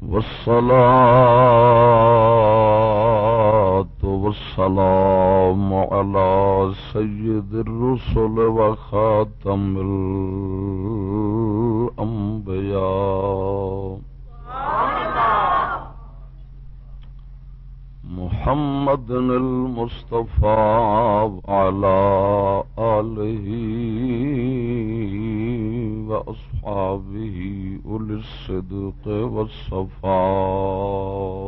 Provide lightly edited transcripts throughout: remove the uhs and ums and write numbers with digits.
والصلاة والسلام على سيد الرسل وخاتم الأنبياء محمد المصطفى وعلى آله وأصحابه أولي الصدق والصفاء.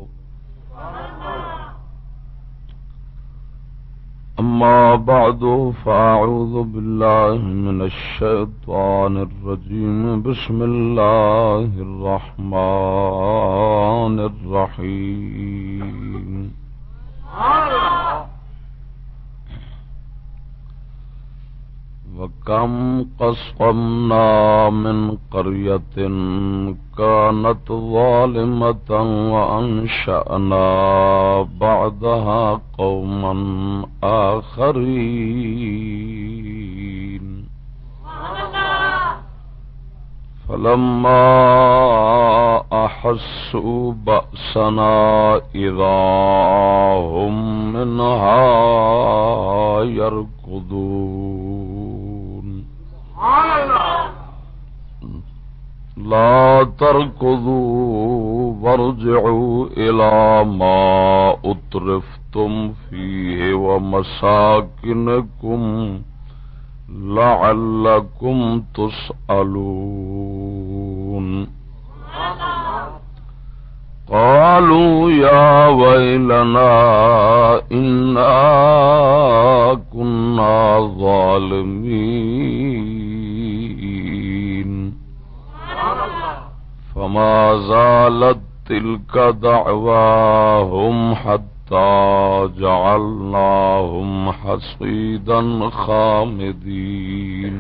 أما بعد فأعوذ بالله من الشيطان الرجيم. بسم الله الرحمن الرحيم. وَكَمْ قَصَمْنَا مِنْ قَرْيَةٍ كَانَتْ ظَالِمَةً وَأَنشَأْنَا بَعْدَهَا قَوْمًا آخَرِينَ فَلَمَّا أَحَسُّوا بَأْسَنَا إِذَا هُمْ مِنْهَا يَرْكُضُونَ. لا تركضوا وارجعوا إلى ما أترفتم فيه ومساكنكم لعلكم تسألون. قالوا يا ويلنا إنا كنا ظالمين. فما زالت تلك دعواهم حتى جعلناهم حصيدا خامدين.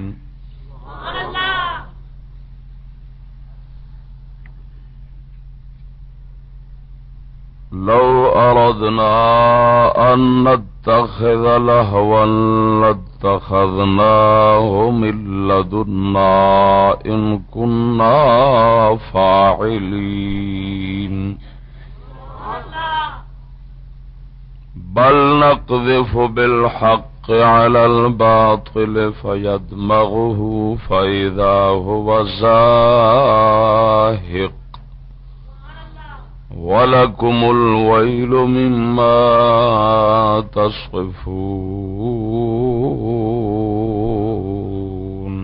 لو أردنا أن نتخذ لهوا لاتخذناه من لدنا إن كنا فاعلين. بل نقذف بالحق على الباطل فيدمغه فإذا هو زاهق وَلَكُمُ الْوَيْلُ مِمَّا تَصِفُونَ.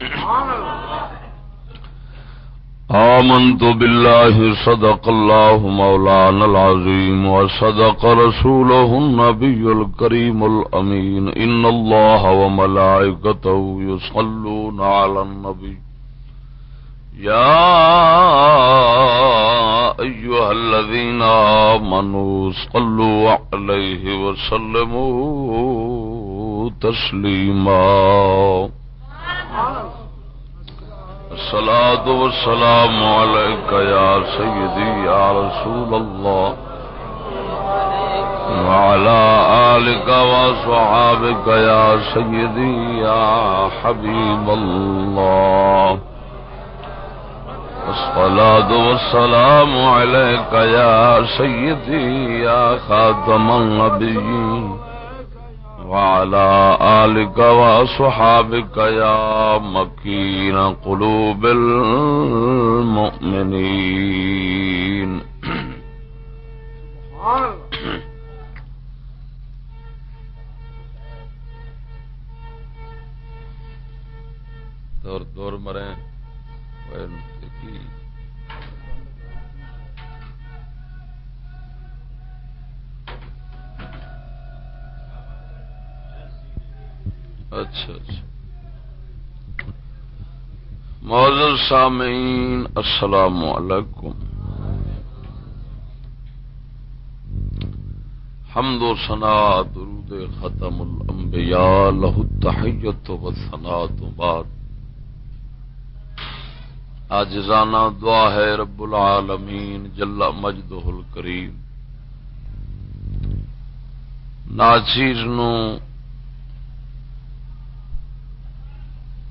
آمنت بالله صدق الله مولانا العظيم وصدق رسوله النبي الكريم الأمين. إن الله وملائكته يصلون على النبي يا أيها الذين آمنوا صلوا عليه وسلموا تسليما. الصلاة والسلام عليك يا سيدي يا رسول الله وعلى آلك وصحابك يا سيدي يا حبيب الله. الصلاة والسلام عليك يا سيدي يا خاتم النبيين وعلى آلك وصحابك يا مكين قلوب المؤمنين. دور مرے اچھا معزز سامعین السلام علیکم. حمد و ثنا درود ختم الانبیاء لہ التحیۃ والثناء. بعد عاجزانہ دعا ہے رب العالمین جل مجدہ الکریم ناچیز نو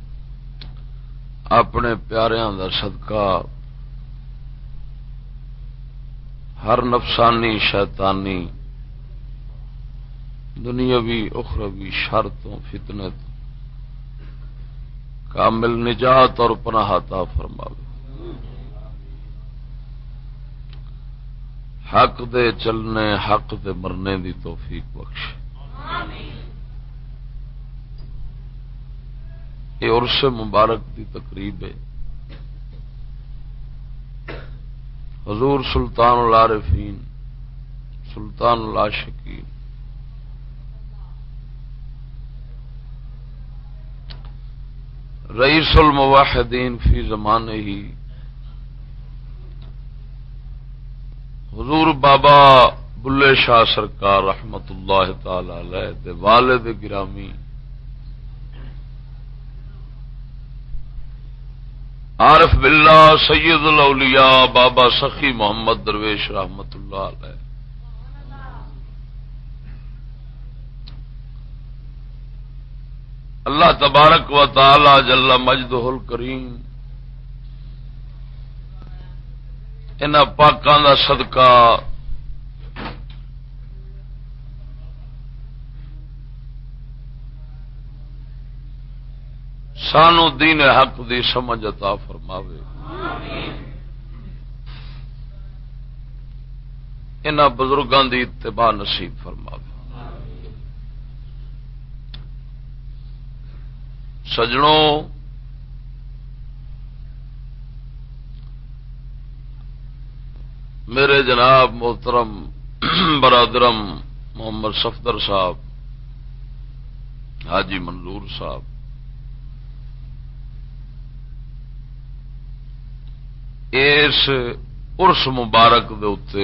اپنے پیاریاں دا صدقہ ہر نفسانی شیطانی دنیاوی اخروی شر تو فتنے تو کامل نجات اور پناہ عطا فرماوے، حق دے چلنے حق دے مرنے دی توفیق بخش۔ یہ عرس مبارک دی تقریب ہے، حضور سلطان العارفین سلطان العاشقین رئیس الموحدین فی زمانے ہی حضور بابا بلے شاہ سرکار رحمت اللہ تعالی علیہ دے والد گرامی عارف باللہ سید الاولیاء بابا سخی محمد درویش رحمت اللہ علیہ اللہ تبارک و تعالی جل مجدہ الکریم انہاں پاکاں دا صدقہ سانو دین حق دی سمجھ عطا فرماوے، انہاں بزرگاں دی اتباع نصیب فرماوے۔ سجنوں، میرے جناب محترم برادرم محمد صفدر صاحب، حاجی منظور صاحب، اس عرس مبارک دے اتے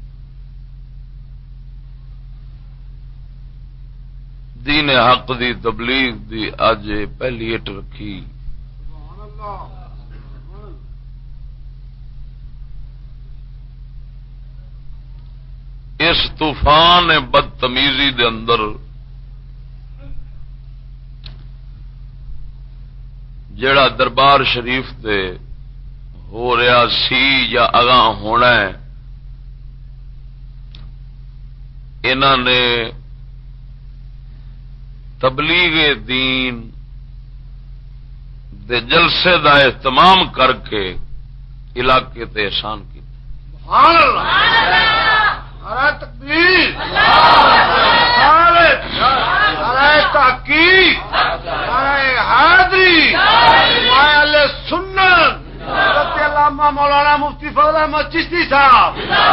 دین حق دی تبلیغ دی اج پہلی اٹ رکھی۔ اس طوفان بدتمیزی دے اندر جڑا دربار شریف تے ہو رہا سی یا اگاں ہونا ہے، انہاں نے تبلیغ دین دے جلسے دا اہتمام کر کے علاقے تے احسان کیا۔ سبحان اللہ، نعرہ تکبیر، نعرہ تحقیق، نعرہ حیدری، اہل سنت حضرت علامہ مولانا مفتی فضل احمد چشتی صاحب۔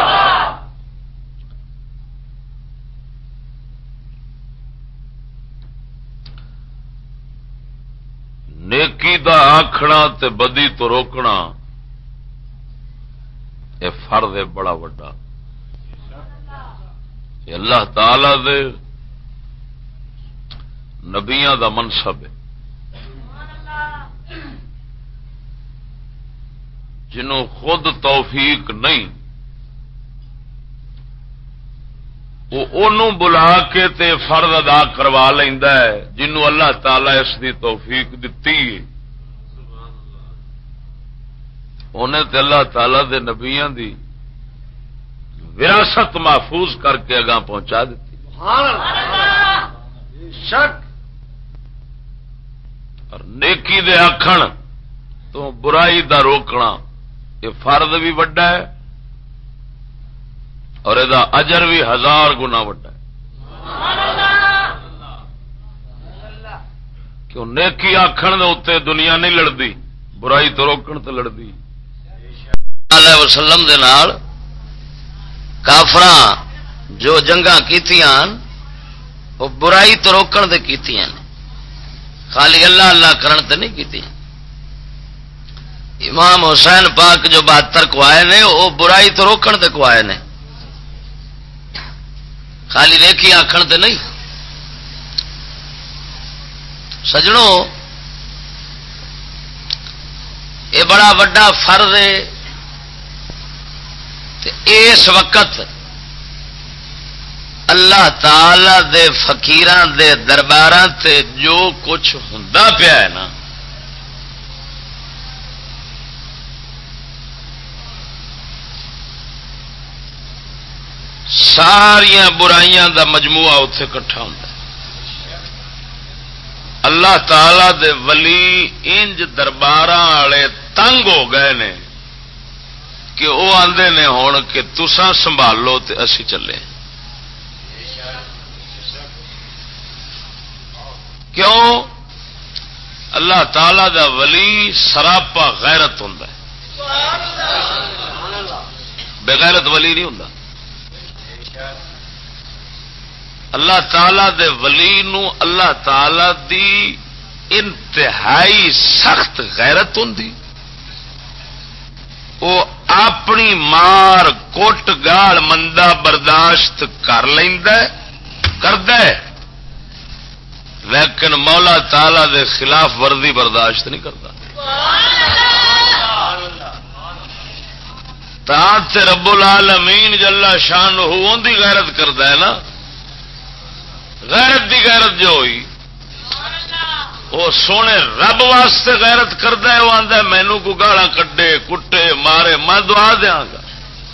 نیکی دا آکھنا تے بدی تو روکنا یہ فرض ہے بڑا وڈا، یہ اللہ تعالی دے نبیاں دا منصب ہے۔ جنہوں خود توفیق نہیں وہ انہوں بلا کے تے فرض ادا کروا لیندا ہے جنہوں اللہ تعالی اس دی توفیق دتی ہے، انہیں تے اللہ تعالی دے نبیاں دی وراثت محفوظ کر کے اگاں پہنچا دیتی۔ سبحان اللہ، شک اور نیکی دے آکھن تو برائی دا روکنا یہ فرض بھی وڈا ہے اور یہ اجر بھی 1000 گنا وڈا ہے۔ کیوں نیکی آکھن دے اتنے دنیا نہیں لڑتی، برائی تو روکن تے لڑتی۔ علیہ وسلم دے نال کافراں جو جنگاں کیتیاں وہ برائی تو روکن تے کیتیاں نے، خالی اللہ اللہ کرن تے نہیں کیتیاں۔ امام حسین پاک جو 72 کو آئے نے وہ برائی تو روکن تے کو آئے نے، خالی نیکی آکھن تے نہیں۔ سجنوں، یہ بڑا وڈا فرض ہے تے اس وقت اللہ تعالی دے فقیراں دے درباراں تے جو کچھ ہوندا پیا ہے نا، ساریاں برائیاں دا مجموعہ اتے کٹھا ہوتا ہے۔ اللہ تعالی دے ولی انج درباراں والے تنگ ہو گئے نے کہ وہ آندے نے ہون کہ تساں سنبھالو تے اسی چلے۔ کیوں؟ اللہ تعالی دا ولی سراپا غیرت ہوندا ہے، بغیرت ولی نہیں ہوندا۔ اللہ تعالی دے ولی نو اللہ تعالی دی انتہائی سخت غیرت ہوندی، وہ اپنی مار کٹ گال مندا برداشت کر لیندا ہے، کردا ہے، لیکن مولا تعالی دے خلاف ورزی برداشت نہیں کرتا۔ تاں رب العالمین جل شانہ اون دی غیرت کردا ہے نا، غیرت دی غیرت جو ہوئی وہ سونے رب واسطے غیرت کردا ہے، وہ آندا ہے مینوں کو گالاں کڈے کٹے مارے میں دعا دیاں گا،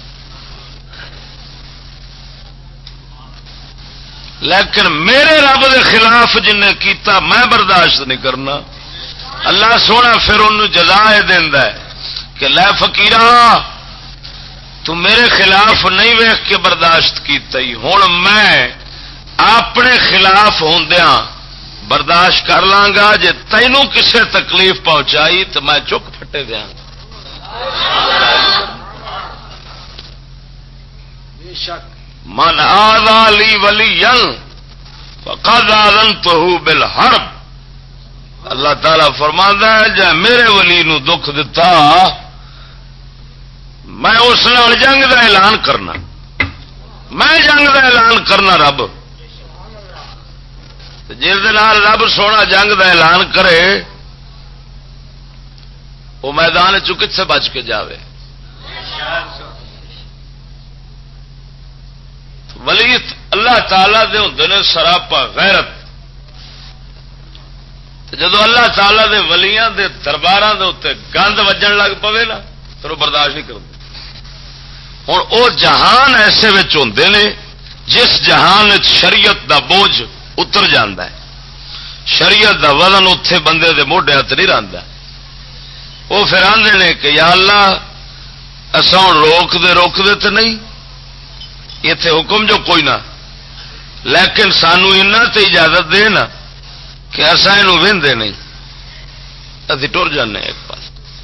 لیکن میرے رب دے خلاف جن نے کیتا میں برداشت نہیں کرنا۔ اللہ سونا پھر انہوں جزا دیندا ہے کہ لے فقیرا تو میرے خلاف نہیں ویکھ کے برداشت کیتا ہی، ہن میں اپنے خلاف ہوندیاں برداشت کر لاں گا، جے تینوں کسے تکلیف پہنچائی تو میں چک پھٹے دیاں گا۔ بے شک من آذا لی ولیا فقد آذنتہ بالحرب، اللہ تعالی فرماندا ہے جے میرے ولی نو دکھ دتا میں اس نال جنگ دا اعلان کرنا، میں جنگ دا اعلان کرنا رب۔ جس دے نال رب سونا جنگ دا اعلان کرے وہ میدان چکت سے بچ کے جاوے۔ ولی اللہ تعالی دے ہوندے نے سراپا غیرت، جدو اللہ تعالی دے ولیاں دے درباراں دے اوتے گند وجن لگ پوے نا پھر وہ برداشت نہیں کرتے۔ ہن او جہان ایسے وچ ہوندے نے جس جہان وچ شریعت دا بوجھ اتر جاندا ہے، شریعت دا وزن اتے بندے دے موڈے تے نہیں رہندا، وہ پھر آندے نے کہ یا اللہ اساں روک دے تے نہیں، ایتھے حکم جو کوئی نہ، لیکن سانو انہاں تے اجازت دے نا کہ اساں اینوں ویندے نہیں، اسی ٹر جانے ایک پاس۔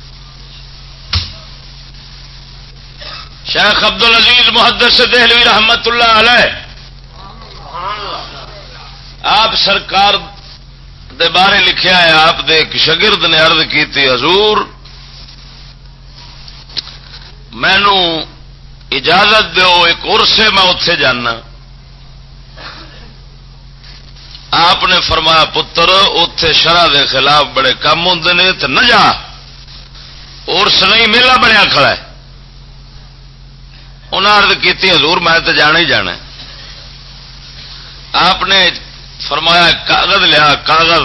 شیخ عبد العزیز محدث دہلوی رحمت اللہ علیہ آپ سرکار دے بارے لکھیا ہے، آپ دے ایک شاگرد نے عرض کیتی حضور مینو اجازت دیو ایک عرس ہے میں اتے جانا۔ آپ نے فرمایا پتر اتے شرع دے خلاف بڑے کام ہوندے نے تے نہ جا، عرس نہیں میلہ بنیا کھڑا ہے۔ انہاں عرض کیتی حضور میں تے جانا ہی جانا ہے۔ آپ نے فرمایا کاغذ لیا،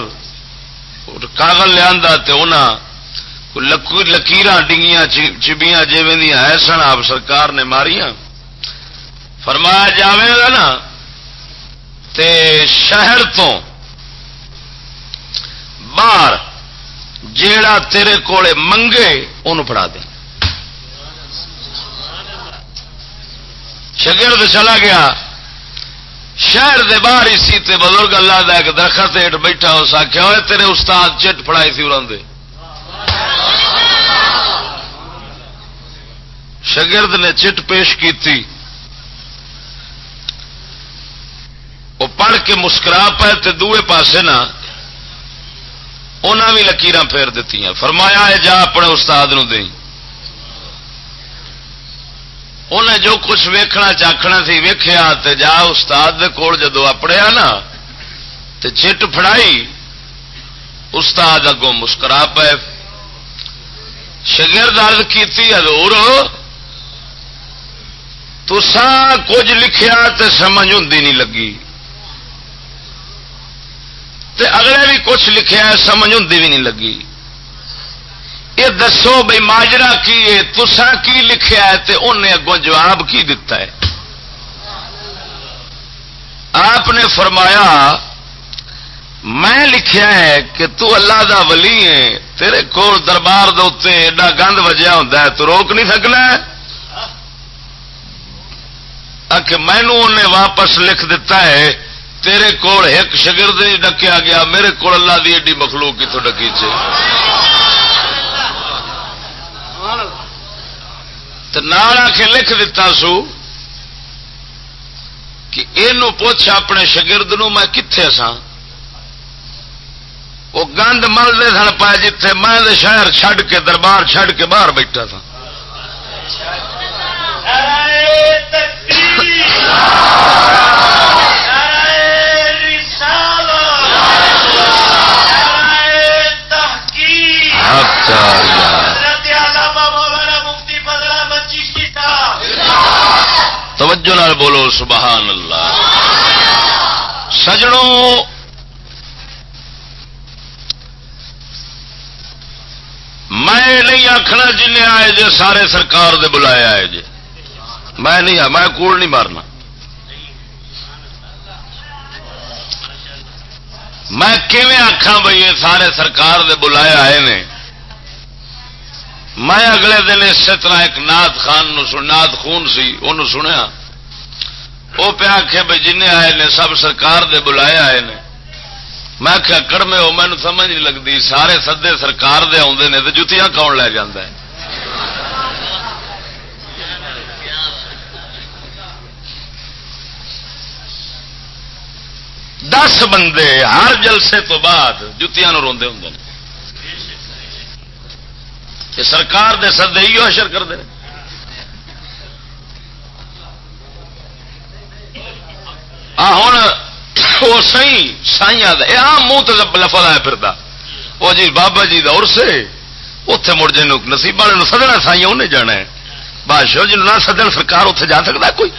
کاغذ لیا تے انہاں لکیراں ڈنگیاں چبیاں جیویں دیاں ہے سن آپ سرکار نے ماریاں، فرمایا جاویں گا نا تے شہر تو باہر جیڑا تیرے کولے منگے انہوں پڑھا دے۔ شاگرد چلا گیا، شہر دے باہر ہی سی تے بزرگ اللہ دا ایک درخت ہیٹ بیٹھا، اس آخیا ہوئے تیرے استاد چٹ پڑھائی سی انہوں دے۔ شاگرد نے چٹ پیش کی، وہ پڑھ کے مسکرا پائے تے دوے پاسے نا انہاں بھی لکیراں پھیر دیتی ہیں۔ فرمایا ہے جا اپنے استاد نو دیں، انہیں جو کچھ ویکھنا چاکھنا سی ویکھیا تے جا استاد دے کول جدو اپڑیا نا تے چٹ پھڑائی، استاد اگوں مسکرا پائے۔ شاگرد عرض کیتی حضور تساں کچھ لکھیا تے سمجھ ہوندی نہیں لگی، تے اگلے بھی کچھ لکھیا سمجھ ہوندی بھی نہیں لگی، یہ دسو بھئی ماجرا کی ہے، تساں کی لکھیا ہے تے انہیں اگوں جواب کی دیتا ہے؟ آپ نے فرمایا میں لکھیا ہے کہ تو اللہ دا ولی ہے، تیرے کول دربار دے اوتے ایڈا گند وجیا ہوندا ہے تو روک نہیں سکنا؟ کہ مینو انہیں واپس لکھ دیتا ہے تیرے کول ایک شگرد نہیں ڈکیا گیا، میرے کول اللہ دی ایڈی مخلوق کتوں ڈکی چے؟ تو نال آ کے لکھ دیتا سو کہ اینو پوچھ اپنے شگرد نو میں کتنے سا، وہ گند ملتے سن پائے جتھے میں شہر چھڈ کے دربار چھڈ کے باہر بیٹھا تھا. توجہ نال بولو سبحان اللہ. سجڑوں میں نہیں آخنا جن آئے جے سارے سرکار دے بلائے آئے جے، میں نہیں، میں کوڑ نہیں مارنا. میں کیویں آخا بھائی یہ سارے سرکار دے بلائے آئے نے؟ میں اگلے دن اسی طرح ایک نعت خان نعت خون سی انہوں سنیا، وہ پہ آخے بھائی جن آئے نے سب سرکار دے بلائے آئے نے. میں آخیا کڑمے ہو، مینو سمجھ نہیں لگتی، سارے سدے سرکار دے آتے ہیں تو جتیاں کون لے جاندہ ہے؟ دس بندے ہر جلسے تو بعد جتیاں نو روندے ہوں. یہ سرکار دے سدے ہی حشر کرتے ہیں. ہوں وہ سائیاں آم منہ لفظ آیا پھرتا وہ جی بابا جی کا ارس ہے اتے مڑ جن نصیب والے سدنا سائیاں انہیں جانا ہے. بادشاہ جن نہ سدن سرکار اتنے جا سکتا کوئی؟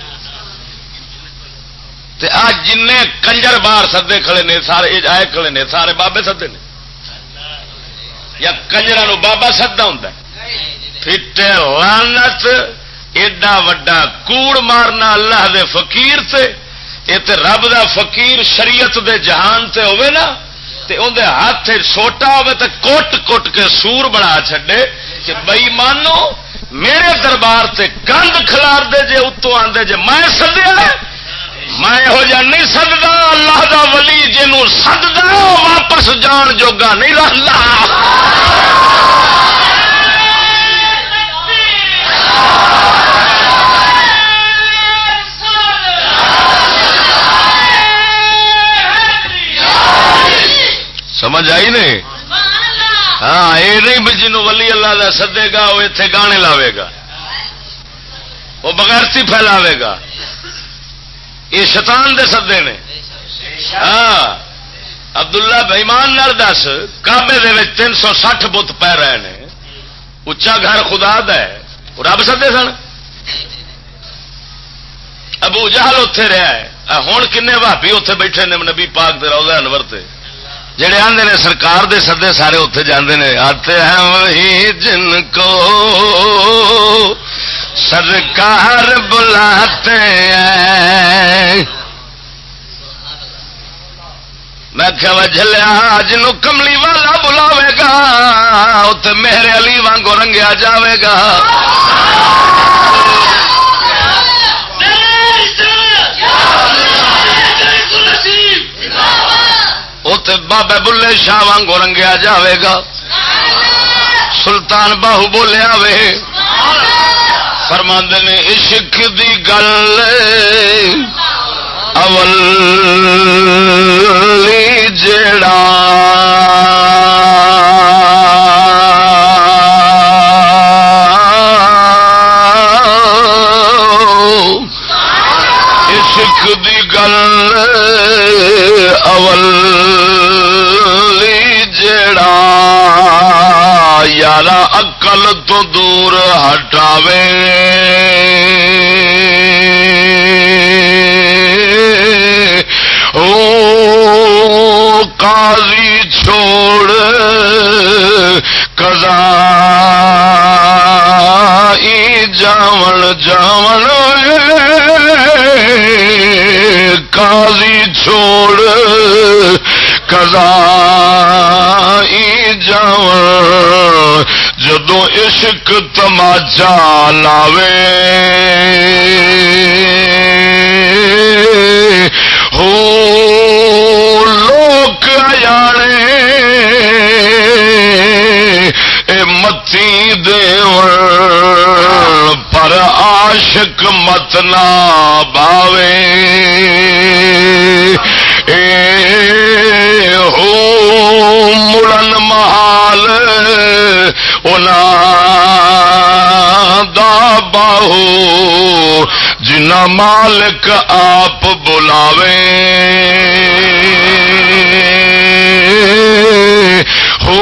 آج جن کنجر باہر سدے کھڑے نے سارے آئے کھڑے نے سارے بابے سدے نے یا کنجر بابا سدا ہوں؟ پھٹے لعنت ایڈا وڈا کوڑ مارنا اللہ دے فقیر سے. یہ تے رب دا فقیر شریعت دے جہان تے ہوئے نا تے اندے ہاتھ سوٹا ہوئے تے کوٹ کوٹ کے سور بنا چھڑے کہ بئی مانو میرے دربار تے گند کھلار دے جے اتوں آندے جے میں سدیا میں ہو جا نہیں سددا. اللہ دا ولی جنوں سددا واپس جان جوگا نہیں رہندا. سمجھ آئی نہیں؟ ہاں یہ نہیں بھی جنوں ولی اللہ دا سدے گا وہ اتنے گانے لاوے گا، وہ بغیرتی پھیلاوے گا. یہ شیطان دے سدے نے. ہاں عبداللہ بھائیمان نال دس کعبے دے وچ 360 بت پی رہے ہیں، اچا گھر خدا دا ہے، وہ رب سدے سن. ابو جہل اتے رہا ہے، ہوں کنے بھابی اتے بیٹھے نے نبی پاک دے روضہ انور تے جڑے آندے نے سرکار دے سدے سارے اتے جاندے نے. آتے ہیں وہی جن کو سرکار بلاتے ہیں. میں کہ وجلیا جنوں کملی والا بلاوے گا اتنے میرے علی وانگو رنگیا جاوے گا. اتنے بابے بلے شاہ وانگو رنگیا جاوے گا. سلطان باہو بولیا وے فرماندے نے عشق دی گل اول جڑا عشق دی گل اول جڑا یارا عقل تو دور ہٹاوے او قاضی چھوڑ قضائی جاون جاون قاضی چھوڑ قضائی جاواں جدوں عشق تماچا لاوے ہو لوک اجاڑے اے متی دیون پر عاشق مت نہ باوے اے ہو مڑن محال دا باہو جنا مالک آپ بلاوے ہو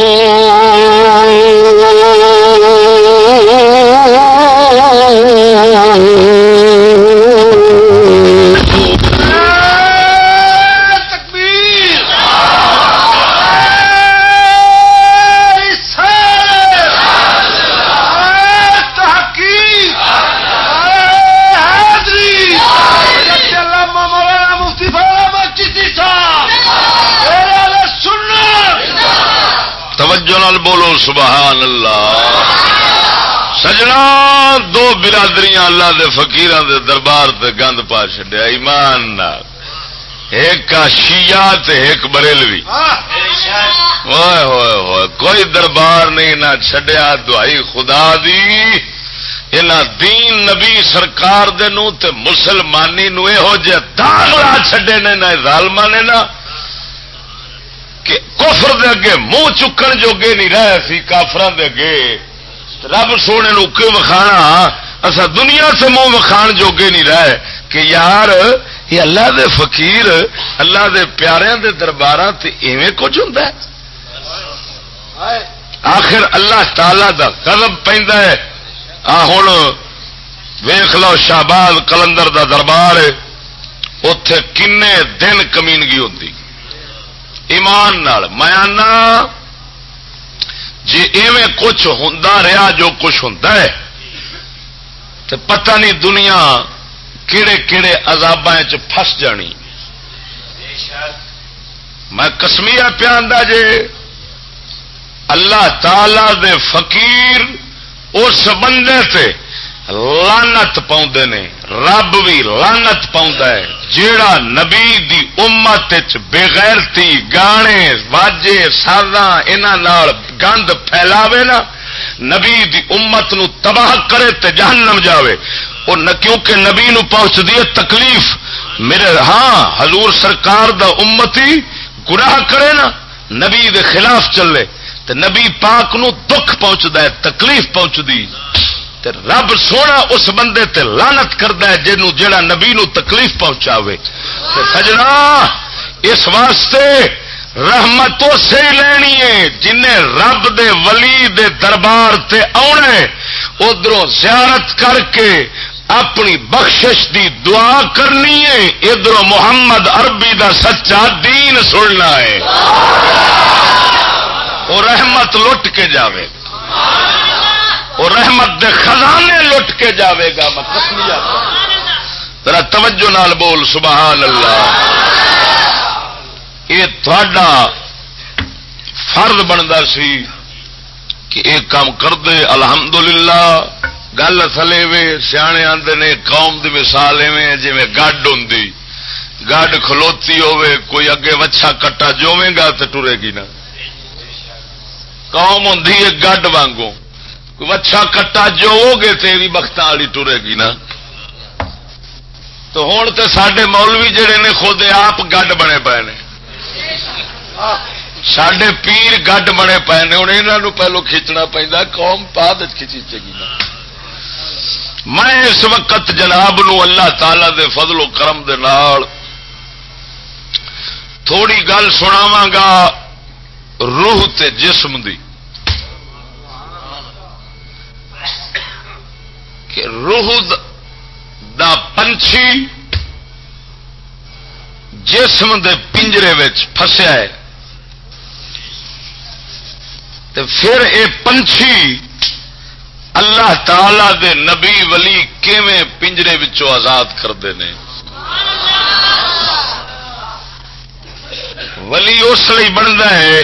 بولو سبحان اللہ. سجنا دو برادریاں اللہ دے فقیراں دے دربار تے گند پا چھڈیا ایمان نال، ایک کا شیعہ تے ایک بریلوی. ہوئے ہوئے ہوئے کوئی دربار نہیں نہ چھڈیا دعائی خدا دی انہاں دین نبی سرکار دے نو تے مسلمانی نو یہو جے داغ لا چھڈے نے نہ ظالماں نے نہ کہ کفر دے اگے منہ چکن جوگے نہیں رہے سی کافراں دے اگے رب سونے نو کہ وکھانا اسا دنیا سے منہ وکھان جوگے نہیں رہے کہ یار یہ اللہ دے فقیر اللہ دے پیاریاں دے درباراں تے ایویں کچھ ہوندا ہے. آخر اللہ تعالی دا غضب پیندا ہے. ہن ویکھ لو شہباز کلندر دا دربار ہے اوتھے کنے دن کمینگی ہوندی ایمان نال. میں آنا جی ایویں کچھ ہوندا رہا جو کچھ ہوندا ہے تو پتہ نہیں دنیا کیڑے کیڑے عذاباں چ پھس جانی. میں قسمیہ پیا آندا جے اللہ تعالی دے فقیر اس بندے تے لعنت پاؤندے نے، رب بھی لعنت پاؤندا ہے جیڑا نبی دی امت وچ بے غیرتی گانے واجے سازاں انہاں نال گند پھیلاوے نا نبی دی امت نو تباہ کرے تے جہنم جاوے. کیونکہ نبی نو پہنچدی ہے تکلیف. میرے ہاں حضور سرکار دا امتی گناہ کرے نا نبی دے خلاف چلے تے نبی پاک نو دکھ پہنچدا ہے تکلیف پہنچدی تے رب سونا اس بندے تے لعنت کردا ہے جنوں جیڑا نبی نو تکلیف پہنچاوے. تے سجنا اس واسطے رحمت سے ہی لینی ہے جنہیں رب دے ولی دے دربار تے آنا ادھروں زیارت کر کے اپنی بخشش دی دعا کرنی ہے ادھروں محمد عربی دا سچا دین سننا ہے اور رحمت لٹ کے جاوے اور رحمت دے خزانے لٹ کے جاوے گا. میں قسمیہ ذرا توجہ نال بول سبحان اللہ. یہ تھوڑا فرض بنتا سی کہ ایک کام کر دے. الحمدللہ گل تھلے وے سیانے آندے نے قوم دی مثال ایویں جی گڈ ہوندی گڈ کھلوتی ہوے کوئی اگے وچھا کٹا جوویں گا تے ٹرے گی نا. قوم ہوندی ہے گڈ وانگوں کوئی وچھا کٹا جو گے تے بھی بختاں والی ٹرے گی نا. تو ہن تے ساڈے مولوی جڑے نے خود آپ گڈ بنے پے نے ساڈے پیر گڈ بنے پے نے ہن انہاں نوں پہلو کھچنا پیندا قوم بعد وچ کھچے گی نا. میں اس وقت جناب نو اللہ تعالی دے فضل و کرم دے نال تھوڑی گل سناواں گا روح تے جسم دی کہ روح دا پنچھی جسم دے پنجرے وچ پھسیا ہے تے پھر اے پنچھی اللہ تعالی دے نبی ولی کیویں پنجرے وچوں آزاد کرتے ہیں. ولی اس لیے بنتا ہے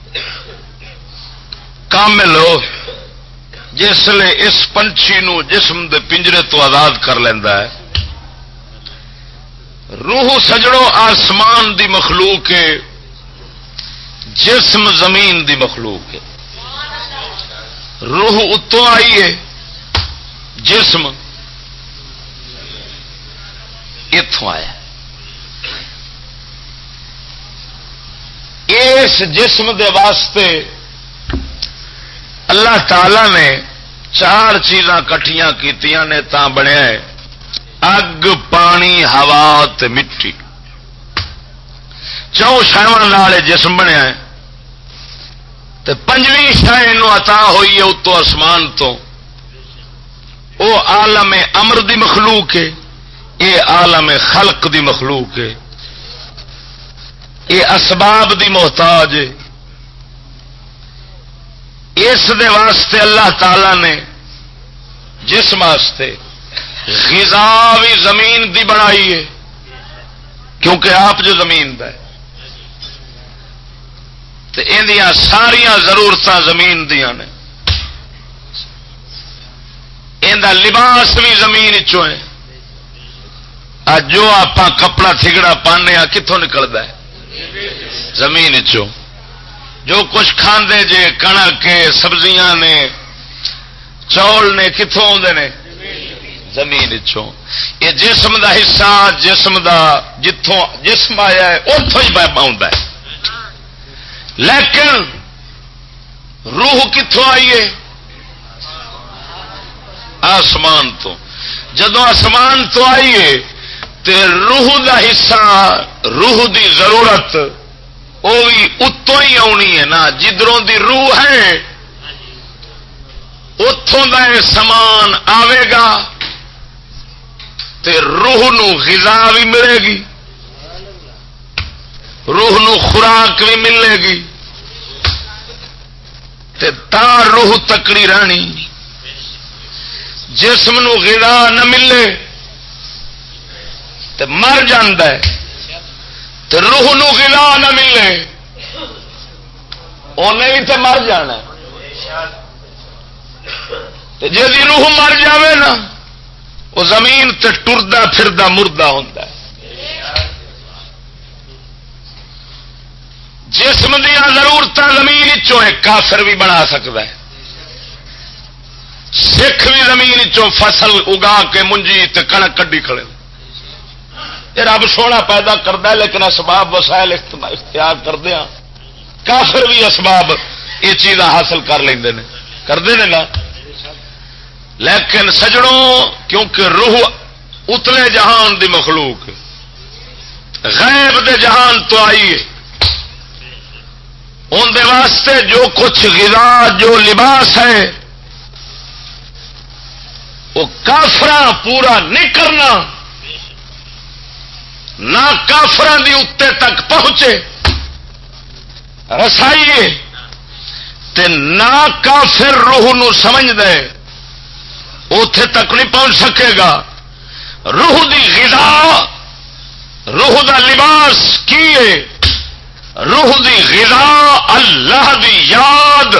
کامل ہو جس لئے اس پنچھی نو جسم دے پنجرے تو آزاد کر لینا ہے. روح سجڑوں آسمان دی مخلوق ہے، جسم زمین دی مخلوق ہے. روح اتوں آئی ہے، جسم اتوں آیا. اس جسم دے واسطے اللہ تعالی نے 4 چیزاں کٹھیاں کیتیاں نے تا بنیا ہے اگ، پانی، ہوا تے مٹی. 4 شاواں نال جسم بنیا ہے تے 5ویں شے نو عطا ہوئی ہے اتو آسمان تو. وہ عالم امر دی مخلوق ہے، یہ عالم خلق دی مخلوق ہے، یہ اسباب دی محتاج ہے. اس دے واسطے اللہ تعالی نے جسم واسطے غذا بھی زمین دی بنائی ہے، کیونکہ آپ جو زمین دا ہے تو اندیاں ساریاں ضرورت زمین دیاں نے. اندہ لباس بھی زمین چوں ہے. جو آپ کپڑا تھگڑا پانے کتوں نکلتا ہے؟ زمین چوں. جو کچھ کھاندے جے کنک سبزیاں نے چول نے کتوں آتے نے؟ زمین چوں. یہ جسم دا حصہ جسم دا جتوں جسم آیا ہے اتوں ہی آتا ہے. لیکن روح کتوں آئیے؟ آسمان تو. جدو آسمان تو آئیے تے روح دا حصہ روح دی ضرورت وہ بھی اتوں ہی آنی ہے نا. جدروں دی روح ہے اتوں دا سامان آئے گا تے روح نو غذا بھی ملے گی، روح نو خوراک بھی ملے گی تے تا روح تکڑی رہنی. جسم نو غذا نہ ملے تے مر جاندا ہے، تے روح نو غذا نہ ملے انہیں بھی تے مر جانا. جی روح مر جاوے نا وہ زمین تے ٹردا پھردا مردہ ہوتا ہے. جسم دیا ضرورت زمین چوں کافر بھی بنا سکتا ہے، سکھ بھی زمین چوں فصل اگا کے منجی تے کنک کڈی کھڑے. یہ رب سونا پیدا کرتا ہے لیکن اسباب وسائل اختیار کردے ہیں. کافر بھی اسباب یہ چیزاں حاصل کر لیندے نے، کرتے ہیں نا. لیکن سجڑوں کیونکہ روح اتلے جہان دی مخلوق غیب دے جہان تو آئی ہے، ان دے واسطے جو کچھ غذا جو لباس ہے وہ کافراں پورا نہیں کرنا، نہ کافراں دی اتے تک پہنچے رسائیے تے نہ کافر روح نو سمجھ دے اوتھے تک نہیں پہنچ سکے گا. روح دی غذا روح دا لباس کی ہے؟ روح دی غذا اللہ دی یاد،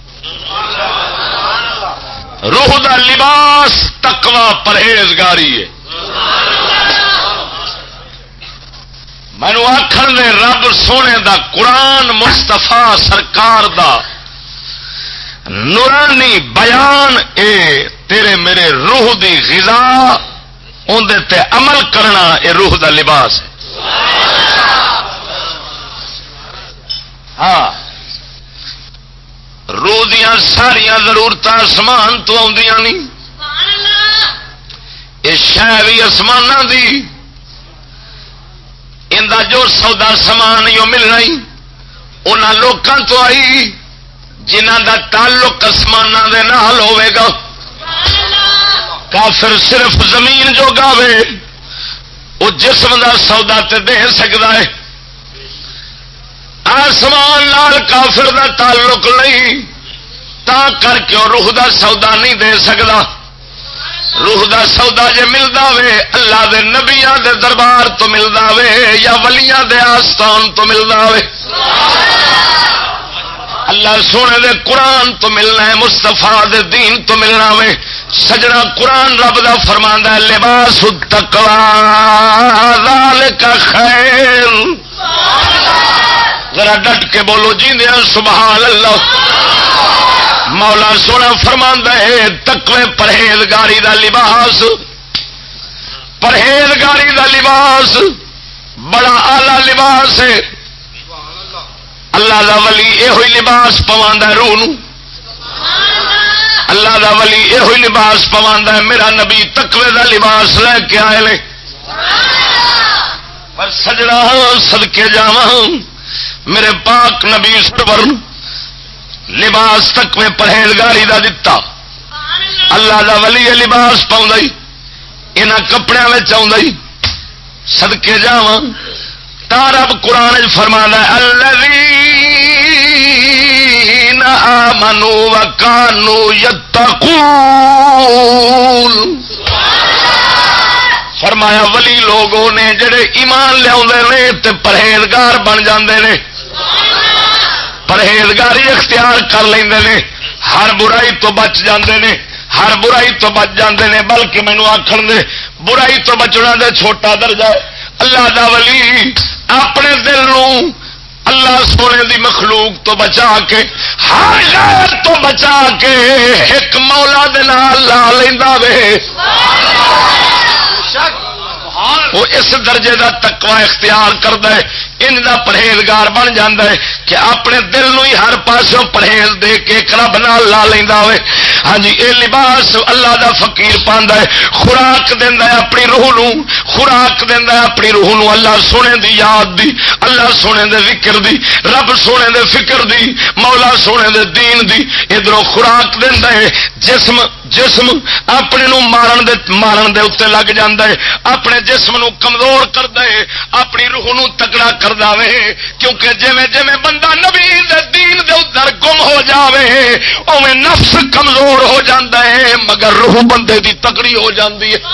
روح دا لباس تقوی پرہیزگاری ہے. مینو آخر نے رب سونے دا قرآن مستفا سرکار دا نورانی بیان اے تیرے میرے روح دی غذا اندر تے عمل کرنا اے روح دا لباس ہے. ہاں روح دیاں ساریاں ضرورت آسمان تو آدیاں نہیں، یہ شہ بھی آسمانہ دی. اندہ جو سودا سامان یوں مل رہی انہاں لوکاں تو آئی جنہ دا تعلق آسمانہ دے نال ہوے گا. کافر صرف زمین جو گاوے وہ جسم دا سودا تے دے سکتا ہے، آسمان نال کافر دا تعلق نہیں، تا کر کے روح دا سودا نہیں دے سکتا. روح دا سودا جے ملدا وے اللہ دے نبیاں دے دربار تو ملدا وے یا ولیاں دے آستان تو ملدا وے اللہ سونے دے قرآن تو ملنا ہے مصطفیٰ دے دین تو ملنا وے سجنا قرآن رب دا فرماندا ہے لباس التقوی ذالک خیر ذرا ڈٹ کے بولو جی دیا سبحان اللہ مولا سونا فرماندا ہے تقوی پرہیزگاری دا لباس پرہیزگاری دا لباس بڑا اعلی لباس ہے اللہ دا ولی یہ لباس پواندا روح نو اللہ دا ولی یہ لباس پواندا ہے میرا نبی تقوی دا لباس لے کے آئے لے پر سجنا صدقے جاواں میرے پاک نبی سرور لباس تقوی پرہیزگاری دا دتا اللہ دا ولی یہ لباس پاؤں انہاں کپڑے صدقے جاواں تا رب قرآن فرمانا الذین آمنوا وکانوا یتقون فرمایا ولی لوگوں نے جڑے ایمان لیا تے پرہیزگار بن جاندے نے پرہیزگاری اختیار کر لیندے نے ہر برائی تو بچ جاندے نے ہر برائی تو بچ جاندے نے بلکہ مینوں آکھن دے برائی تو بچنا دے چھوٹا درجہ ہے اللہ دا ولی اپنے دل نو اللہ سونے دی مخلوق تو بچا کے ہر غیر تو بچا کے ایک مولا دے نال لا لیندا وے وہ اس درجے دا تقوی اختیار کردا ہے ان دا پرہیزگار بن جاندا ہے کہ اپنے دل نو ہی ہر پاسوں پرہیز دے کے ایک رب نال لا لیندا ہوئے ہاں جی اے لباس اللہ دا فقیر پاندا ہے خوراک دیندا ہے اپنی روح نو خوراک دیندا ہے اپنی روح نو اللہ سونے دی یاد دی اللہ سونے دے ذکر دی رب سونے دے فکر دی مولا سونے دے دین دی ادھروں خوراک دیندا ہے جسم اپنے نو مارن دے اتنے لگ جاندا ہے اپنے جسم نو کمزور کردا ہے اپنی روح نو تگڑا کردا وے کیونکہ جویں جویں بندہ نبی دے دین دے ادھر گم ہو جاوے اوویں نفس کمزور ہو جاندا ہے مگر روح بندے دی تگڑی ہو جاندی ہے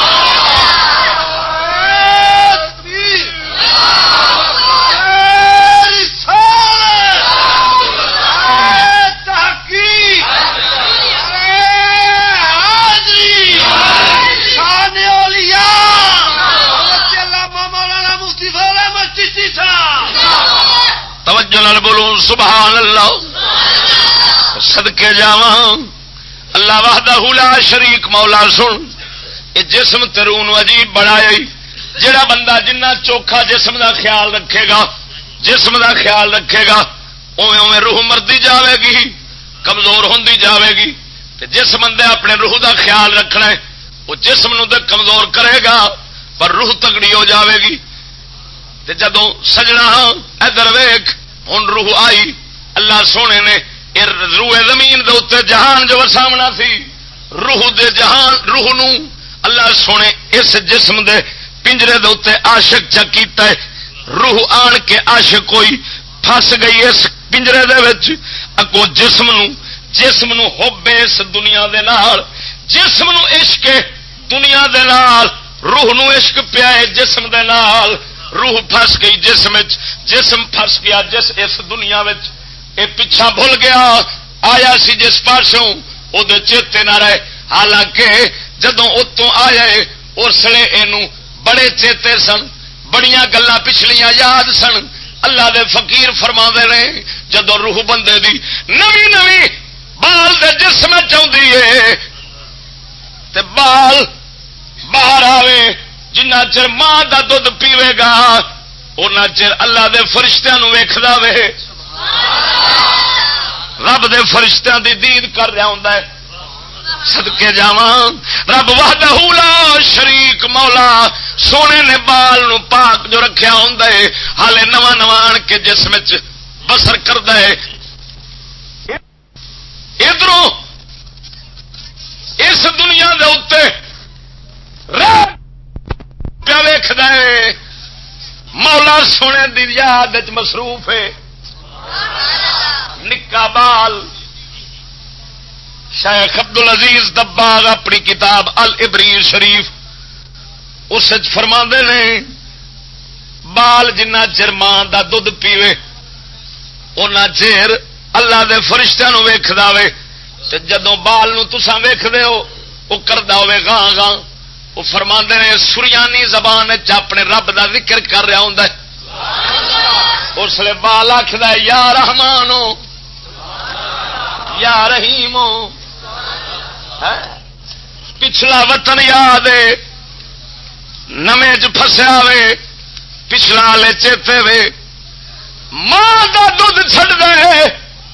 بولو سبحان اللہ صدقے جاواں اللہ وحدہ لا شریک مولا سن یہ جسم ترون عجیب بنایا جڑا بندہ جنہ چوکھا جسم دا خیال رکھے گا جسم دا خیال رکھے گا اوویں اوویں روح مردی جاوے گی کمزور ہوندی جاوے گی تے جس بندے اپنے روح دا خیال رکھنا ہے وہ جسم نو تے کمزور کرے گا پر روح تگڑی ہو جاوے گی تے جدوں سجنا ادھر ویکھ ہن روح آئی اللہ سونے نے روح زمین دے اتنے جہان جو وسامنا سی روح دے جہان روح نو اللہ سونے اس جسم دے پنجرے دے اتنے عاشق چا کیتا ہے روح آن کے عاشق کوئی پھس گئی اس پنجرے دے وچ اگوں جسم نو حب اس دنیا دے نال جسم نو عشق دنیا دے نال روح نو عشق پیا ہے جسم دے نال روح پھس گئی جسم پھس گیا اس دنیا وچ اے پیچھا بھول گیا آیا سی جس پاسوں او دے چیتے نہ رہے حالانکہ جدوں اتوں آیا اس لیے اینوں بڑے چیتے سن بڑیاں گلاں پچھلیاں یاد سن اللہ دے فقیر فرماندے نے جدوں روح بندے دی نوی بال دے جسم چاہندی ہے تے بال باہر آوے جنہ چر ماں دا دودھ پیوے گا اُنہ چر اللہ دے فرشتیاں نو ویکھدا وے رب دے فرشتیاں دی دید کر رہا ہوندا ہے صدقے جاواں رب وحدہ لا شریک مولا سونے نے بال نو پاک جو رکھیا ہوندا ہے حالے نواں آن کے جسم وچ بسر کردا ہے ادھروں اس دنیا دے اوتے پیا ویکھدا ہے مولا سونے دی یاد وچ مصروف ہے نکا بال شیخ عبد العزیز دباغ اپنی کتاب الابریز شریف اس فرماندے نے بال جنہ چر ماں دا دودھ پیوے اُنہ چیر اللہ دے فرشتیاں نو ویکھدا وے تے جدوں بال نو تساں ویکھدے ہو وہ کردا ہوے گاں گاں وہ فرماندے نے سریانی زبان وچ اپنے رب دا ذکر کر رہا ہوندا ہے اس لیے بال آکھدا ہے یا رحمانو یا رحیمو پچھلا وطن یاد ہے نمے چ پھسیا وے پچھلا لے چیتے وے ماں دا دودھ چھڈ دے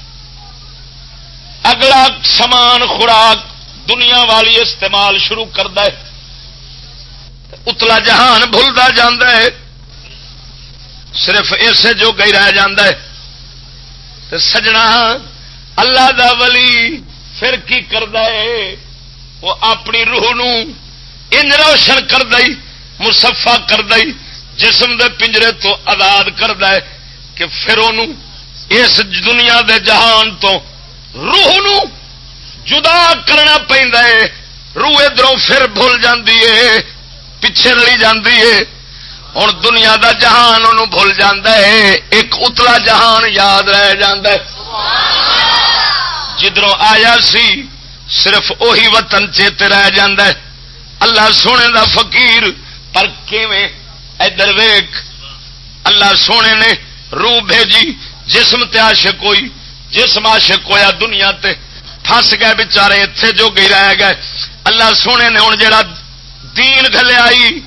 اگلا سامان خوراک دنیا والی استعمال شروع کردا ہے اتلا جہان بھولتا جاندہ ہے صرف ایسے جو گئی رہ جاندہ ہے تو سجنا اللہ دا ولی پھر کی کردا ہے وہ اپنی روح نو انج روشن کردا ہے مصفا کردا ہے جسم دے پنجرے تو آزاد کردا ہے کہ پھر انہوں اس دنیا دے جہان تو روح نو جدا کرنا پیندا ہے روح ادھروں پھر بھول جاندی ہے پیچھے رلی جاندی ہے ہن دنیا دا جہان انہوں بھول جاندا ہے ایک اتلا جہان یاد رہ جاندا ہے جدھروں آیا سی صرف اوہی وطن چیتے رہ جاندا ہے اللہ سونے دا فقیر پر کیویں ادھر ویکھ اللہ سونے نے روح بھیجی جسم تے عاشق ہوئی جسم عاشق ہویا دنیا تے پھس گئے بیچارے اتنے جو گئی رہ گئے اللہ سونے نے ہن جڑا دین گھلے آئی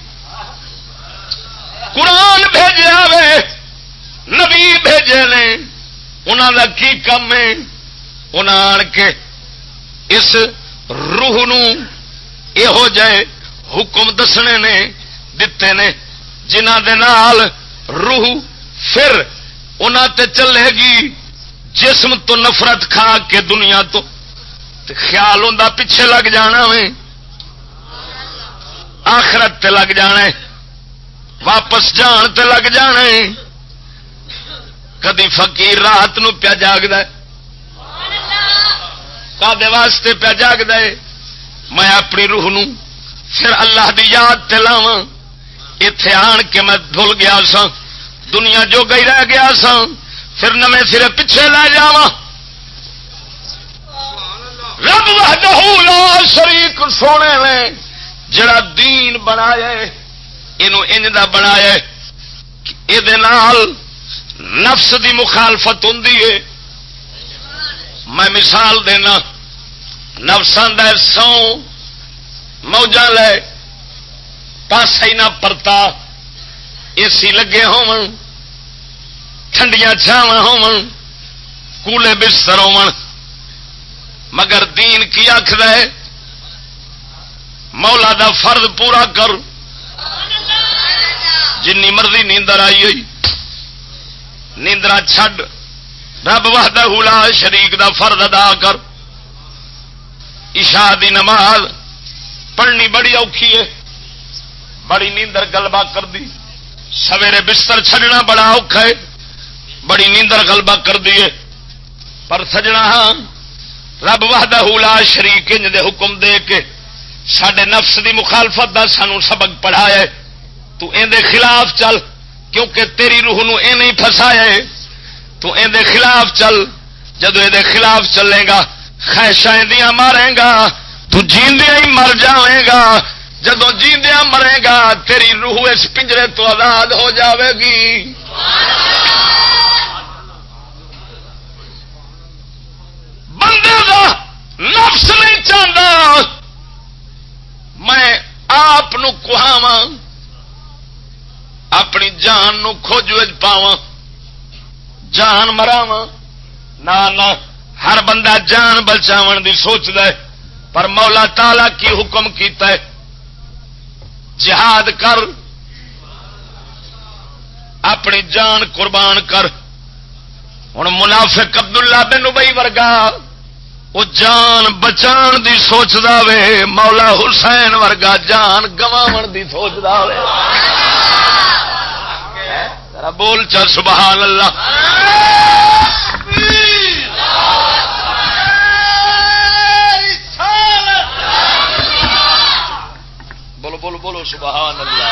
قرآن بھیجیا وے نبی بھیجے نے انہاں دا کی کم ہے انہاں آن کے اس روح نو یہو جائے حکم دسنے نے دتے نے جنہ دے نال روح پھر انہاں تے چلے گی جسم تو نفرت کھا کے دنیا تو خیال ہوندا پیچھے لگ جانا وے آخرت تے لگ جانا ہے واپس جان تے لگ جانا ہے کدی فقیر رات نو پیا جاگدا ہے کدے واسطے پیا جاگدا ہے میں اپنی روح نو پھر اللہ دی یاد تے لاواں ایتھے آن کے میں بھول گیا سا دنیا جو گئی رہ گیا سا پھر نویں سرے پیچھے لے جاواں رب وحدہ لا شریک سونے نے جڑا دین بنایا اینو انج دا بنایا اے دے نال نفس دی مخالفت ہوندی ہے میں مثال دینا نفساں دا سو موجاں لے پاسا ہی نہ پرتا اے سی لگے ہون ٹھنڈیاں چھاواں ہون کولے بستر ہون مگر دین کی آکھدا ہے مولا دا فرض پورا کر جنی مرضی نیندر آئی ہوئی نیندرا چھڈ رب وحدہ لا شریک دا فرض ادا کر عشاء دی نماز پڑھنی بڑی اوکھی ہے بڑی نیندر غلبہ کر دی سویرے بستر چھڈنا بڑا اوکھا ہے بڑی نیندر غلبہ کر دی ہے پر سجنا ہاں رب وحدہ لا شریک انج دے حکم دے کے ساڈے نفس دی مخالفت دا سانو سبق پڑھایا ہے تو این دے خلاف چل کیونکہ تیری روح نو این نہیں پھسایا ہے تو این دے خلاف چل جدو این دے خلاف چلے گا خواہشاں دیاں مارے گا تو جیندیاں ہی مر جاویں گا جدو جیندیاں مرے گا تیری روح اس پنجرے تو آزاد ہو جاوے گی بندے دا نفس نہیں چاہتا میں آپ کہاواں اپنی جان نو کھوج پاواں جان مراواں نہ ہر بندہ جان بچاون دی سوچدا ہے پر مولا تعالی کی حکم کیتا ہے جہاد کر اپنی جان قربان کر ہن منافق عبداللہ بن ابی ورگا وہ جان بچان دی سوچدا وے مولا حسین ورگا جان گواون دی سوچدا وے ذرا بول چل سبحان اللہ بولو سبحان اللہ.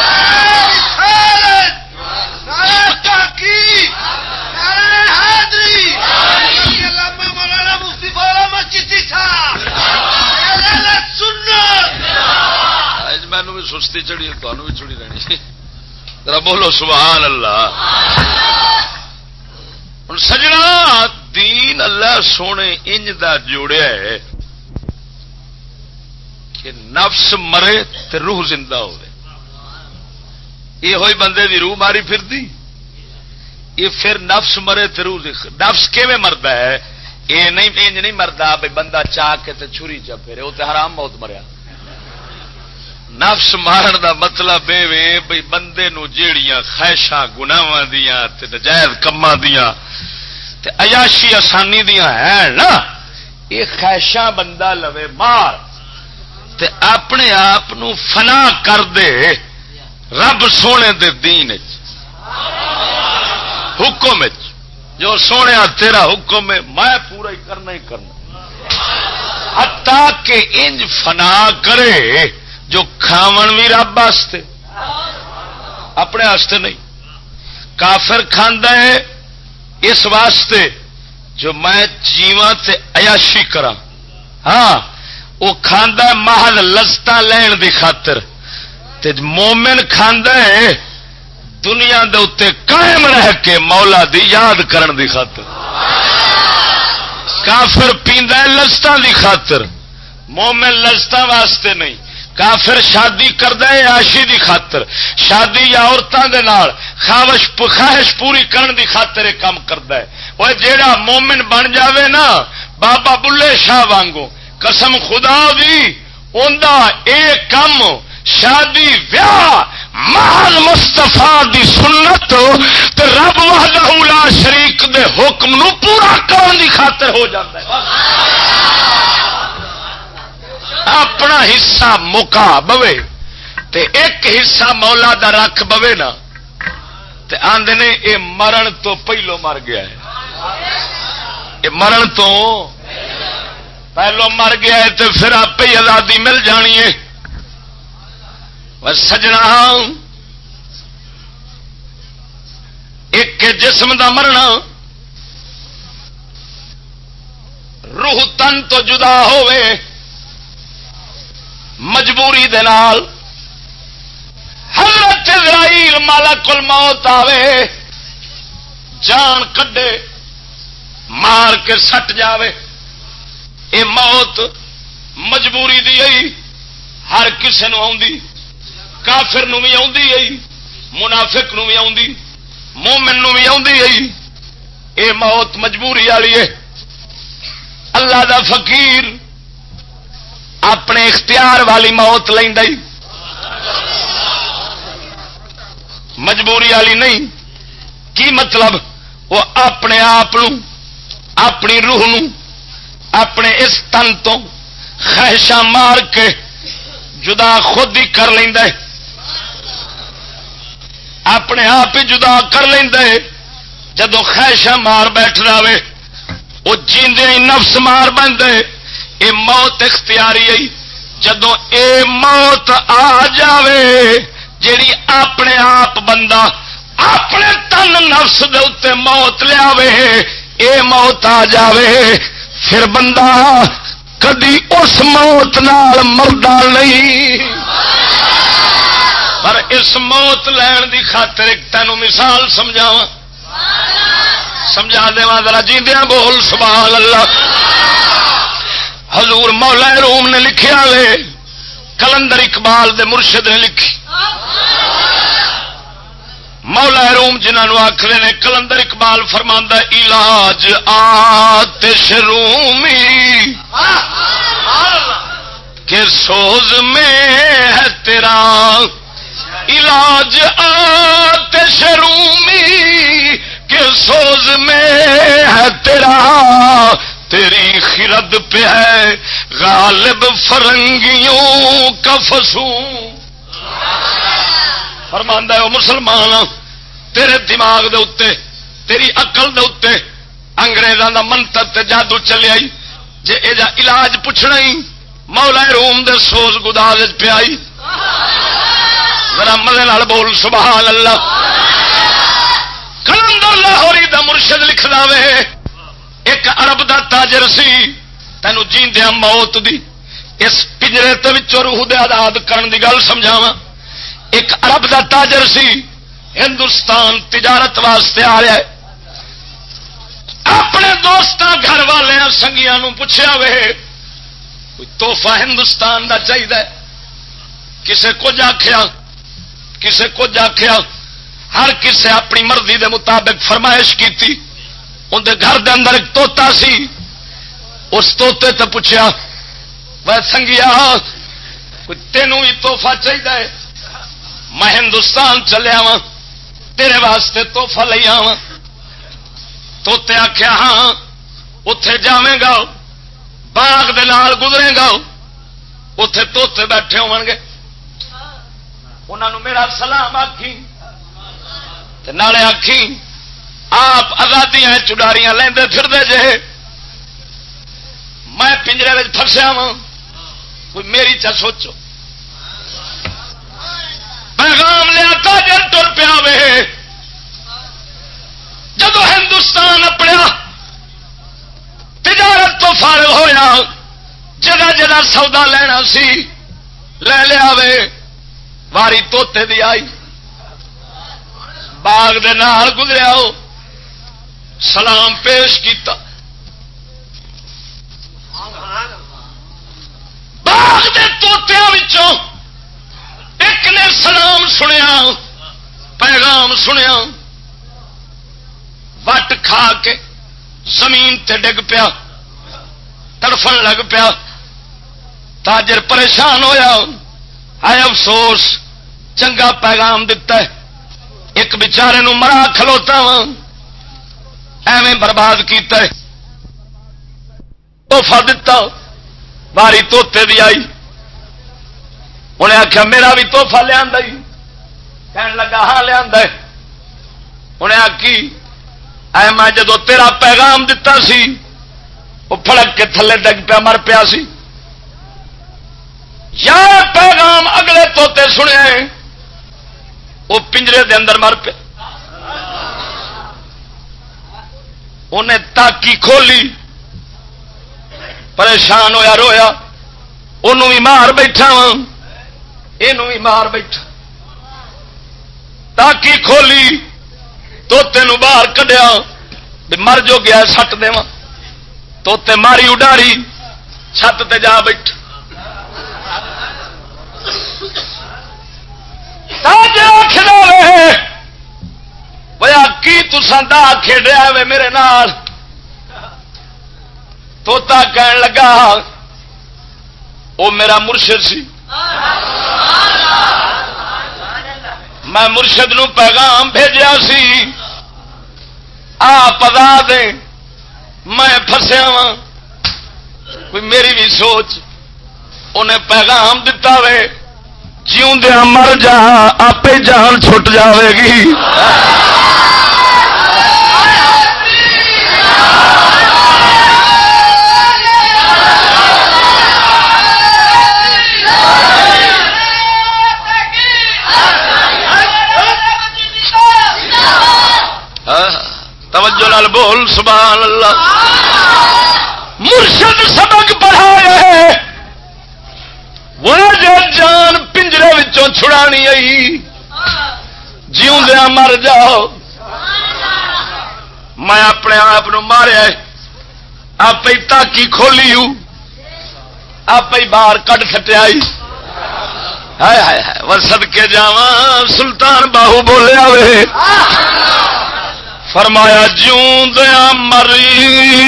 مینو بھی سستی چڑھی تمہیں بھی چڑی رہنی. ذرا بولو سبحان اللہ. ہوں سجنا دین اللہ سونے انج دا جوڑیا ہے کہ نفس مرے تے روح زندہ ہوئے. یہ ہوئی بندے دی روح ماری پھر دی. یہ پھر نفس مرے تے روح نفس کیویں مردا ہے؟ یہ نہیں انج نہیں مردا بھائی بندہ چاہ کے تے چھری چا پھرے وہ تے حرام موت مریا. نفس مارن دا مطلب یہ بھائی بندے نو جیڑیاں خواہشاں گناواں دیاں تے نجائز کماں دیاں تے عیاشی آسانی دیاں ہیں نا، یہ خواہشاں بندہ لوے مار تے اپنے آپ فنا کر دے رب سونے دے دین حکم جو سونے تیرا حکم ہے میں پورا ہی کرنا حتیٰ کہ انج فنا کرے جو کھاون بھی رب واسطے اپنے واسطے نہیں. کافر کھاندا ہے اس واسطے جو میں جیواں تے عیاشی کرا. ہاں وہ کھاندا ہے محض لذتاں لین دی خاطر تے مومن کھاندا ہے دنیا دے اوتے قائم رہ کے مولا دی یاد کرن دی خاطر. کافر پیندا ہے لذتاں دی خاطر، مومن لذتاں واسطے نہیں. کافر شادی کردا ہے عاشی دی خاطر، شادی یا عورتاں دے نال خواہش پوری کرن دی خاطر یہ کام کردا ہے. وہ جیڑا مومن بن جاوے نا بابا بلے شاہ وانگو قسم خدا دی اوندا اے کم شادی ویاہ محض مصطفیٰ دی سنت تے رب وحدہ لا شریک دے حکم نو پورا کرن دی خاطر ہو جاتا ہے. اپنا حصہ مکا بوے تے ایک حصہ مولا دا رکھ بوے نا تے آندے نے اے مرن تو پہلو مر گیا ہے. اے مرن تو پہلو مر گیا ہے تے پھر آپ ہی آزادی مل جانی ہے. سجنا ایک جسم دا مرنا روح تن تو جدا ہوئے مجبوری دے نال حضرت اسرائیل ملک الموت آوے جان کڈے مار کے سٹ جاوے. اے موت مجبوری دی آئی ہر کسے نو آوندی، کافر نو بھی آوندی آئی، منافق نو بھی آوندی، مومن نو بھی آوندی آئی. اے موت مجبوری والی ہے. اللہ دا فقیر اپنے اختیار والی موت لیندا ہی، مجبوری والی نہیں. کی مطلب؟ وہ اپنے آپ اپنی روح نو اپنے اس تن تو خواہشاں مار کے جدا خود ہی کر لیندا ہے، اپنے آپ ہی جدا کر لیندا ہے. جدو خواہشاں مار بیٹھ رہے وہ جیندے ہی نفس مار بنتا ہے. اے موت اختیاری ہے. جدو اے موت آ جاوے جیڑی اپنے آپ بندہ اپنے تن نفس دے اتے موت لیاوے، اے موت آ جاوے پھر بندہ کدی اس موت نال مردا نہیں. پر اس موت لین دی خاطر ایک تینوں مثال سمجھاواں، سمجھا دیواں ذرا جیندیاں بول سبحان اللہ. حضور مولا روم نے لکھیا وے، کلندر اقبال دے مرشد نے لکھی. مولا روم جنہوں آخر نے کلندر اقبال فرماندا علاج آتش رومی کہ سوز میں ہے تیرا، علاج آتش رومی کہ سوز میں ہے تیرا، تیری خرد پہ ہے غالب فرنگیوں کا فسوں. فرماندا ہے او مسلمان تیرے دماغ دے اتے تیری عقل دے اتے انگریزاں دا منتر تے جادو چلیا ہی جے اے جا علاج پوچھنا ہی مولا روم دے سوز گداز وچ پیائی. ذرا مزے نال بول سبحان اللہ. کلندر لاہوری دا مرشد لکھدا وے ایک عرب دا تاجر سی تینوں جیندیاں موت دی اس پنجرے تے وچوں روح دے آزاد کرن دی گل سمجھاواں. ایک عرب دا تاجر سی ہندوستان تجارت واسطے آ رہا ہے. اپنے دوستاں گھر والے سنگیاں نوں پوچھیا وے کوئی تحفہ ہندوستان دا چاہیے. کسے کچھ آخیا کسے کچھ آخیا ہر کسے اپنی مرضی دے مطابق فرمائش کیتی. اندر گھر دے اندر ایک توتا سی. اس توتے تے پوچھا وہ سنگیا کوئی تینوں بھی تحفہ چاہیے. میں ہندوستان چلیا وا تیرے واسطے تحفہ لے آواں. توتے آخیا ہاں اتے جاویں گا باغ دے نال گزرے گا اتے توتے بیٹھے ہون گے انہاں نوں میرا سلام آکھی نالے آکھی آپ آزادیاں چڈاریاں لیندے پھردے جے میں پنجرے وچ پھسیا وا کوئی میری چا سوچو. پیغام لیا تاجر ٹر پیا وے جدو ہندوستان اپنے تجارت تو فارغ ہویا جگہ جگہ سودا لینا سی لے لیا وے. واری توتے دی آئی باغ دے نال گزریا ہو سلام پیش کیتا. باغ دے توتیاں وچوں ایک نے سلام سنیا پیغام سنیا وٹ کھا کے زمین تے ڈگ پیا تڑفن لگ پیا. تاجر پریشان ہویا ہائے افسوس چنگا پیغام دتا ہے ایک بیچارے نو مرا کھلوتا وا ایویں برباد کیتا ہے. تحفہ دتا باری توتے دی آئی انہیں آخیا میرا بھی تحفہ لیا کہن لگا ہاں لیا. انہیں آخی اے میں جدو تیرا پیغام دتا سی وہ پھڑک کے تھلے ڈگ پیا مر پیا سی یا پیغام اگلے توتے سنے وہ پنجرے دے اندر مر پیا. انہیں تاکی کھولی پریشان ہویا رویا انہوں بھی مار بیٹھا وا یہ مار بیٹھا. تاکی کھولی توتے نو باہر کڈیا مر جو گیا سٹ دے توتے ماری اڈاری چھت تے جا بیٹھ. کی تساں دا کھیڈیا وے میرے نال. توتا کہن لگا وہ میرا مرشد سی میں مرشد نو پیغام بھیجیا سی آپ ادا دے میں پھسیا وا کوئی میری بھی سوچ. انہیں پیغام دتا وے جیوندیا مر جا آپ جان چھٹ جاوے گی. توجہ نال بول سبحان اللہ. مرشد سبق پڑھائے ہے وہ جو جان پنجرے وچوں چھڑانی آئی جیوندیا مر جاؤ. میں اپنے آپ ماریا آپ ہی تاکی کھولی آپ ہی باہر کٹ سٹیا. ہائے ہائے ہائے وہ صدقے جاواں سلطان باہو بولیا وے فرمایا جیوندیا مری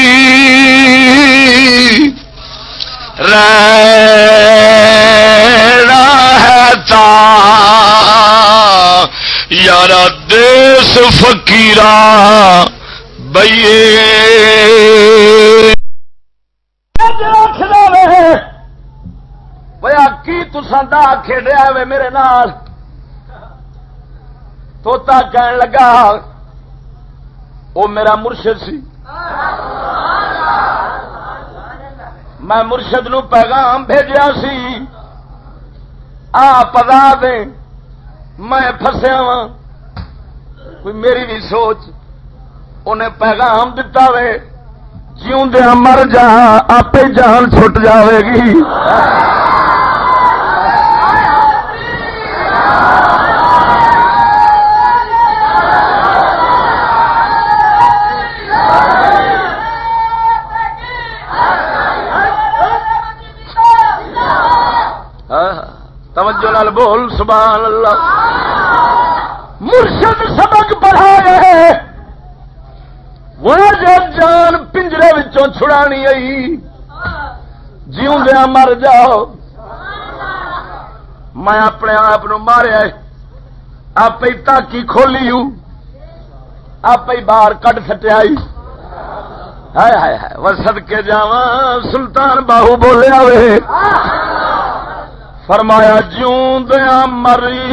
رہنا ہے تا یارا دیس فقیرا بئیے کی تساں دا کھیڈیا وے میرے نال. توتا کہن لگا وہ میرا مرشد سی میں مرشد نو پیغام بھیجیا سی آپ ادا دے میں پھسیا وا کوئی میری بھی سوچ انہیں پیغام دتا وے جیوندیا مر جا آپ جان چھٹ جاوے گی توجہ نال بول سبحان اللہ مرشد سبق پڑھائے وہ جان پنجرے وچوں چھڑانی آئی جیوندیا مر جاؤ میں اپنے آپ ماریا آپ ہی تاکی کھولی آپ ہی باہر کٹ سٹیا ہائے ہائے ہائے وہ صدقے جاواں سلطان باہو بولیا وے فرمایا جیوندیا مری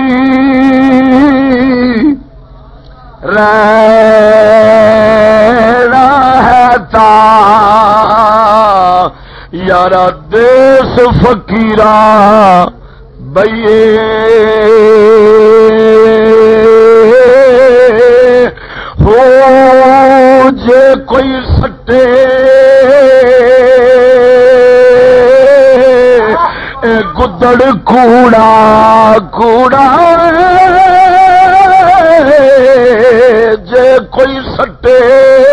رہنا ہے تا یارا دیس فقیرا بئیے ہو جے کوئی سٹے گدڑ کوڑا کوڑا جے کوئی سٹے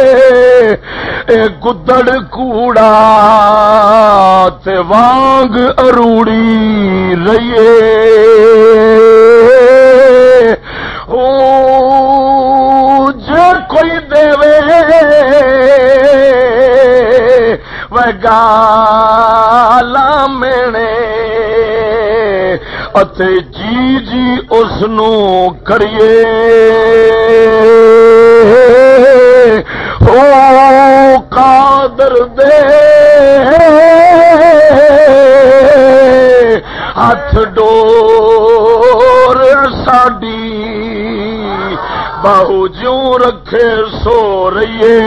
گدڑ کوڑا تے وانگ اروڑی رہیے او جے کوئی دیوے وہ گالا مینے اتے جی جی اس نو کریے او قادر دے ہاتھ ڈور ساڈی باہو جوں رکھے سو رہیے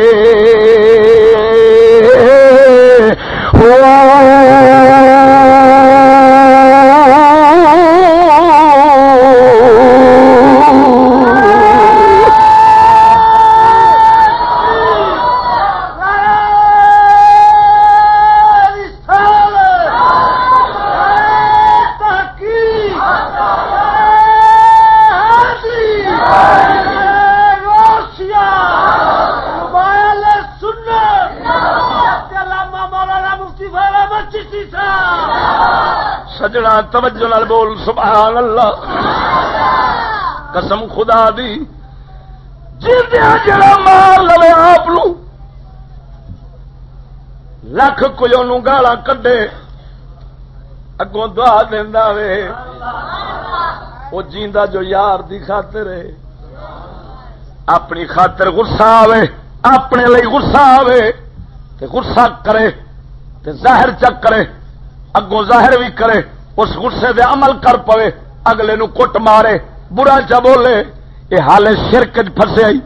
سجنا توجہ نال بول سبحان اللہ قسم خدا دی جڑا مار لوے آپ لکھ کوئی انہوں گالا کڈے اگوں دعا دینا وے وہ جیندا جو یار دی خاطر ہے اپنی خاطر غصہ آوے اپنے لئی غصہ آوے تے غصہ کرے تے ظاہر چک کرے اگوں ظاہر بھی کرے اس غصے دے عمل کر پوے اگلے نو کٹ مارے برا چا بولے یہ حال شرک پھسے آئی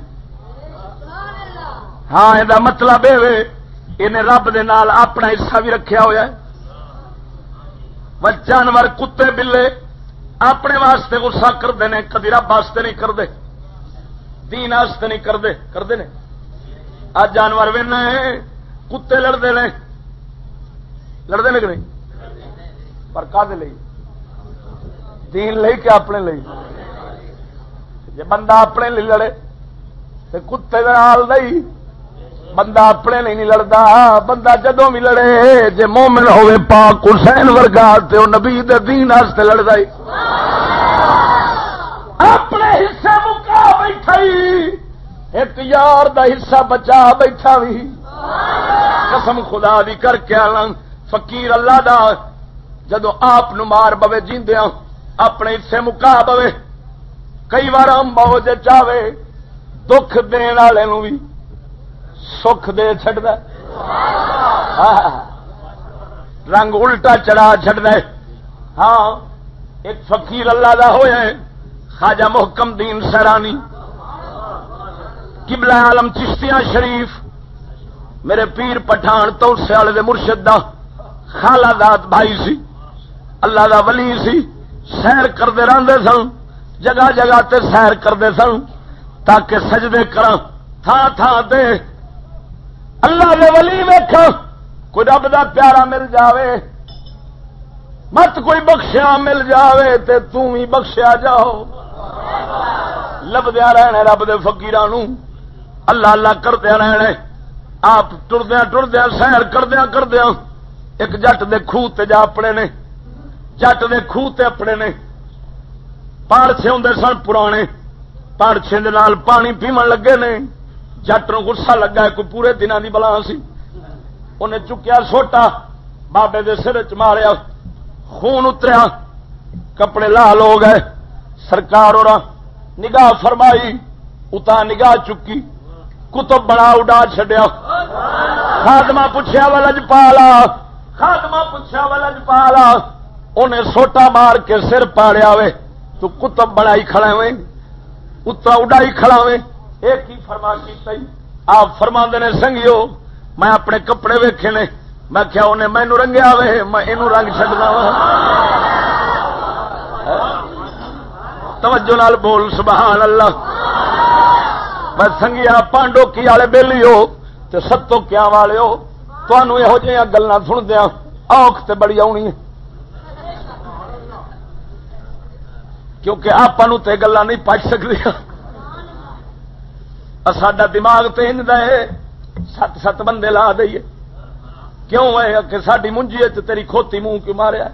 ہاں یہ مطلب ہے انہیں رب دے نال اپنا حصہ بھی رکھیا ہوا ہے وہ جانور کتے بلے اپنے واسطے غصہ کرتے ہیں کدی رب واسطے نہیں کرتے دین واسطے نہیں کرتے ہیں آج جانور وینا کتے لڑتے ہیں کہ نہیں پر کدے لئی دین لئی کہ اپنے لئی جی بندہ اپنے لیے لڑے تو کتے نال نہیں بندہ اپنے لیے نہیں لڑتا بندہ جدوں بھی لڑے جی مومن ہوئے پاک حسین ورگا تے وہ نبی دے دین واسطے لڑدا ہی اپنے حصے مکا بیٹھا ایک یار دا حصہ بچا بیٹھا بھی قسم خدا دی کر کے آنا فقیر اللہ دا جدو آپ مار بوے جیندیا اپنے حصے مکا بوے کئی بار بہت چاہے دکھ دین والے بھی سکھ دے چڑھتا رنگ الٹا چڑھا چڑھتا ہاں ایک فقیر اللہ دا ہویا ہے خواجہ محکم دین سیرانی قبلہ عالم چشتیاں شریف میرے پیر پٹھان توسے والے دے مرشد دا خالہ داد بھائی سی اللہ دا ولی سی سیر کرتے رہتے سن، جگہ جگہ تے سیر کرتے سن تاکہ سجدے کرن تھان تھان تے اللہ دے ولی ویکھ کوئی رب دا پیارا مل جاوے، مت کوئی بخشیا مل جاوے تے توں ہی بخشیا جاؤ، لبدیا رہنے رب دے فقیراں نوں، اللہ اللہ کردیا رہنے۔ آپ ٹردیا ٹردیا سیر کردیا کردیا ایک جٹ دے خوہ تے جا اپنے نے، جٹ دے خوہ تے اپنے نے پاڑچے ہوندے سن پرانے، پاڑچے دے نال پانی پیون لگے نے، جٹ نوں غصہ لگا ہے، کوئی پورے دناں دی بلا سی، انہیں چکیا سوٹا بابے دے سر چ ماریا، خون اتریا، کپڑے لال ہو گئے۔ سرکار اور نگاہ فرمائی، اتا نگاہ چکی، کتب بڑا اڈا چڈیا۔ خادمہ پوچھا ولج پالا، خادمہ پوچھا ولج پالا، انہیں سوٹا مار کے سر پاڑیا وے تو کتب بڑائی کھڑا وے، اترا اڈائی کھڑا وے، ایک ہی فرما کیتا ہی۔ آپ فرما نے سنگیو میں اپنے کپڑے ویکھے نے، میں کیا انہیں مینو رنگیا وے، میں اینو رنگ چھڈنا وا۔ توجہ نال بول سبحان اللہ۔ میں سنگیا پانڈوکی والے بیلی ہو تے ستو کیا والے ہو، تمہوں یہو جہاں گلاں سندیا اوکھ تے بڑی آنی ہے، کیونکہ آپ تے گلاں نہیں پچ سکتی۔ ساڈا دماغ تے انج دا ہے، سات سات بندے لا دئیے، کیوں ہے کہ ساڈی منجی تے تیری کھوتی منہ کیوں ماریا؟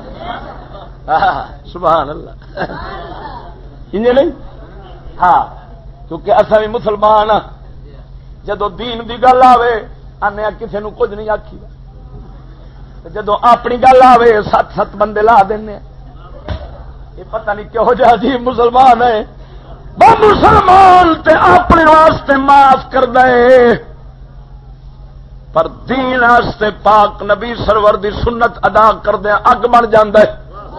سبحان اللہ، انج نہیں؟ ہاں، کیونکہ اصل بھی مسلمان ہاں، جدو دین دی گل آوے آنے کسی نو کچھ نہیں آکھی، جدو اپنی گل آوے سات سات بندے لا دینے، یہ پتہ نہیں کہو جہا عجیب مسلمان ہے۔ وہ مسلمان تے اپنے واسطے معاف کر دے پر دین واسطے پاک نبی سرور دی سنت ادا کر دیا اگ بن جاندا ہے،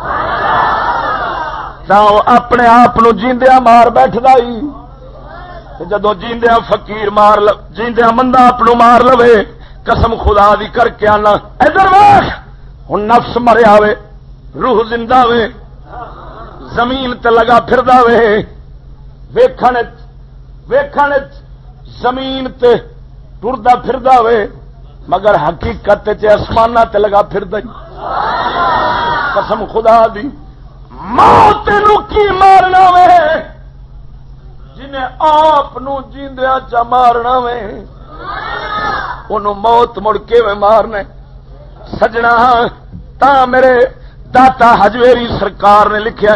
تاں اپنے آپ نو جیندیا مار بیٹھدا ہی، جدو جیندیا فقیر مار جیندیا بندہ اپنو مار لوے، قسم خدا دی کر کے آنا ادھر ویکھ، ہن نفس مریا وے، روح زندہ وے، زمین تے لگا پھردا وے، ویکھن زمین تے ٹردا پھردا وے، مگر حقیقت تے آسماناں تے لگا پھردا ہی۔ قسم خدا دی موت نو کی مارنا وے، جنہیں آپ جیندیا چا مارنا وے انہوں موت مڑ کے میں مارنا۔ سجنا تا میرے داتا حجویری سرکار نے لکھیا،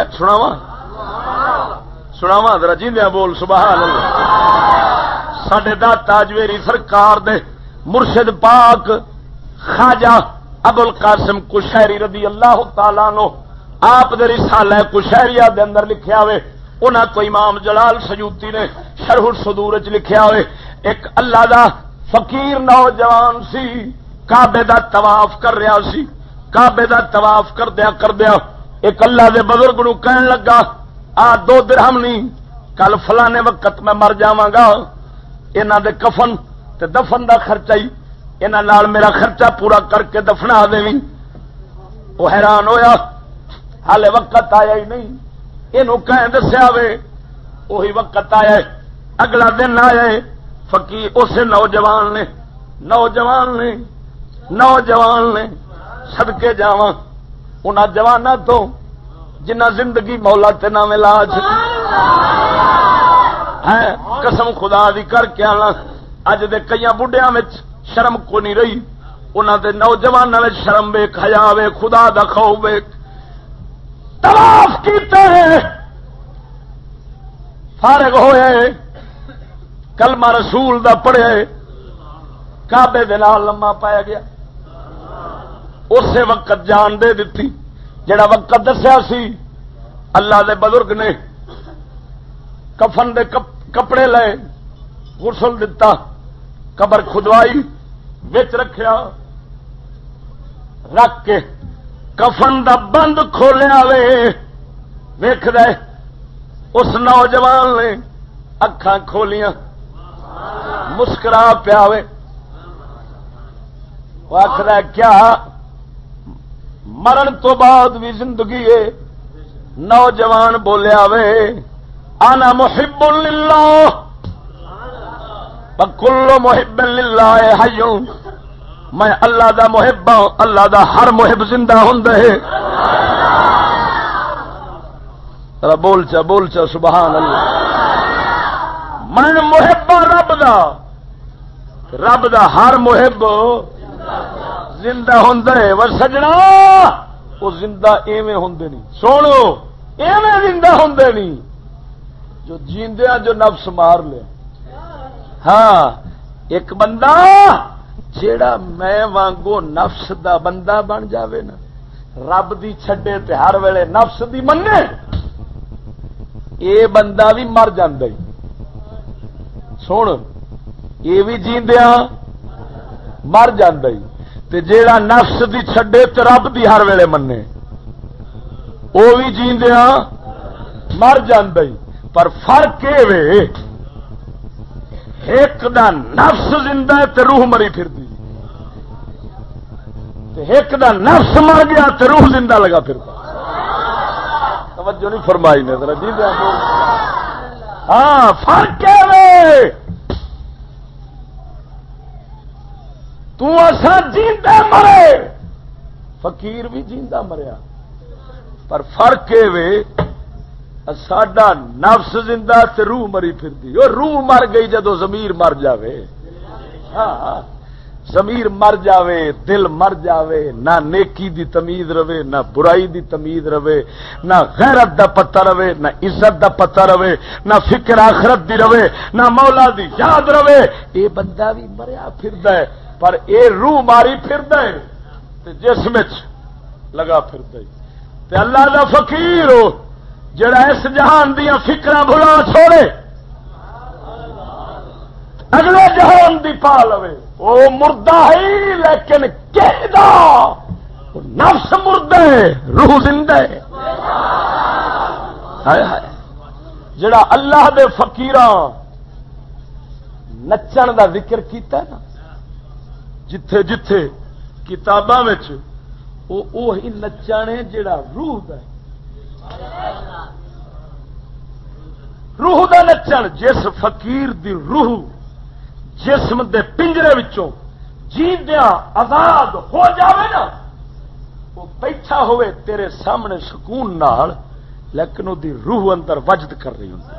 سناواں ذرا جیندیا بول سبحان اللہ۔ ساڈے داتا حجویری سرکار دے مرشد پاک خواجہ ابو القاسم کشیری رضی اللہ تعالیٰ عنہ آپ دے رسالہ کشیریہ دے اندر لکھیا ہوئے، انہاں تو امام جلال سیوطی نے شرح الصدور وچ لکھیا ہوئے، ایک اللہ دا فقیر نوجوان سی، کعبے دا طواف کر رہا سی، کعبے دا طواف کردیا ایک اللہ دے بزرگ نو کہن لگا، آ 2 درہم نہیں، کل فلانے وقت میں مر جاواں گا، انہاں دے کفن تے دفن دا خرچہ ہی انہاں نال میرا خرچہ پورا کر کے دفنا دیویں۔ وہ حیران ہویا، حالے وقت آیا ہی نہیں، اینو کہیں دسیا وے، وہی وقت آیا ہے، اگلا دن آیا ہے، فقیر اسے نوجوان نے صدقے جاواں انہاں جواناں تو جنہ زندگی مولا تے نام علاج ہے، قسم خدا دی کر کے آنا اج دے کئی بڈھیاں وچ شرم کو نہیں رہی، انہاں دے نوجواناں وچ شرم ویکھ، حیا ویکھ، خدا دا خوف ویکھ۔ طواف کیتے فارغ ہوئے، کلمہ رسول دا پڑھے، کعبے دے نال لمما پایا گیا، اسے وقت جان دے دیتی جڑا وقت دسیا سی۔ اللہ دے بزرگ نے کفن دے کپڑے لے، غسل دتا، قبر کھدوائی، وچ رکھیا، رکھ کے کفن دا بند کھولیا وے، ویکھ دے اس نوجوان نے اکھاں کھولیاں، مسکرا پیا وے، وہ آخر کیا مرن تو بعد بھی زندگی ہے، نوجوان بولیا وے انا محب للہ وکل محب للہ حی، میں اللہ دا محب ہوں، اللہ دا ہر محب زندہ ہوندا ہے. بول چا سبحان اللہ. میں محب رب دا ہر محب زندہ ہوندا ہے. ور سجنا وہ زندہ ایویں ہوندے نہیں، سنو ایویں زندہ ہوندے نہیں جو جیندیاں جو نفس مار لیا. ہاں ایک بندہ جیڑا میں وانگو نفس دا بندہ بن جاوے نا، رب دی چھڈے تے ہر ویلے نفس دی منے، اے بندہ بھی مر جاندا ہے. سن یہ بھی جیندیاں مر جاندا ہے، تے جیڑا نفس دی چھڈے تے رب دی ہر ویلے منے او بھی جیندیاں مر جاندا ہے. پر فرق اے وے ایک دا نفس زندہ ہے تے روح مری پھردی، تے ایک دا نفس مر گیا تے روح زندہ لگا پھردا. توجہ نہیں فرمائی نے ذرا جی. ہاں فرق ہے وے تو اساں جیندے مرے، فقیر بھی جیندہ مریا، پر فرق ہے وے ساڈا نفس زندہ تے روح مری پھردی. اور روح مر گئی جدو ضمیر مر جاوے. ہاں ضمیر مر جاوے، دل مر جاوے، نہ نیکی دی تمیز رہے، نہ برائی دی تمیز رہے، نہ غیرت دا پتہ رہے، نہ عزت دا پتہ رہے، نہ فکر آخرت دی رہے، نہ مولا دی یاد رہے، اے بندہ بھی مریا پھردا ہے. پر اے روح ماری پھردا ہے تے جسم وچ لگا پھردا ہے. تے اللہ دا فقیر ہو جڑا اس جہان دیا فکراں بھلا چھوڑے اگلے جہان دی پا لوے، وہ مردہ ہے لیکن کہدا نفس مردہ ہے روح زندہ ہے. ہائے ہائے جڑا اللہ دے فقیراں نچن دا ذکر کیتا ہے نا جتھے جتھے کتاباں وچ وہی نچن ہے جڑا روح دا ہے. روح دا نچن جس فقیر دی روح جسم دے پنجرے وچوں جیندیاں آزاد ہو جاوے نا، وہ بیٹھا ہوئے تیرے سامنے سکون نال، لیکن وہ دی روح اندر وجد کر رہی ہوں،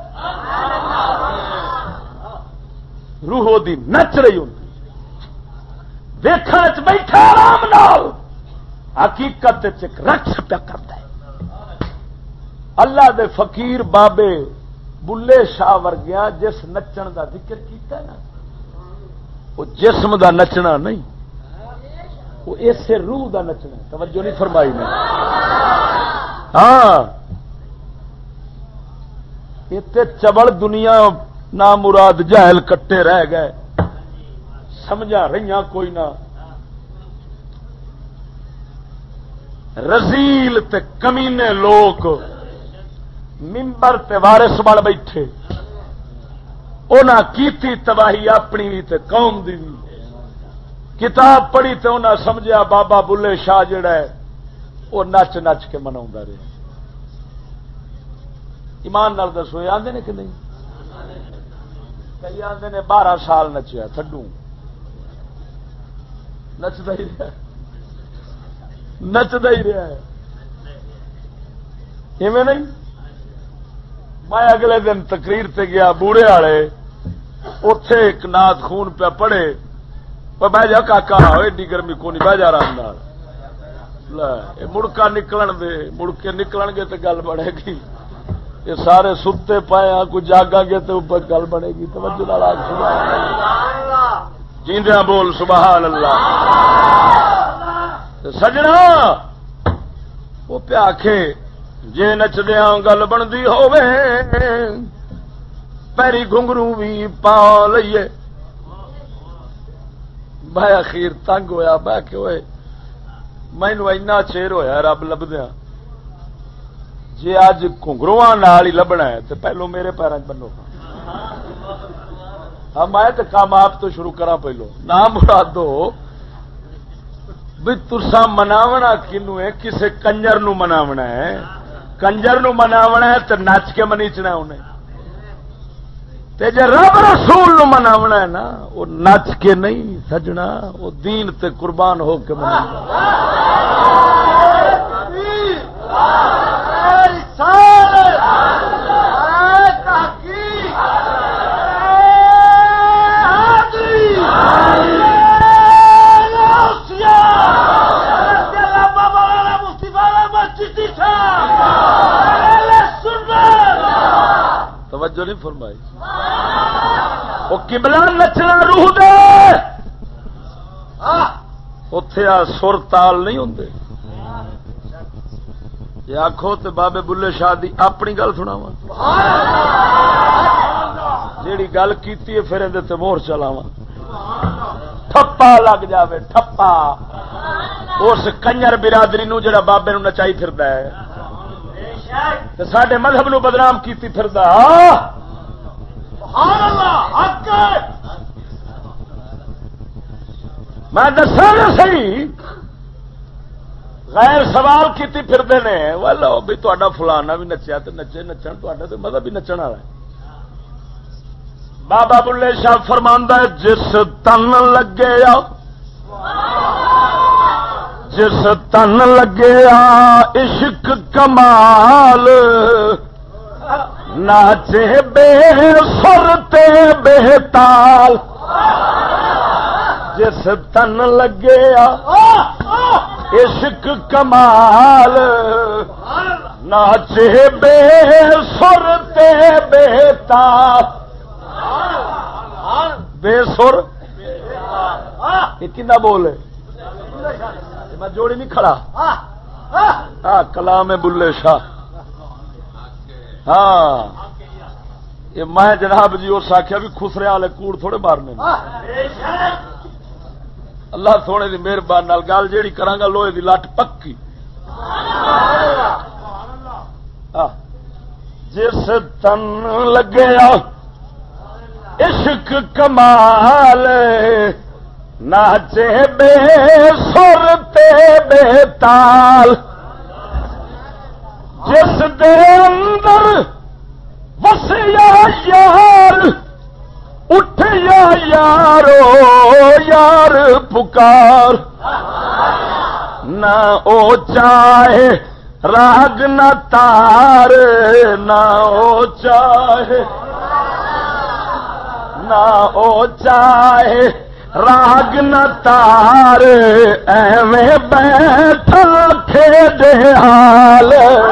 روح وہ دی نچ رہی ہوں، دیکھنے بیٹھا آرام نال، حقیقت ایک رقص پہ کرتا ہے. اللہ دے فقیر بابے بلے شاہ ورگیا جس نچن دا ذکر کیتا ہے نا، وہ جسم دا نچنا نہیں، وہ اسے روح دا نچنا. توجہ نہیں فرمائی نے. ہاں اتنے چبل دنیا نامراد جہل کٹے رہ گئے، سمجھا رہی کوئی نہ. رزیل تے کمینے لوگ ممبر تے وارث بن بیٹھے، انہاں کیتی تباہی اپنی بھی تے قوم دی بھی. کتاب پڑھی تے انہاں سمجھا بابا بلے شاہ جڑا ہے وہ نچ نچ کے مناوندا رہا. ایمان نال دسو یہ آندے نے کہ نہیں؟ کئی آندے نے 12 سال نچیا تھڈو نچدا ہی رہا، نچدا ہی رہا ہے. ایویں نہیں. میں اگلے دن تقریر تے گیا بوڑھے والے، اتے ایک نات خون پہ پڑھے، بہ جا کاکا ایڈی گرمی کو نہیں، بہ جا آرام نال، مڑکا نکلن دے، مڑ کے نکلن گے تو گل بنے گی. یہ سارے ستے پائے ہیں، کوئی جاگا گے تو گل بنے گی. توجہ نال سبحان اللہ، جیندیاں بول سبحان اللہ. سجنا وہ پہ آکھے جے نچدیا گل بنتی ہوے پیری گھنگرو بھی پا لئیے. میں اخیر تنگ ہویا بہ کے ہوئے مینو اینا چیر ہویا رب لبدیا، جی اج گھنگرواں نال ہی لبنا ہے تو پہلو میرے پیروں بنو. ہاں میں تو کام آپ تو شروع کرا پہلو. نہ مرادو بھی تسا مناونا کنو ہے، کسے کنجر نو مناونا ہے. کنجر نو مناونا ہے تو نچ کے منیچنا انہیں، تے جے رب رسول نو مناونا ہے نا وہ نچ کے نہیں سجنا، وہ دین تے قربان ہو کے مناونا۔ توجہ نہیں فرمائی؟ وہ قبلہ نچنا روح دے، اتے آ سر تال نہیں ہوں۔ یہ آخو تو بابے بلے شاہ دی اپنی گل سناوا، جیڑی گل کیتی ہے پھر اندر تے مہر چلاوا، ٹھپا لگ جاوے ٹھپا اس کنجر برادری نو جڑا بابے نو نچائی پھردا ہے تے ساڈے مذہب نو بدنام کیتی پھردا۔ سبحان اللہ، حق میں دساں نا صحیح، غیر سوال کیتی پھردے نے، لو بھی تہاڈا فلانا بھی نچیا تے نچے نچن، تہاڈا تے مذہب بھی نچن والا ہے۔ بابا بلے شاہ فرماندا ہے جس تن لگے جس تن لگے عشق کمال، ناچے بے سر تے بے تال، جس تن لگے عشق کمال، ناچے بے سر تے بے تال۔ بے سر یہ کنا بول ہے؟ میں جوڑی نہیں کھڑا، کلام بلے شاہ۔ ہاں یہ میں جناب جی اس آخیا بھی خسرے والے کوڑ تھوڑے مارنے، اللہ سونے کی مہربانی گل جیڑی کرانگا لوہے دی لٹ پکی۔ جس تن لگے عشق کمال، ناچے بے سر تے بے تال، جس دے اندر وسیا یار، اٹھیا یارو یار پکار، نہ او چاہے راگ نہ تار، نہ او چاہے راگ نہ تار، ایویں بیٹھا کھیڈے حال۔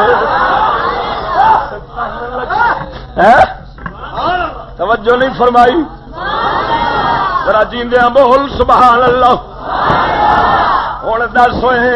توجہ نہیں فرمائی؟ ذرا جیندیاں بول سبحان اللہ۔ ہوں دس ہوئے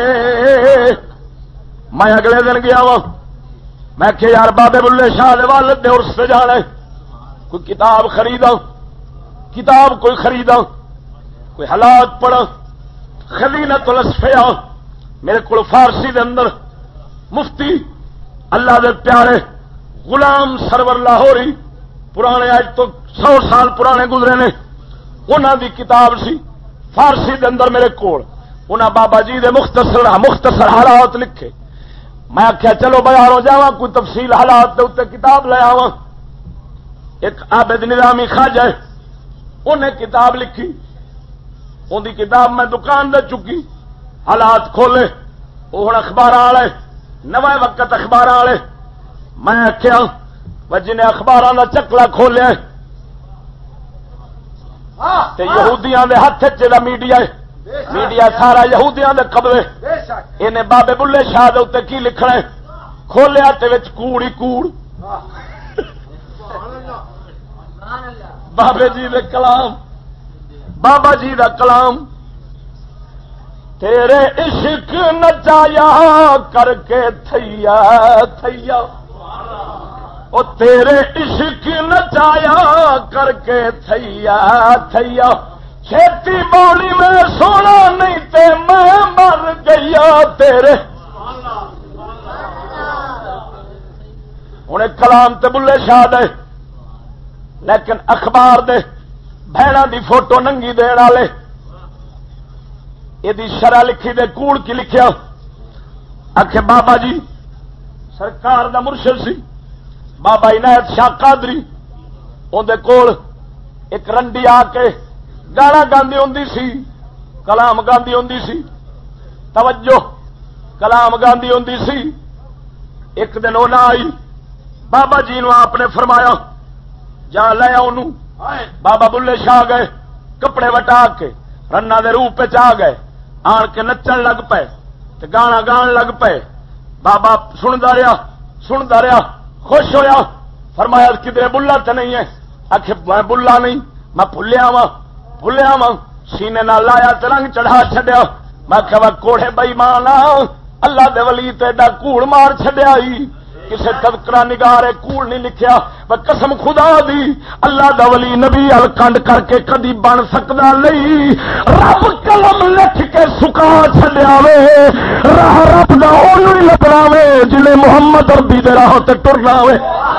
میں اگلے دن گیا وا، میں کہ یار بابے بلے شاہ دے والد دے عرس سے جانا، کوئی کتاب خریدا، کتاب کوئی خریدا، کوئی حالات پڑھا، خزینۃ الاصفیاء میرے کو فارسی دے اندر مفتی اللہ دے پیارے غلام سرور لاہوری، پرانے اج تو 100 سال پرانے گزرے نے، انہاں دی کتاب سی فارسی دے اندر میرے کول، انہاں بابا جی دے مختصر حالات لکھے۔ میں آخیا چلو بازاروں جاواں کوئی تفصیل حالات دے اوتے کتاب لے آواں۔ ایک عابد نظامی خواجہ انہیں کتاب لکھی، ان کی کتاب میں دکان دے چکی، حالات کھولے، وہ ہوں اخبار والے نویں وقت اخبار والے، میں آخیا جنہیں اخبار کا چکلا کھولیا یہودیاں دے ہاتھ چ میڈیا میڈیا سارا یہودیاں دے قبضے، انہیں بابے بلے شاہ دے اتنے کی لکھنا ہے، کھولیا تے وچ کوڑ ہی کوڑ، بابے جی دے کلام، بابا جی دا کلام، تیرے عشق نچایا کر کے تھیا تھیا، او تیرے عشق نچایا کر کے تھیا تھیا، چھیتی بولی میں سونا نہیں تے میں مر گیا تیرے۔ انہیں کلام تے بلے شاہ دے، لیکن اخبار دے بہنوں دی فوٹو ننگی دین والے، یہ شرح لکھی دے کوڑ کی لکھیا، آخے بابا جی سرکار دا مرشد سی بابا عنایت شاہ قادری، اندر کول ایک رنڈی آ کے گانا گاندی ہوندی سی، کلام گاندی ہوندی سی، توجہ کلام گاندی ہوندی سی۔ ایک دن وہ نہ آئی، بابا جی نو آپ نے فرمایا جا لے انہوں۔ بابا بلے شاہ گئے، کپڑے وٹا کے رنا دے روپ آ گئے، آن کے نچن لگ پے تے گانا گان لگ پے۔ بابا سنتا رہا خوش ہویا، فرمایا کدھر بلا تو نہیں ہے؟ آخر میں بلا نہیں، میں بھولیا وا سینے نال لایا تے رنگ چڑھا چھڈیا۔ میں کہ کوڑے بئی مانا اللہ دے ولی تے ایڈا کوڑ مار چھڈیا ہی، کسے تذکرہ نگارے کوڑ نہیں لکھیا۔ میں قسم خدا دی اللہ دا ولی نبی ال کنڈ کر کے کدی بن سکدا نہیں۔ رب قلم لکھ کے سکا چھڈیا وے، راہ رب دا اونوں ہی لبنا وے جنے محمد عربی دے راہ تے ٹرنا وے۔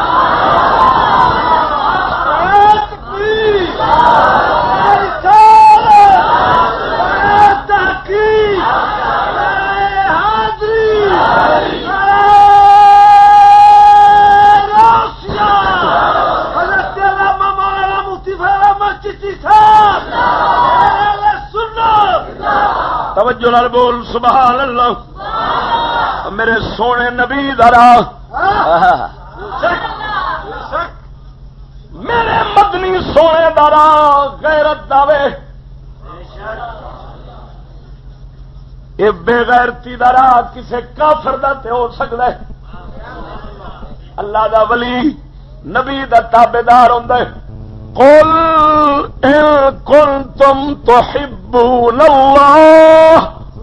توجہ نال بول سبحان اللہ۔ میرے سونے نبی درا، میرے مدنی سونے درا غیرت داوے، یہ بے غیرتی درا کسے کافر دا تے ہو سکتا ہے؟ اللہ دا ولی نبی دا تابعدار ہوندا ہے۔ قل ان کنتم تحبون اللہ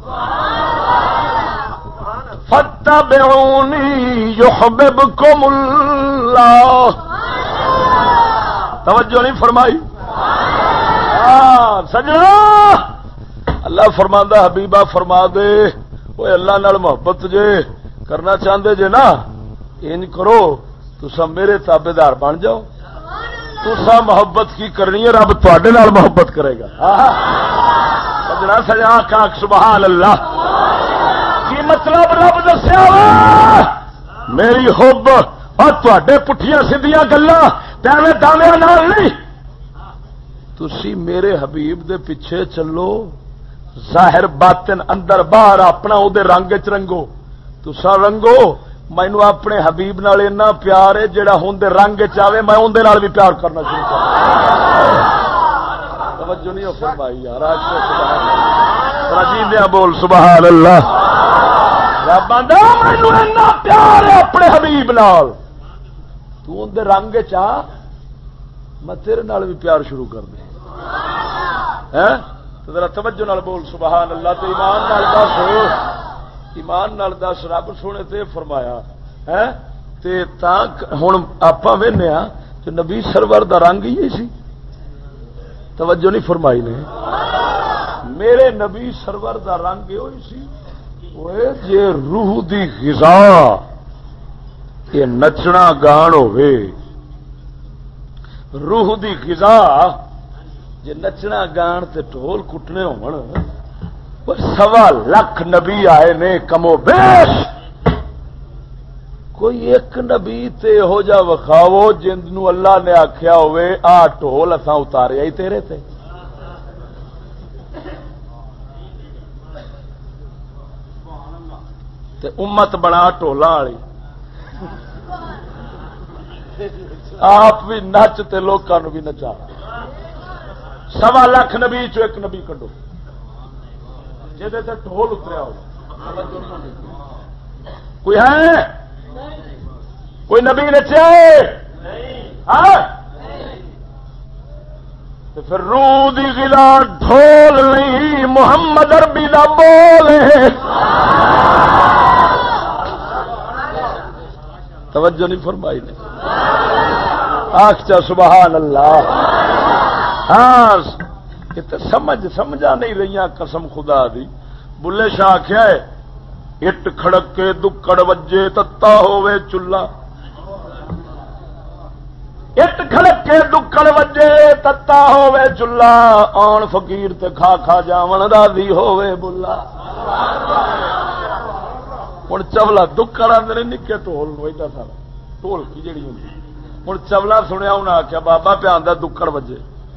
فاتبعونی یحببکم اللہ۔ توجہ نہیں فرمائی؟ سجنا اللہ فرماندا حبیبہ فرما دے وہ اللہ نال محبت جے کرنا چاہندے جے نا انج کرو تسا میرے تابعدار بن جاؤ، تسا محبت کی کرنی ہے رب تواڈے نال محبت کرے گا۔ سجنا سجا کا سبحان اللہ۔ کی مطلب رب دسیا میری حب اور تواڈے پٹھیاں سیدھیاں گلاں تے داویاں نال نہیں، تسی میرے حبیب دے پیچھے چلو، ظاہر باطن اندر باہر اپنا او دے رنگ چ رنگو، تسا رنگو۔ مینو اپنے حبیب نال اتنا پیار ہے جڑا ہوں دے رنگ چاہے میں اندر نال بھی پیار کرنا شروع کر۔ توجہ نہیں ہو فرمائی یار، رجیندیا بول سبحان اللہ۔ رب آندا مینو اتنا پیار ہے اپنے حبیب نال، تو اندر رنگ چاہ میں تیرے نال بھی پیار شروع کر دیں۔ ذرا توجہ نال بول سبحان اللہ۔ تو ایمان نال دس، ایمان نال دس رب سونے تے فرمایا ہے تے تاں ہن آپاں وینے ہاں کہ نبی سرور دا رنگ ہی سی۔ توجہ نہیں فرمائی نے؟ میرے نبی سرور دا رنگ ہوئی سی اوے جے روح دی غذا یہ نچنا گان ہوئے، روح دی غذا جے نچنا گان تے ڈھول کٹنے ہون، 1.25 لاکھ نبی آئے نے کمو بیش، کوئی ایک نبی تے ہو جا وکھاو جن نو اللہ نے آکھیا ہوئے آ ٹول اساں اتاریا ہی تیرے تے۔ تے امت بنا ٹولا والی، آپ بھی نچ تے لوکاں نو بھی نچا۔ 1.25 لاکھ نبی چو ایک نبی کڈو جہدے تے ڈھول اتریا ہو۔ کوئی ہے؟ کوئی نبی نچیا ہے؟ تو پھر روح دی غذا ڈھول نہیں، محمد عربی دا بول ہے۔ توجہ نہیں فرمائی نے؟ آخچا سبحان اللہ۔ ہاں سمجھا نہیں رہی قسم خدا دی۔ بلے شاہ آخیا ہے اٹ کھڑک کے دکڑ وجے تتا ہوے چلا، اٹ کھڑک کے دکڑ وجے تتا ہوے چلا، آن فقیر تے کھا کھا جاون راضی ہوے بلا۔ ہوں چبلا دکڑ آدھے نکے ٹول ایڈا سارا ٹول کی جڑی ہوتی ہوں چبلا سنیا انہیں آخیا بابا پیا دکڑ وجے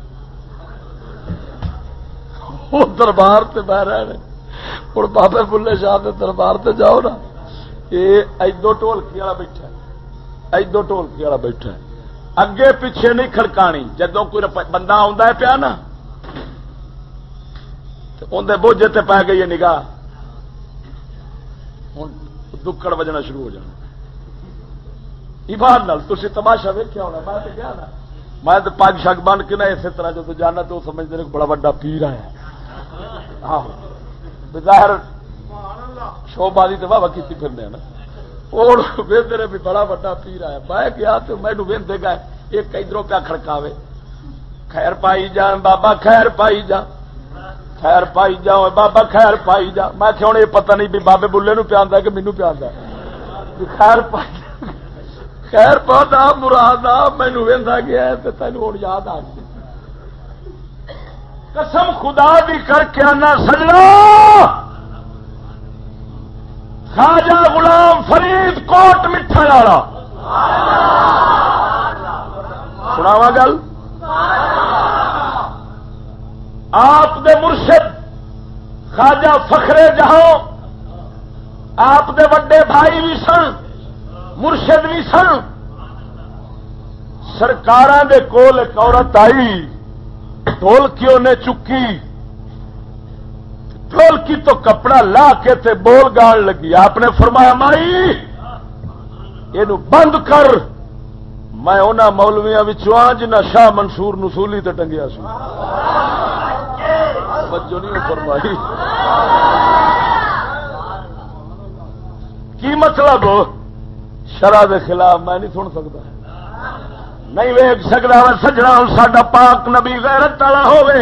وہ دربار سے بہ رہے ہیں ہوں بابے بلے شاہ کے دربار سے جاؤ نا یہ ادو ٹولکی والا بیٹھا ادو ٹولکی والا بیٹھا اگے پیچھے نہیں کھڑکانی جدو کوئی بندہ آتا ہے پیا نا اندر بوجھے تے پی گئی ہے نگاہ ہوں دکڑ وجنا شروع ہو جانا ایمان نال تسی تماشا ویکھیا ہونا میں تو گیا نا میں تو پگ شگ بن کے نا اسی طرح جب جانا تو سمجھتے ہیں بڑا بڑا پیر آیا بظاہر شو بازی تو واہ کی پھرنے نا اور ویندے بھی بڑا بڑا پیر آیا میں گیا تو مینو ویندے گئے ایک ادھروں پیا کھڑکاوے خیر پائی جان بابا خیر پائی جا خیر پائی جا بابا خیر پائی جا میں کہ ہوں یہ پتہ نہیں بھی بابے بلے نو پیا کہ مینو پیا خیر پائی خیر بہت آ مراد آ مینو وہدا گیا تو تین ہوں یاد آ گئی قسم خدا بھی کر کے آنا سجنا خواجہ غلام فرید کوٹ مٹھا والا سناوا گل آپ دے مرشد خواجہ فخرے جہاں آپ دے وڈے بھائی بھی سن مرشد بھی سن سرکاراں دے کول ایک عورت آئی ڈھولکی نے چکی ڈھولکی تو کپڑا لا کے تے بول گان لگی آپ نے فرمایا مائی یہ بند کر میں انہاں مولویاں وچوں جنہ شاہ منصور نصولی تے ٹنگیا سی توجہ نہیں فرمائی کی مطلب شرع دے خلاف میں نہیں سن سکتا نہیں ویکھ سکتا میں سجنا ساڈا پاک نبی غیرت والا ہوے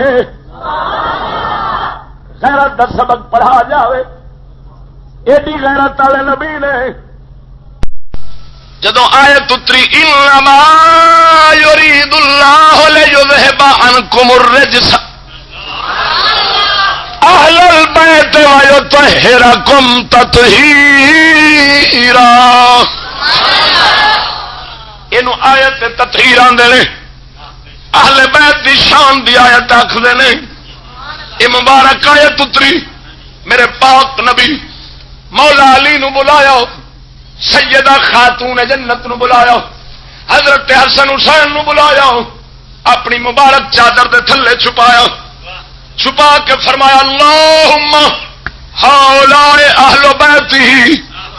غیرت دا سبق پڑھا جاوے ایڈی غیرت والے نبی نے جدو آیت اتری انما یرید اللہ لیذھب عنکم الرجس اہل البیت ویطہرکم تطہیرا اینو آیت تطہیر آندے نے اہل بیت دی شان دی آیت آکھدے نے یہ مبارک آیت اتری میرے پاک نبی مولا علی نو بلایا سیدہ خاتون جنت نو بلایا حضرت حسن حسین نو بلایا اپنی مبارک چادر دے تھلے چھپایا چھپا کے فرمایا اللہم ہؤلاء اہل بیتی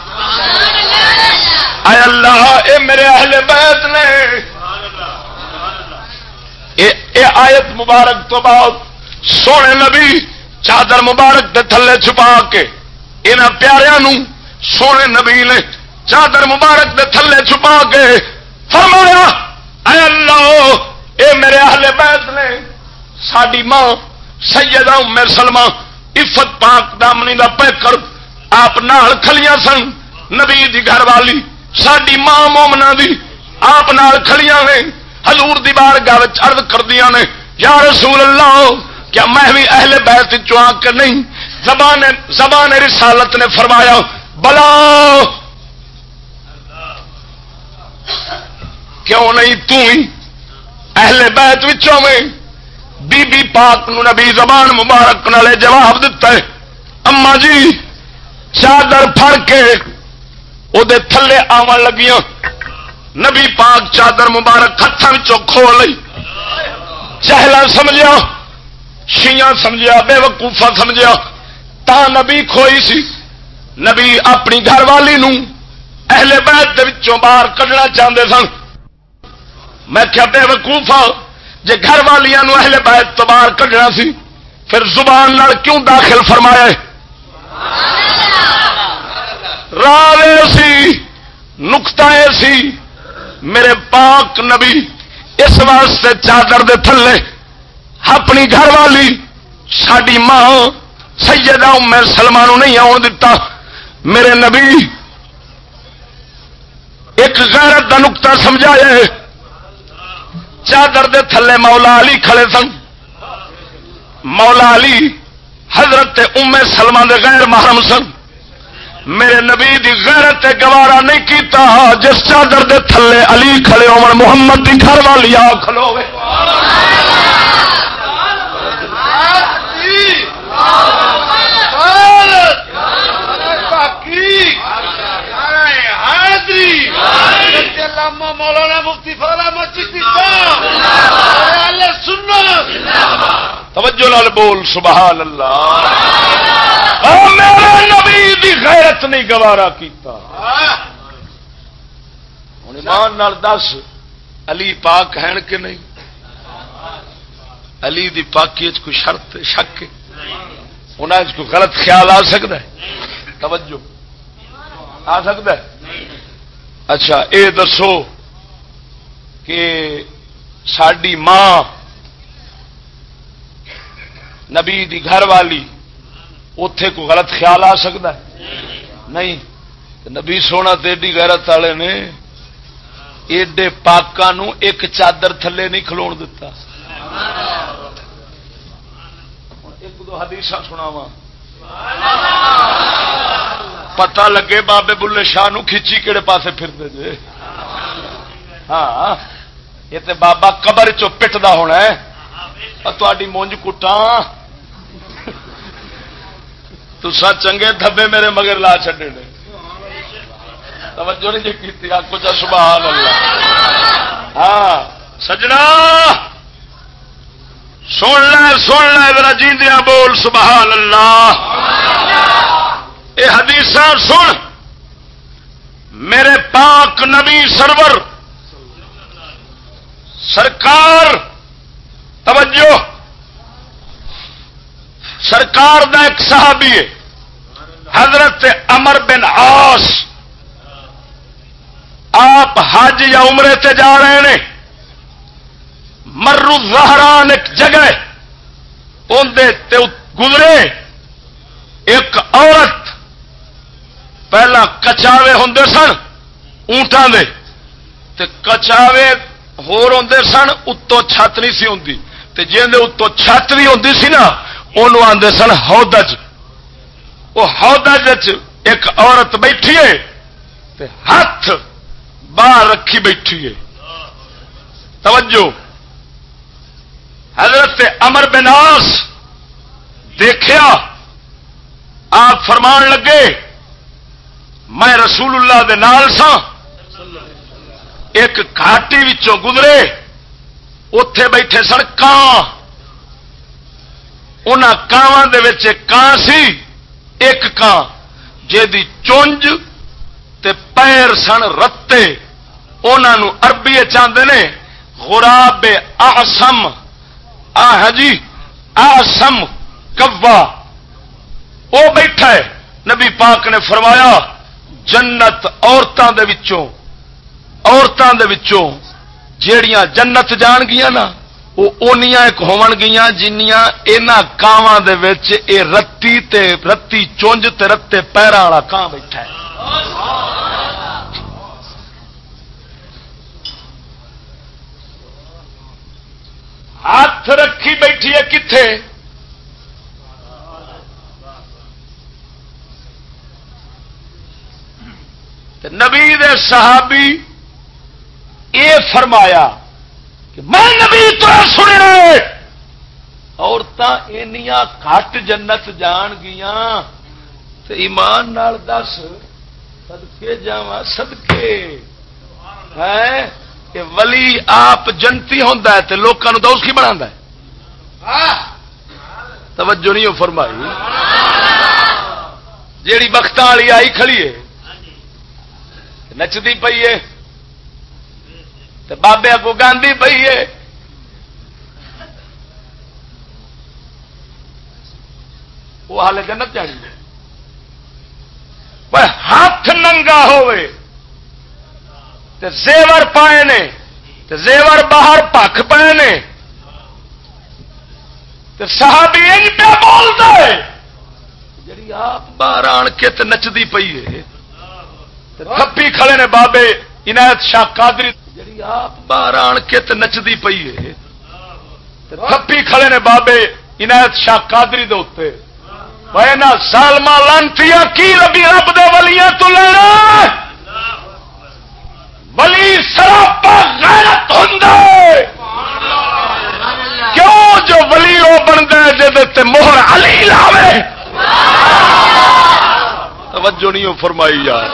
اے اللہ اے میرے اہل بیت نے اے آیت مبارک تو بعد سونے نبی چادر مبارک دے تھلے چھپا کے انہاں پیاریاں نو سونے نبی نے چادر مبارک دے تھلے چھپا کے فرمایا اے اللہ اے میرے اہل بیت نے ساڈی ماں سیدہ ام سلمہ عفت پاک دامنی دا پیکر آپ نال کھلیاں سن نبی دی گھر والی ساڈی ماں مومنہ دی آپ نال کھلیاں نے حضور دی بارگاہ وچ عرض کردیاں نے یا رسول اللہ کیا میں بھی اہل بیت وچوں آ کے نہیں زبان رسالت نے فرمایا بلا کیوں نہیں تو ہی اہل بیت وچوں میں بی بی پاک نو نبی زبان مبارک نالے جواب دیتا ہے اما جی چادر پھڑ کے او دے تھلے آون لگیاں نبی پاک چادر مبارک ہتھاں وچوں کھول لئی جہلا سمجھیا شیعہ سمجھیا بے وقوفا سمجھیا تا نبی کھوئی سی نبی اپنی گھر والی نو اہل بیت دے وچوں باہر کڈنا چاہندے سن میں کیا بے وقوفا جے گھر والیاں نو اہل بیت تو باہر کڈنا سی پھر زبان نال کیوں داخل فرمایا ہے راوے سی نقطہ سی میرے پاک نبی اس واسطے چادر دے تھلے اپنی گھر والی ساڈی ماں سیدہ ام سلمہ نو نہیں آن دتا میرے نبی ایک غیرت دا نقطہ سمجھایا ہے چادر دے تھلے مولا علی کھڑے سن مولا علی حضرت ام سلمہ دے غیر محرم سن میرے نبی دی غیرت گوارا نہیں کیتا جس چادر دے تھلے علی کھڑے ہون محمد دی گھر والی آ کھلوے مولانا مفتی فضل احمد چشتی توجہ لال بول سبحان اللہ میرے نبی دی غیرت نہیں گوارا کیتا ہن ایمان نال دس علی پاک ہیں کہ نہیں علی دی پاکی وچ کوئی شرط شک انہاں وچ کوئی غلط خیال آ سکدا ہے توجہ آ سکدا ہے اچھا اے دسو کہ ساڈی ماں نبی دی گھر والی اتے کوئی غلط خیال آ سکتا ہے نہیں نبی سونا تے ایڈی غیرت والے نے ایڈے پاکاں ایک چادر تھلے نہیں کھلو دتا ایک دو حدیث سناواں پتہ لگے بابے بلے شاہ نو کھچی کہڑے پاسے پھرتے جے ہاں یہ تے بابا قبر چو پٹدا ہونا ہے تاری مونج کٹاں تسا چنگے دھبے میرے مگر لا چھڈے نے توجہ نہیں جی کی کچھ سبحان اللہ ہاں سجنا سن لے ذرا جیندیاں بول سبحان اللہ اے حدیث سن میرے پاک نبی سرور سرکار توجہ سرکار دا ایک صحابی ہے حضرت عمر بن عاص آپ حج یا عمرے تے جا رہے ہیں مرو زہران ایک جگہ اندے تے گزرے ایک عورت پہلا کچاوے ہوندے سن اونٹاں دے تے کچاوے ہور ہوندے سن اتوں چھت نہیں سی ہوندی تے جیندے اتوں چھت بھی ہوندی سی نا انہوں آندے سن ہودج وہ ہودج ایک عورت بیٹھی ہے تے ہاتھ باہر رکھی بیٹھی ہے توجہ حضرت عمر بن عاص دیکھیا آپ فرمان لگے میں رسول اللہ دے نال سا ایک گھاٹی وچوں گزرے اتے بیٹھے سن کان انہاں کاواں دے وچ ایک کان سی ایک کان جیدی چونج تے پیر سن رتے انہاں نو عربی چاندے نے غراب اعصم جی آسم کوا وہ بیٹھا ہے نبی پاک نے فرمایا جنت عورتاں دے وچوں جیڑیاں جنت جان گیاں نا وہ اونیاں ایک ہون گیاں جنیاں انہاں کاواں دے وچ اے رتی چونج تے رتے پیراں والا کان بیٹھا ہے ہاتھ رکھی بیٹھی ہے کتھے نبی دے صحابی اے فرمایا کہ میں نبی تو سنے عورتاں اینیاں گھٹ جنت جان گیاں تے ایمان نال دس صدقے جاواں صدقے ہے کہ ولی آپ جنتی ہوندا ہے تے لوکاں نوں دوست کی بناندا ہے توجہ نہیں فرمائی جیڑی بختاں والی آئی کھڑی ہے نچدی پئی ہے تے بابے اگوں گاندی پئی ہے وہ حالے جنت جانی ہے ہاتھ ننگا ہوئے تے زیور پائے نے تے زیور باہر پک پائے نے تے صحابی انج پہ بولدا ہے جڑی آپ باہر آن کے تے نچدی پئی ہے تے تھپی کھڑے نے بابے عنایت شاہ قادری جڑی آپ باہر آن کے تے نچدی پئی ہے تے تھپی کھڑے نے بابے عنایت شاہ قادری دے اوتے سالما لانتی کی ربی رب دے ولیاں تو لینا ولی سراپا غیرت ہوندا کیوں جو ولی وہ بنتا ہے جے مہر علی لاوے توجہ نہیں فرمائی یار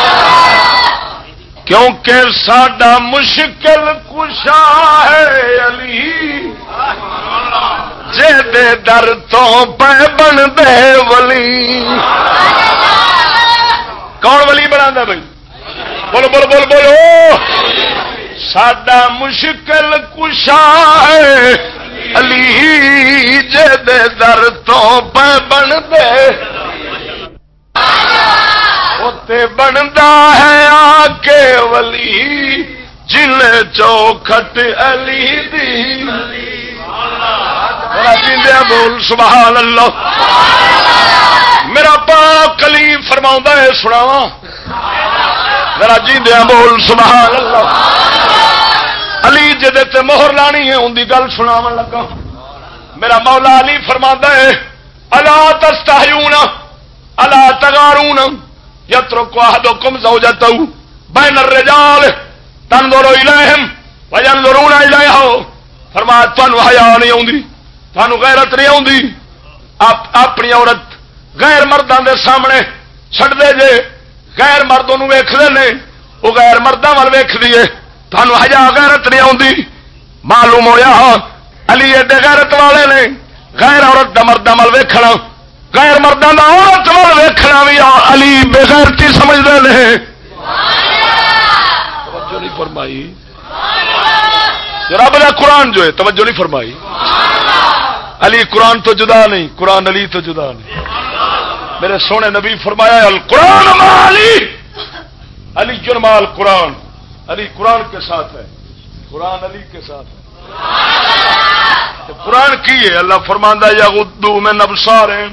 کیونکہ ساڈا مشکل کشا ہے علی جے دے در تو پہ بن دے ولی کون ولی بنا بھائی بولو بولو بولو بولو ساڈا مشکل کشا ہے علی جے دے در تو پہ بن دے تے بندا ہے آ کے ولی جن چوکھٹ علی دی بول سبحان اللہ میرا پاک کلیم فرماؤں ہے سناواں میرا جیندیا بول سبحان اللہ علی جدے تے مہر لانی ہے ان دی گل سناون لگا میرا مولا علی فرماتا ہے الا تستحیون الا تغارون یترک احدکم زوجته بین الرجال تنظر الیہم وینظرون الیہ فرمایا تانوں حیا نہیں آوندی تانوں غیرت نہیں آوندی اپنی عورت غیر مرداں دے سامنے چھڈ دے جے غیر مردوں نوں ویکھدے نے وہ غیر مرداں ول ویکھدی ہے تانوں حیا غیرت نہیں آوندی معلوم ہویا علی ایڈے غیرت والے نے غیر عورت دا مرداں ول ویکھنا غیر مرداں دا عورت ول ویکھنا بھی علی بے غیرتی سمجھدے نے توجہ نہیں فرمائی رب دا قرآن جو ہے توجہ نہیں فرمائی علی قرآن تو جدا نہیں قرآن علی تو جدا نہیں میرے سونے نبی فرمایا القرآن مع علی علی جرمال قرآن علی قرآن کے ساتھ ہے قرآن علی کے ساتھ ہے قرآن کی ہے اللہ فرماندہ یغضوا من ابصارہم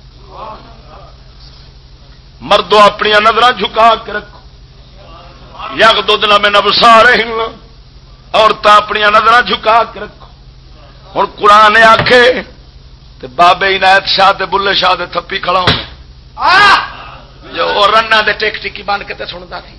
مردوں اپنی نظر جھکا کے رکھو یغضضن من ابصارہم عورتیں اپنی نظر جھکا کے رکھو ہوں قرآن آکھے تے بابے عنایت شاہ تے بلے شاہ دے تھپی کھڑا ہوں جو رنا دے ٹیک ٹکی بن کے تے سنتا تھی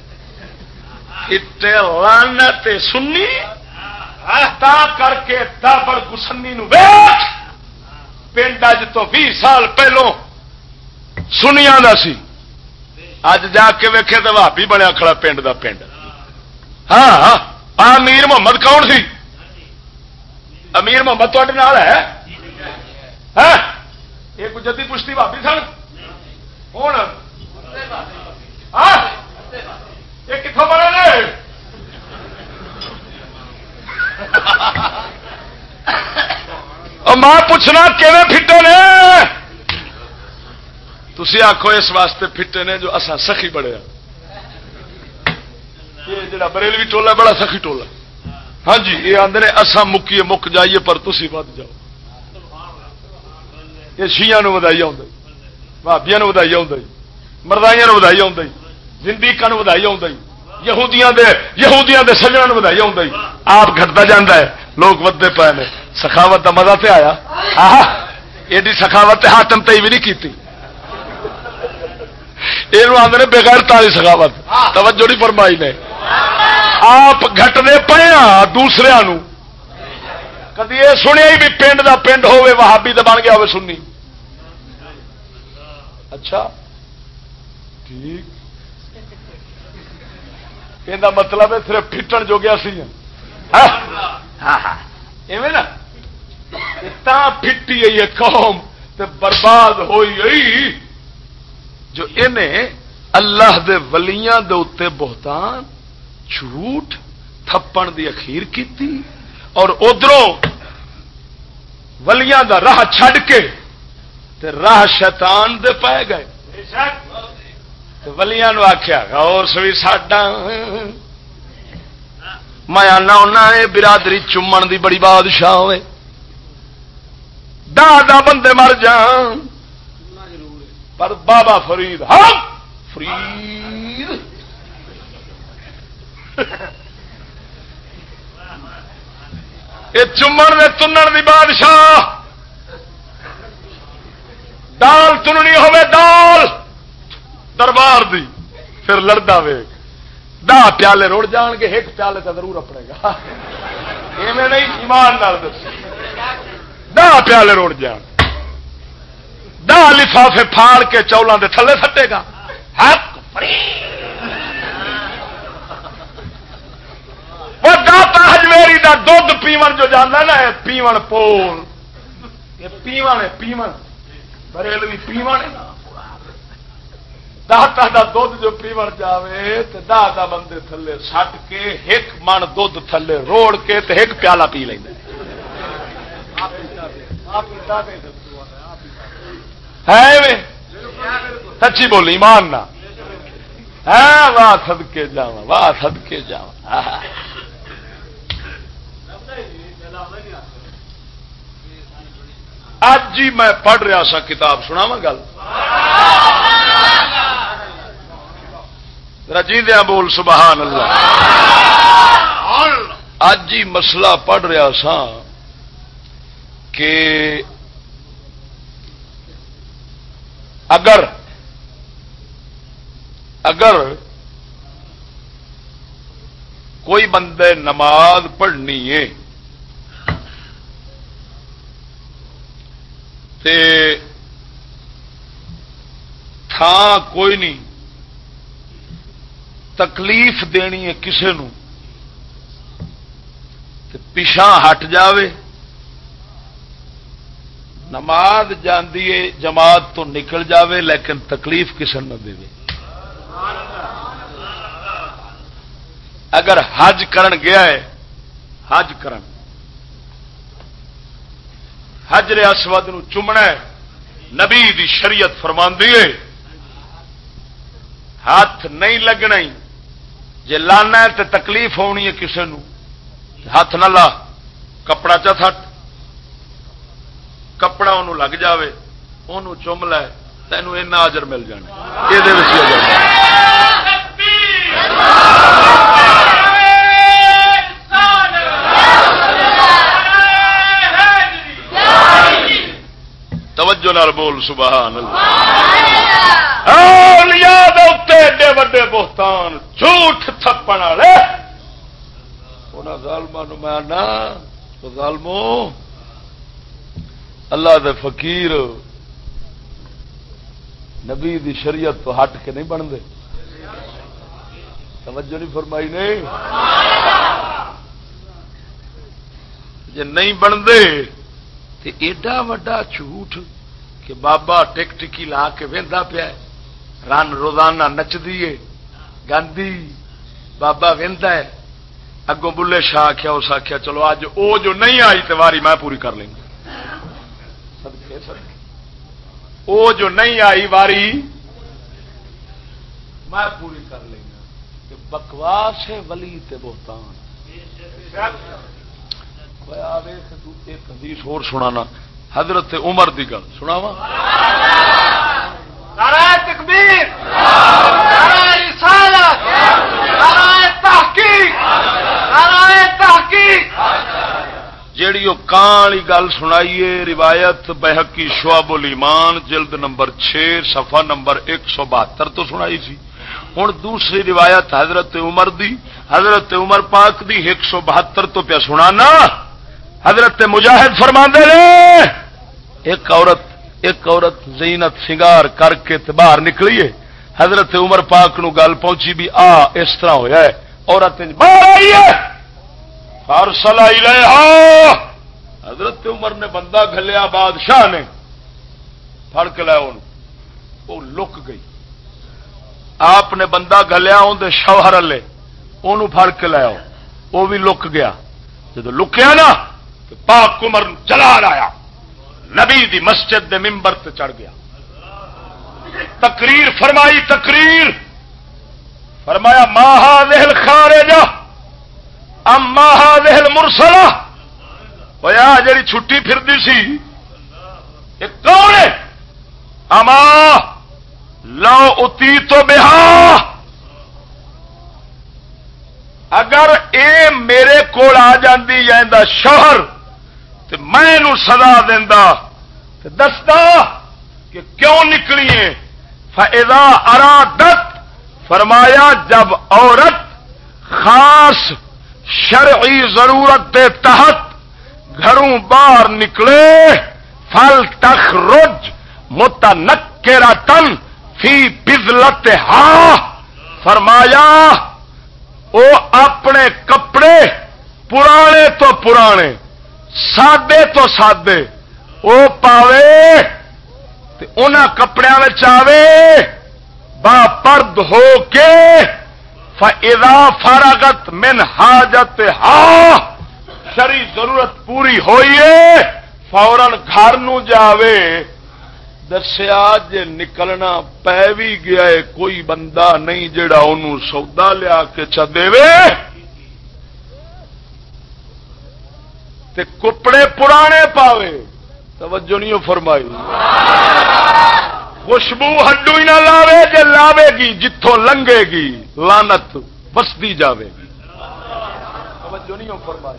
اتنے لانا تے سنی تا کر کے دابڑ گسنی نو ویکھ پنڈ اج تو 20 سال پہلوں سنیا دا سی اج جا کے ویکھے تو بھابی بنیا کھڑا پنڈ دا پنڈ ہاں ہاں امیر محمد کون سی امیر محمد تے نال ہے یہ کوئی جدی پشتی بھابی سن ہوں یہ کتوں بنے نے میں پوچھنا کیویں پھٹے نے تھی آخو اس واسطے پھٹے نے جو اصا سخی بڑے یہ جڑا بریلوی ٹولا بڑا سخی ٹولا ہاں جی یہ آدھے نے اصا مکیے مک جائیے پر تھی ود جاؤ یہ شیعہ نو ودائی آ بھابیاں نو ودائی آ مردائیاں نو ودائی آ زندیقاں نو ودائی آ یہودیاں دے سجنا نو ودائی آ آپ گھٹتا جانا ہے لوگ ودے پے نے سخاوت کا مزہ تے آیا ایڈی سخاوت حاتم تے بھی نہیں کی یہ آدھے بغیرت والی سخاوت توجہ نہیں فرمائی نے آپ گھٹنے پے دوسرے کدی یہ سنیا ہی بھی پنڈ دا پنڈ ہوے وہابی تے بن گیا ہوے سنی اچھا ٹھیک یہ مطلب ہے صرف پھٹن جو گیا سی ایویں نا پھٹی گئی ہے قوم تے برباد ہوئی گئی جو انہیں اللہ دے ولیاں دے اتے بہتان جھوٹ تھپن دی اخیر کیتی اور ادھروں ولیاں دا راہ چھڈ کے تے راہ شیطان دے پے گئے ولیاں نو آخیا غوث بھی ساڈا میں آنا انہاں نے برادری چومن دی بڑی بادشاہ ہوئے دا بندے مر جان پر بابا فرید ہاں فرید یہ چومن نے تنن دی بادشاہ دال تننی ہوے دال دربار دی پھر لڑدا ویگ 10 پیالے رڑ جان گے 1 پیالے تو ضرور اپنے گا ایویں نہیں ایمان نال دس 10 پیالے رڑ جان 10 لفافے پھاڑ کے چولاں دے تھلے سٹے گا حق وہ داتا ہجویری دا دودھ پیون جو جانا نا پیون پول یہ پیون ہے پیون بریلوی پیون ہے داتا دا دودھ جو پیون جاوے تو دا بندے تھلے سٹ کے 1 من دودھ تھلے روڑ کے تے 1 پیالہ پی لینا ہے سچی بولی ایمان نہ واہ صدکے جاواں واہ صدکے جاواں اج ہی میں پڑھ رہا سا کتاب سناواں گل رجیدیا بول سبحان اللہ اج ہی مسئلہ پڑھ رہا سا کہ اگر کوئی بندے نماز پڑھنی ہے تے تھان کوئی نہیں تکلیف دینی ہے کسے نو تے پیچھا ہٹ جاوے نماز جاندی ہے جماعت تو نکل جاوے لیکن تکلیف کسے نہ دے اگر حج کرن گیا ہے حج کرن حجر اسود نو چومنا ہے نبی دی شریعت فرماندی ہے ہاتھ نہیں لگنا ہی جے لانا ہے تے تکلیف ہونی ہے کسے نو ہاتھ نہ لا کپڑا چا تھٹ کپڑا انہوں لگ جاوے انہوں چوم لے تینوں اینا اجر مل جانا یہ دے وچ اجر توجہ نال بول سبحان اللہ اولیاء دے اوتے ایڈے وڈے بہتان جھوٹ تھپن والے انہاں ظالماں نوں میں نا ظالمو اللہ دے فقیر نبی دی شریعت تو ہٹ کے نہیں بن دے توجہ نہیں فرمائی نہیں جے نہیں بن دے تے ایڈا وڈا جھوٹ کہ بابا ٹک ٹکی لا کے ویندا پیا رن روزانہ نچدی ہے گاندی بابا ویندا ہے اگوں بلے شاہ آخیا اس آخیا چلو اج او جو نہیں آئی تے واری میں پوری کر لیں گے او جو نہیں آئی واری میں پوری کر لیں گا بکواس ہے ولی تے بہتان ایک حدیث اور سنانا حضرت عمر دی گل سناواں نعرہ تکبیر نعرہ رسالت نعرہ تحقیق نعرہ تحقیق جیڑی وہ کالی گل سنائیے روایت بہقی شعب الایمان جلد نمبر 6 صفحہ نمبر 172 تو سنائی سی ہن دوسری روایت حضرت عمر دی حضرت عمر پاک دی 172 تو پیا سنانا حضرت مجاہد فرماندے نے ایک عورت زینت سنگار کر کے باہر نکلی ہے حضرت عمر پاک نو گل پہنچی بھی اس طرح ہویا ہے عورت باہر آئی ہے فارسل الیہا حضرت عمر نے بندہ گھلیا بادشاہ نے پھڑ کے لایا وہ لک گئی آپ نے بندہ گھلیا اندر شوہر لے انہوں پھڑ کے لایا وہ بھی لک گیا جب لکیا نا تو پاک عمر چلا لایا نبی دی مسجد دے ممبر تے چڑھ گیا تقریر فرمائی تقریر فرمایا ما هذه الخارجہ اما هذه المرسلہ ہویا جڑی چھٹی پھردی سی یہ کون ہے اما لو اتیتو بہا اگر اے میرے کول آ جاندی یا اندا شوہر تے میں نو سزا دیندا تے دسدا کہ کیوں نکلی ہیں؟ فَإِذَا أَرَادَتْ فرمایا جب عورت خاص شرعی ضرورت کے تحت گھروں باہر نکلے فَلْتَخْرُجْ مُتَنَكِّرَةً فِي بِذْلَتِهَا فرمایا وہ اپنے کپڑے پرانے تو پرانے سادے تو سادے وہ پاوے انہاں کپڑیاں میں آوے با پرد ہو کے فَإِذَا فَرَغَتْ مِنْ حَاجَتِهَا شرعی ضرورت پوری ہوئی ہے فوراً گھر نو جاوے. دسیا جے نکلنا پی بھی گیا ہے کوئی بندہ نہیں جڑا انہوں سودا لیا کے چا دے تے کپڑے پرانے پاوے. توجہ نہیں فرمائی. خوشبو ہڈو ہی نہ لاوے جے لاوے گی جتوں لنگے گی لعنت وسدی جاوے گی. توجہ نہیں فرمائی.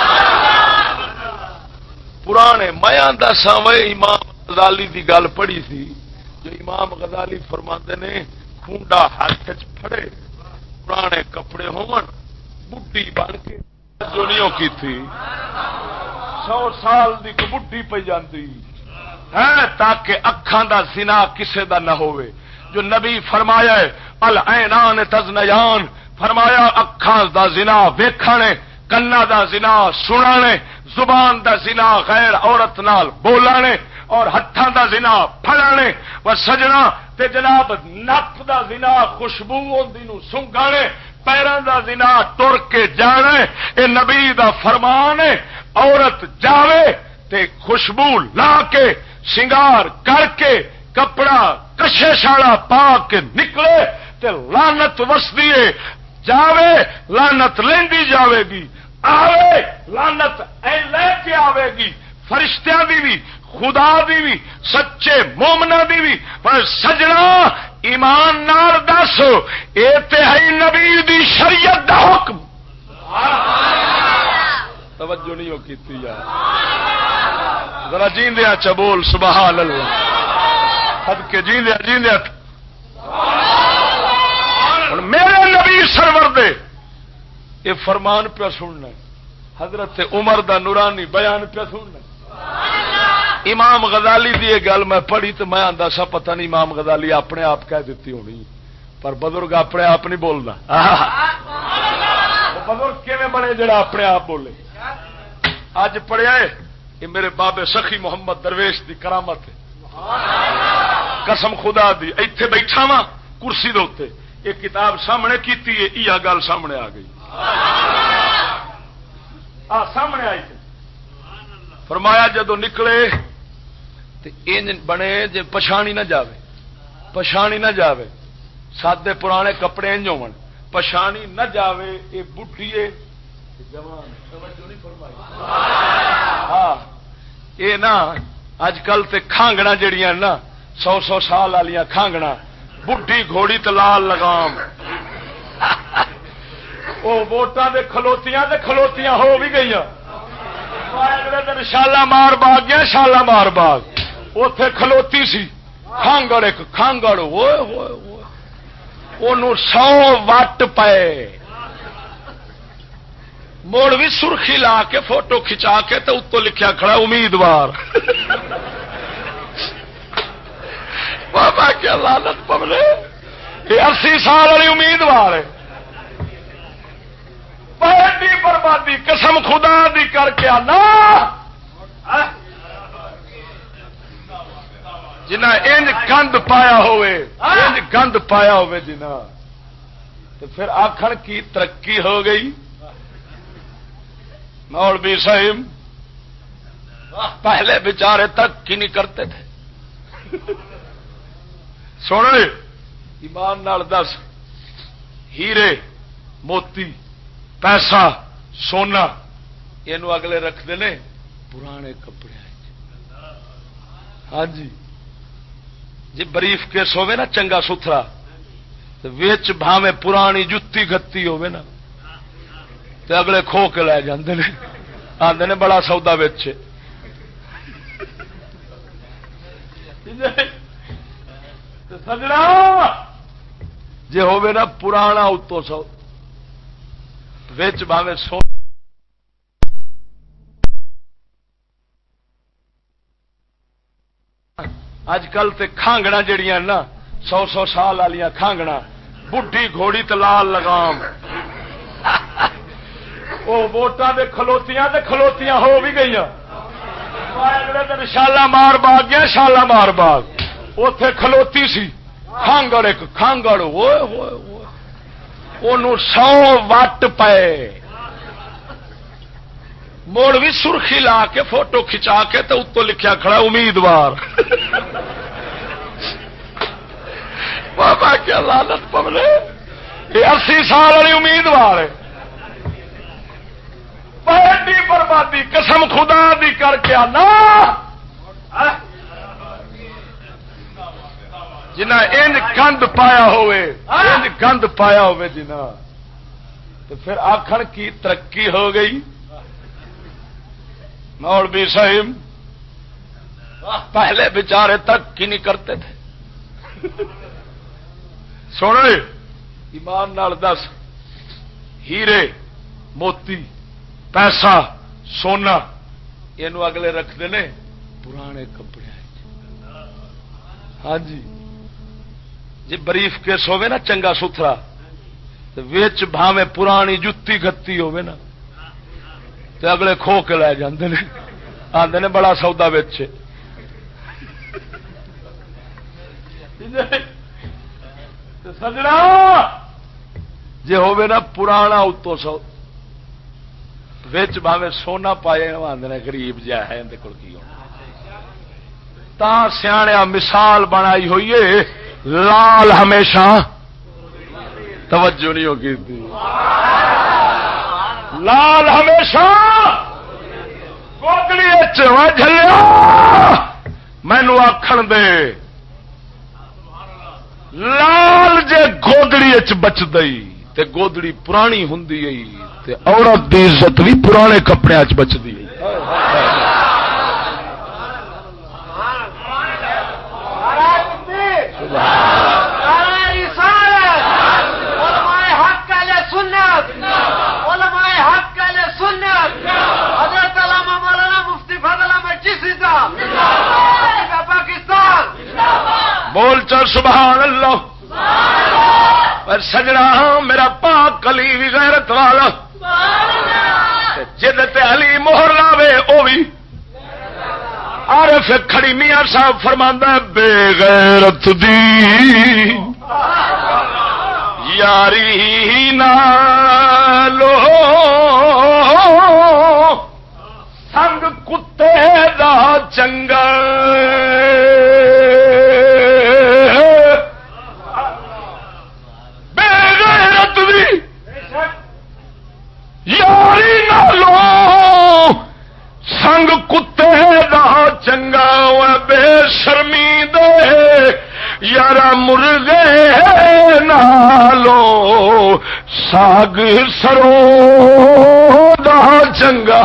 پرانے میں آندا ساوے امام غزالی دی گل پڑھی سی جو امام غزالی فرماتے نے کھونڈا ہاتھ پھڑے پرانے کپڑے ہون بڈھی بن کے جونیوں کی تھی 100 سال دی کو بڈھی پہ جاندی ہے تاکہ اکھاں دا زنا کسے دا نہ ہوئے. جو نبی فرمایا ہے العینان تزنیان فرمایا اکھاں دا زنا ویکھنے کنا دا زنا سنانے زبان دا زنا غیر عورت نال بولانے اور ہتھاں دا زنا پھڑانے و سجنا تے جناب نک دا زنا خوشبو ہوندی نو سنگانے پیراں دا زنا ٹر کے جانے. اے نبی دا فرمان ہے عورت جاوے تے خوشبو لا کے سنگار کر کے کپڑا کشے شالا پا کے نکلے تے لعنت وسدی ہے. جاوے لعنت لیندی جاوے گی آوے لعنت اے لے کے آوے گی. فرشتیاں دی بھی خدا دی بھی سچے مومنا دی بھی. پر سجنا ایمان نال دس اے تے ہے نبی دی شریعت دا حکم. توجہ نہیں ہو کیتی یار ذرا جیندیا چ بول سبحان اللہ. صدقے جیندیا جیندیا میرے نبی سرور دے یہ فرمان پہ سننا حضرت عمر دا نورانی بیان پہ سننا. امام غزالی دی یہ گل میں پڑھی تو میں آندا سا پتہ نہیں امام غزالی اپنے آپ کہہ دیتی ہونی پر بزرگ اپنے آپ نہیں بولنا. بزرگ کیویں بنے جڑا اپنے آپ بولے. اج پڑھیا ہے یہ میرے بابے سخی محمد درویش دی کرامت ہے قسم خدا دی. ایتھے بیٹھا وا کرسی دے اوتے یہ کتاب سامنے کیتی ہے یہ گل سامنے آ گئی سامنے آئی. فرمایا جدو نکلے تو ان بنے جے پچھانی نہ جاوے پچھانی نہ جاوے سادے پرانے کپڑے انج ہون پچھانی نہ جاوے یہ بڈھیے جوان. توجہ نہیں فرمائی. ہاں یہ نا اج کل تے کھانگنا جڑیاں نا 100 سال والی کھانگنا بڈھی گھوڑی تے لال لگام وہ ووٹاں دے کھلوتیاں ہو بھی گئی. اگلے دن شالامار باغ گیا شالامار باغ اتے کھلوتی سی کھانگڑ ایک کھانگڑ 100 وٹ پے موڑ بھی سرخی لا کے فوٹو کھچا کے تو اتو لکھیا کھڑا امیدوار. بابا کیا لعنت پوے یہ 80 سال والی امیدوار ہے. بڑی بربادی قسم خدا دی کر کے آنا جنہ انج گند پایا ہوئے انج گند پایا ہوئے جنہ تو پھر آخر کی ترقی ہو گئی. مولوی صاحب پہلے بیچارے ترقی نہیں کرتے تھے. سن ایمان نال دس ہیرے موتی پیسہ سونا یہ اگلے رکھتے ہیں پرانے کپڑے. ہاں جی جی بریف کیس ہوے نا چنگا ستھرا وچ بھاویں پرانی جتی گتی ہوے نا تے اگلے کھو کے لے جاندے نے آندے نے بڑا سودا وچ سجنا جے ہوے نا پرانا اتو سو وچ باویں سو اج کل تے کھانگڑا جڑیاں نا 100 سال والیاں کھانگڑا بڈھی گھوڑی تے لال لگام وہ ووٹاں دے کھلوتیاں ہو بھی گئی اگلے دن شالامار باغ گیا شالامار باغ اتے کھلوتی سی کھانگڑ ایک کھانگڑ انہوں 100 وٹ پے موڑ بھی سرخی لا کے فوٹو کھچا کے تو اتو لکھیا کھڑا امیدوار بابا کیا لعنت پونے یہ 80 سال والی امیدوار ہے بڑی بربادی قسم خدا دی کر کے آنا جنہ ان گند پایا ہوئے جنہ تو پھر آخر کی ترقی ہو گئی مولوی صاحب پہلے بیچارے تک کی نہیں کرتے تھے سونے ایمان نال دس ہیرے موتی پیسہ سونا یہ اگلے رکھتے ہیں پرانے کپڑے ہاں جی جی بریف کیس ہوے نا چنگا ستھرا تو وچ بھاویں پرانی جتی گتی ہوے نا تو اگلے کھو کے لے جاندے نے آندے نے بڑا سودا وچ سجنا جے ہوے نا پرانا اتو سو وچ بھاویں سونا پائے آندے نے غریب جا ہے اندے کول کی ہونا تا سیاںیا مثال بنائی ہوئی ہے لال ہمیشہ توجہ نہیں ہوگی لال ہمیشہ گوگڑی جلیا مینو آخر دے لال جے گودڑی بچ دئی تے گودڑی پرانی ہوں تے عورت دی عزت بھی پرانے کپڑے بچتی بول چل سبحان اللہ پر سجنا میرا پاک علی بھی غیرت والا جدت علی مہر لاوے وہ بھی عارف کھڑی میاں صاحب فرماندا ہے بے غیرت دی یاری نالو سنگ کتے دا چنگا بے غیرت دی یاری نالو سنگ کتے دا چنگا بے شرمی دے یارا مرغے نالو ساگ سرو دا چنگا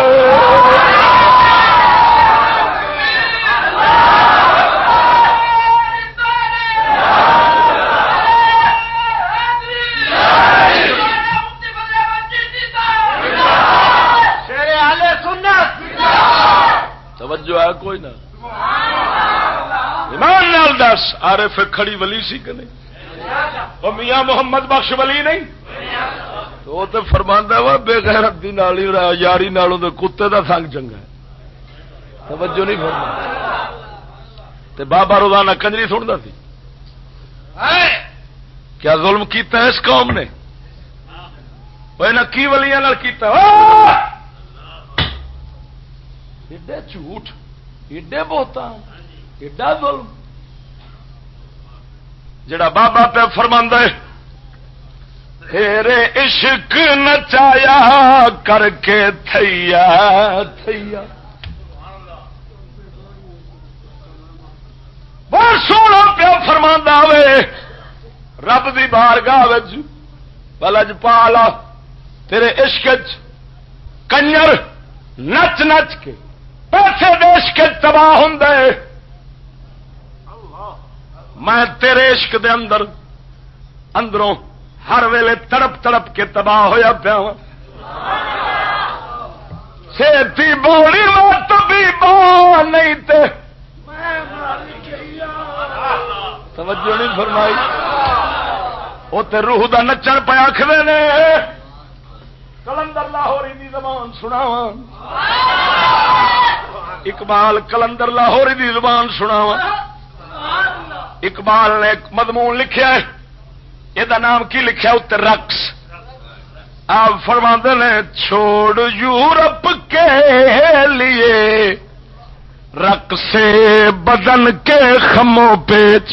توجہ ہے کوئی نہ ایمان نال دس عارف کھڑی ولی سی کہ نہیں وہ میاں محمد بخش ولی نہیں تو وہ تو فرماندا وا بے غیرت دی نالی یاری نالوں دے کتے دا سنگ چنگا ہے توجہ نہیں فرما تے بابا روزانہ کنجری سندا سی کیا ظلم کیتا ہے اس قوم نے وہ نہ کی ولیاں نال کیتا ایڈے جھوٹ ایڈے بہتان ایڈا ظلم جڑا بابا پہ فرماندا ہے تیرے عشق نچایا کر کے تھیا تھیا بہت سونا پیا فرماندا وے رب دی بارگاہ وچ بلج پالا تیرے عشق کنجر نچ نچ کے پیسے دیش کے تباہ ہوں میں تیرے عشق دے اندروں ہر ویلے تڑپ تڑپ کے تباہ ہویا پیا ہوں سیتی بوڑی میں تبھی نہیں تے توجہ نہیں فرمائی وہ تے روح دا نچن پہ آخر نے کلندر لاہوری دی زبان سناواں اقبال کلندر لاہوری دی زبان سناواں اقبال نے ایک مضمون لکھیا ہے یہ نام کی لکھا اتر رقص آپ فرماتے نے چھوڑ یورپ کے لیے رقص بدن کے خموں پیچ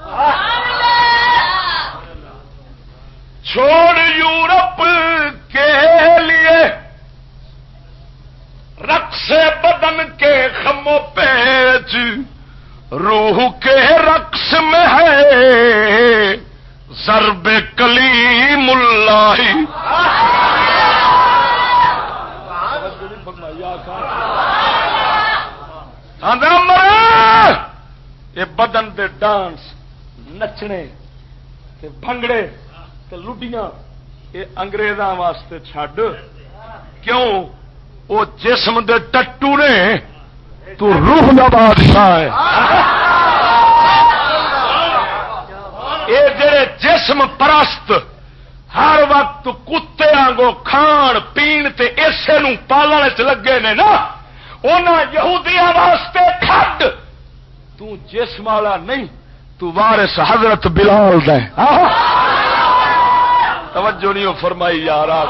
چھوڑ یورپ کے لیے رقص بدن کے خموں پیچ روح کے رقص میں ہے ضرب کلیم اللہ یہ بدن دے ڈانس نچنے تے بھنگڑے تے لڈیاں یہ انگریزاں واسطے چھڈ کیوں وہ جسم دے ٹٹو نے تو روح دا بادشاہ ہے یہ جڑے جسم پرست ہر وقت کتے آنگو کھان پین تے اسے نو پالنے چ لگے نے نا انہاں یہودیاں واسطے کھڈ تو جسم والا نہیں تو وارث حضرت بلال دے توجہ نہیں فرمائی یار آپ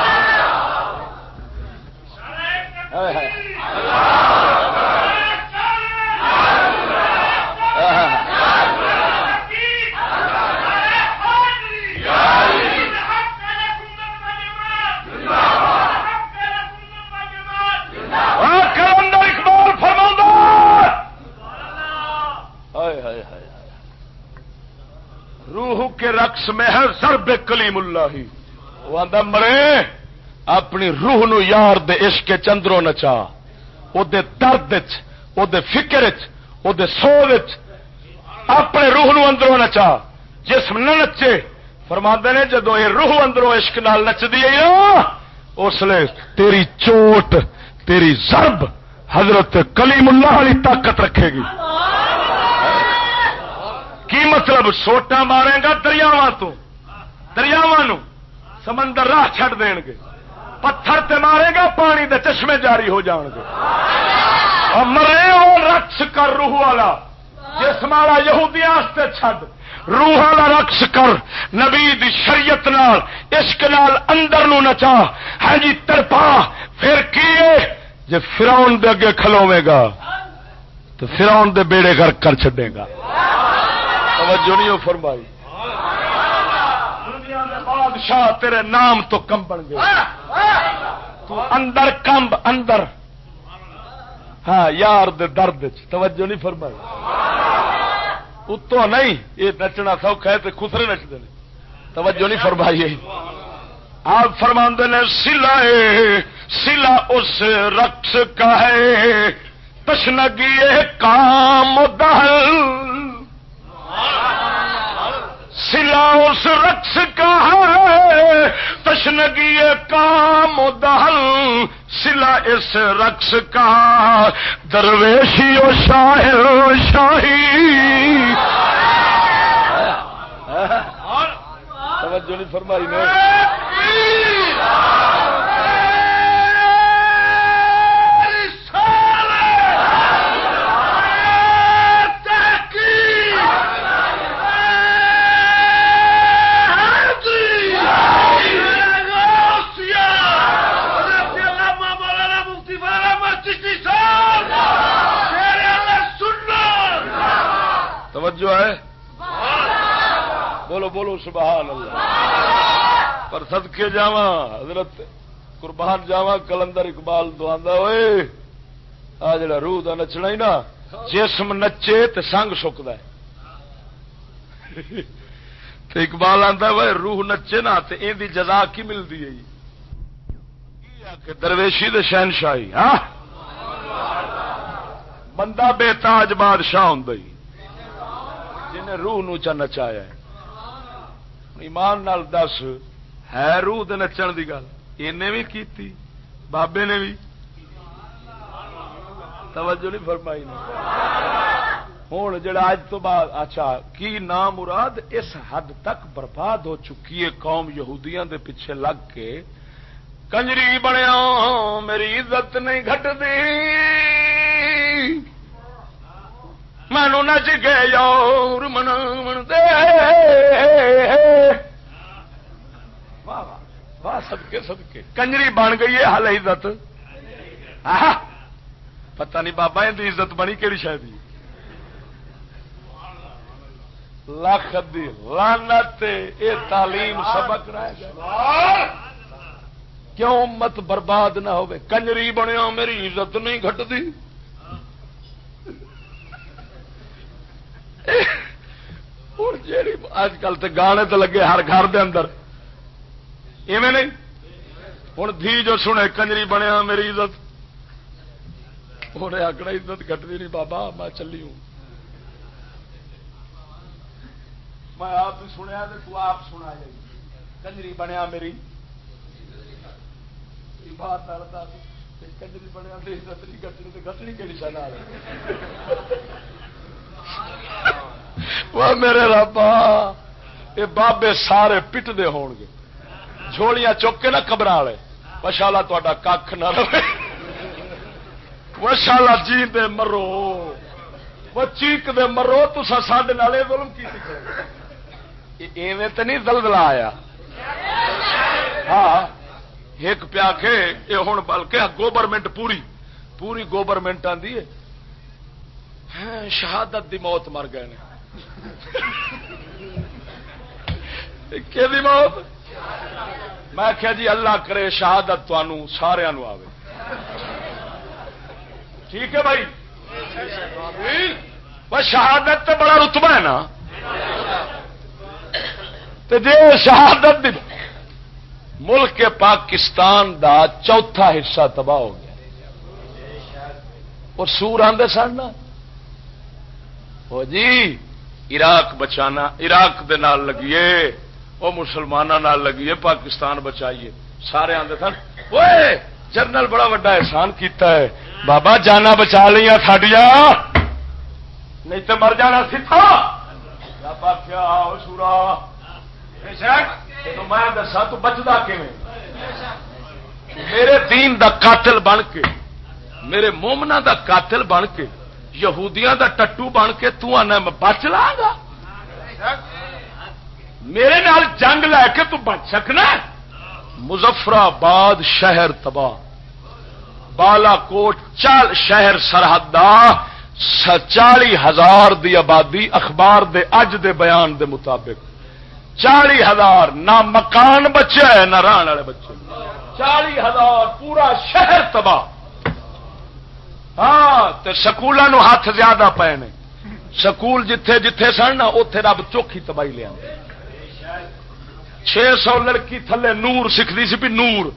روح کے رقص میں ہے ضرب کلیم اللہ وہ آندا مرے اپنی روح نو یار دے عشق چندروں نچا او دے درد وچ او دے فکر وچ او دے سوچ وچ اپنے روح نو اندروں نچا جسم نہ نچے فرماندے نے جدوں یہ روح اندروں عشق نال نچدی ہے اس لیے تیری چوٹ تیری ضرب حضرت کلیم اللہ والی طاقت رکھے گی کی مطلب سوٹا مارے گا دریاواں سمندر راہ چھڈ دین گے پتھر تے مارے گا پانی دے چشمے جاری ہو جان گے اور مرے وہ رقص کر روح والا جسم والا یہودیاں واسطے چھڈ روح والا رقص کر نبی دی شریعت نال عشق نال اندر نو نچا ہے جی تڑپا پھر کیے جے فرعون دے اگے کھلوے گا تو فرعون دے بیڑے غرق کر چھڈے گا توجہ نہیں فرمائی دنیا دے بادشاہ تیرے نام تو کمبن گے تو اندر کمب اندر ہاں یار دے درد توجہ نہیں فرمائی اتو نہیں یہ نچنا سوکھا ہے تو خسرے نچتے ہیں توجہ نہیں فرمائی آپ فرماندے نے سلا اس رقص کا ہے تشنگی کام دہل سلا اس رقص کا ہے تشنگی کام دہل سلا اس رقص کا درویشی و شاہر شاہی توجہ نہیں فرمائی نے توجہ ہے بولو بولو سبحان اللہ پر صدقے جاواں حضرت قربان جاواں کلندر اقبال دعاندا ہوئے آ جڑا روح دا نچنا ہی نا جسم نچے تے سنگ سکدا ہے تے اقبال آندا ہوئے روح نچے نا تے این دی جزا کی ملدی ہے کہ درویشی دے شہنشاہی ہاں بندہ بے تاج بادشاہ ہوندا ہی جنہیں روح نو چا نچایا ہے. ایمان نال دس ہے روح دے نچن دی گل انہیں بھی کیتی بابے نے بھی توجہ نہیں فرمائی نے. ہوں جڑا اج تو بعد اچھا کی نام مراد اس حد تک برباد ہو چکی ہے قوم یہودیاں دے پیچھے لگ کے کنجری بنیا میری عزت نہیں گھٹدی مینو نچ کے یار من دے واہ واہ صدقے صدقے کنجری بن گئی ہے حال عزت پتہ نہیں بابا ان کی عزت بنی کہڑی شاید لاکھ دی لعنت اے تعلیم سبق رہ گیا کیوں امت برباد نہ ہوئے کنجری بنیا میری عزت نہیں گھٹدی اور جیڑی اج کل تے گانے تے لگے ہر گھر دے اندر ایویں نہیں ہن دھی جو سنے کنجری بنیا میری عزت انہیں آکڑا عزت گھٹدی نہیں بابا میں چلی ہوں میں آپ ہی سنیا تو آپ سنا جائے کنجری بنیا میری بات کنجری بنیا عزت نہیں گھٹنی تو گھٹنی کہڑی شانا وہ میرے ربا یہ بابے سارے پٹتے ہون گے جھولیاں چک کے نہ قبر والے ماشاءاللہ تہاڈا کھ نہ رہے ماشاءاللہ جی دے مرو وہ چیک دے مرو تسا ساڈے نال ظلم کیتے ایویں تے نہیں دلدلا آیا ہاں ایک پیا کے یہ ہوں بلکہ گورنمنٹ پوری گورنمنٹ آندی ہے شہادت دی موت مر گئے نے کہ موت میں کیا جی اللہ کرے شہادت تانوں سارے نو آوے ٹھیک ہے بھائی بس شہادت تو بڑا رتبہ ہے نا تو جی شہادت دی ملک پاکستان دا چوتھا حصہ تباہ ہو گیا اور سور آندے سن نا وہ جی عراق بچانا عراق دے نال لگیے وہ مسلمانوں نال لگیے پاکستان بچائیے سارے آندے سن وہ جنرل بڑا بڑا احسان کیتا ہے بابا جانا بچا لیا ساڈیا نہیں تو مر جانا سی تھا بابا کیا سورا تو میں دسا تو بچتا کیویں میرے دین دا قاتل بن کے میرے مومنا دا قاتل بن کے یہودیاں دا ٹٹو بن کے تو آنا میں بچ لاں گا میرے نال جنگ لے کے تو بچ سکنا مظفر آباد شہر تباہ بالا کوٹ شہر سرحد 40,000 دی آبادی اخبار دے اج دے بیان دے مطابق 40,000 نہ مکان بچے ہے نہ رہن والے بچے 40,000 پورا شہر تباہ ہاں تے سکولوں نو ہاتھ زیادہ پے نے سکول جتھے جتھے سن نا اوتھے رب چوکھی تباہی لیا 600 لڑکی تھلے نور سکھدی سی بھی نور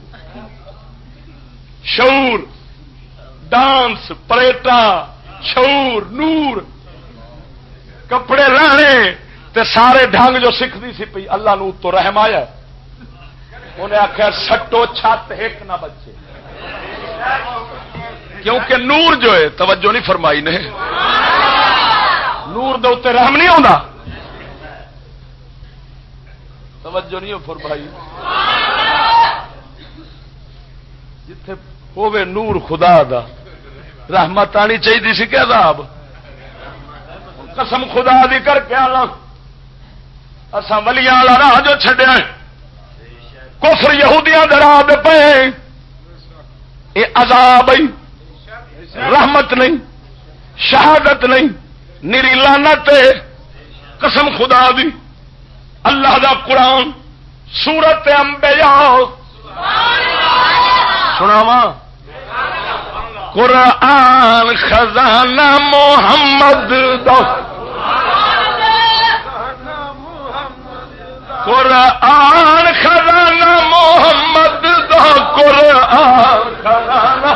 شعور ڈانس پریٹا شعور نور کپڑے لانے تے سارے ڈھنگ جو سکھدی سی پئی اللہ نو تو رحم آیا انہیں آخیا سٹو چھت ایک نہ بچے کیونکہ نور جو ہے توجہ نہیں فرمائی نے نور دے اوتے رحم نہیں آتا توجہ نہیں فرمائی جتھے ہوے نور خدا دا رحمت آنی چاہیے سی کہ عذاب قسم خدا دی کر کے اساں ولیاں والا راہ جو چھڈیا کفر یہودیاں دے راہ دے پے یہ عذاب ہے رحمت نہیں شہادت نہیں نری لعنت قسم خدا دی اللہ دا قرآن سورت انبیاء سناواں قرآن خزانہ محمد دا قرآن خزانہ محمد دا قرآن خزانہ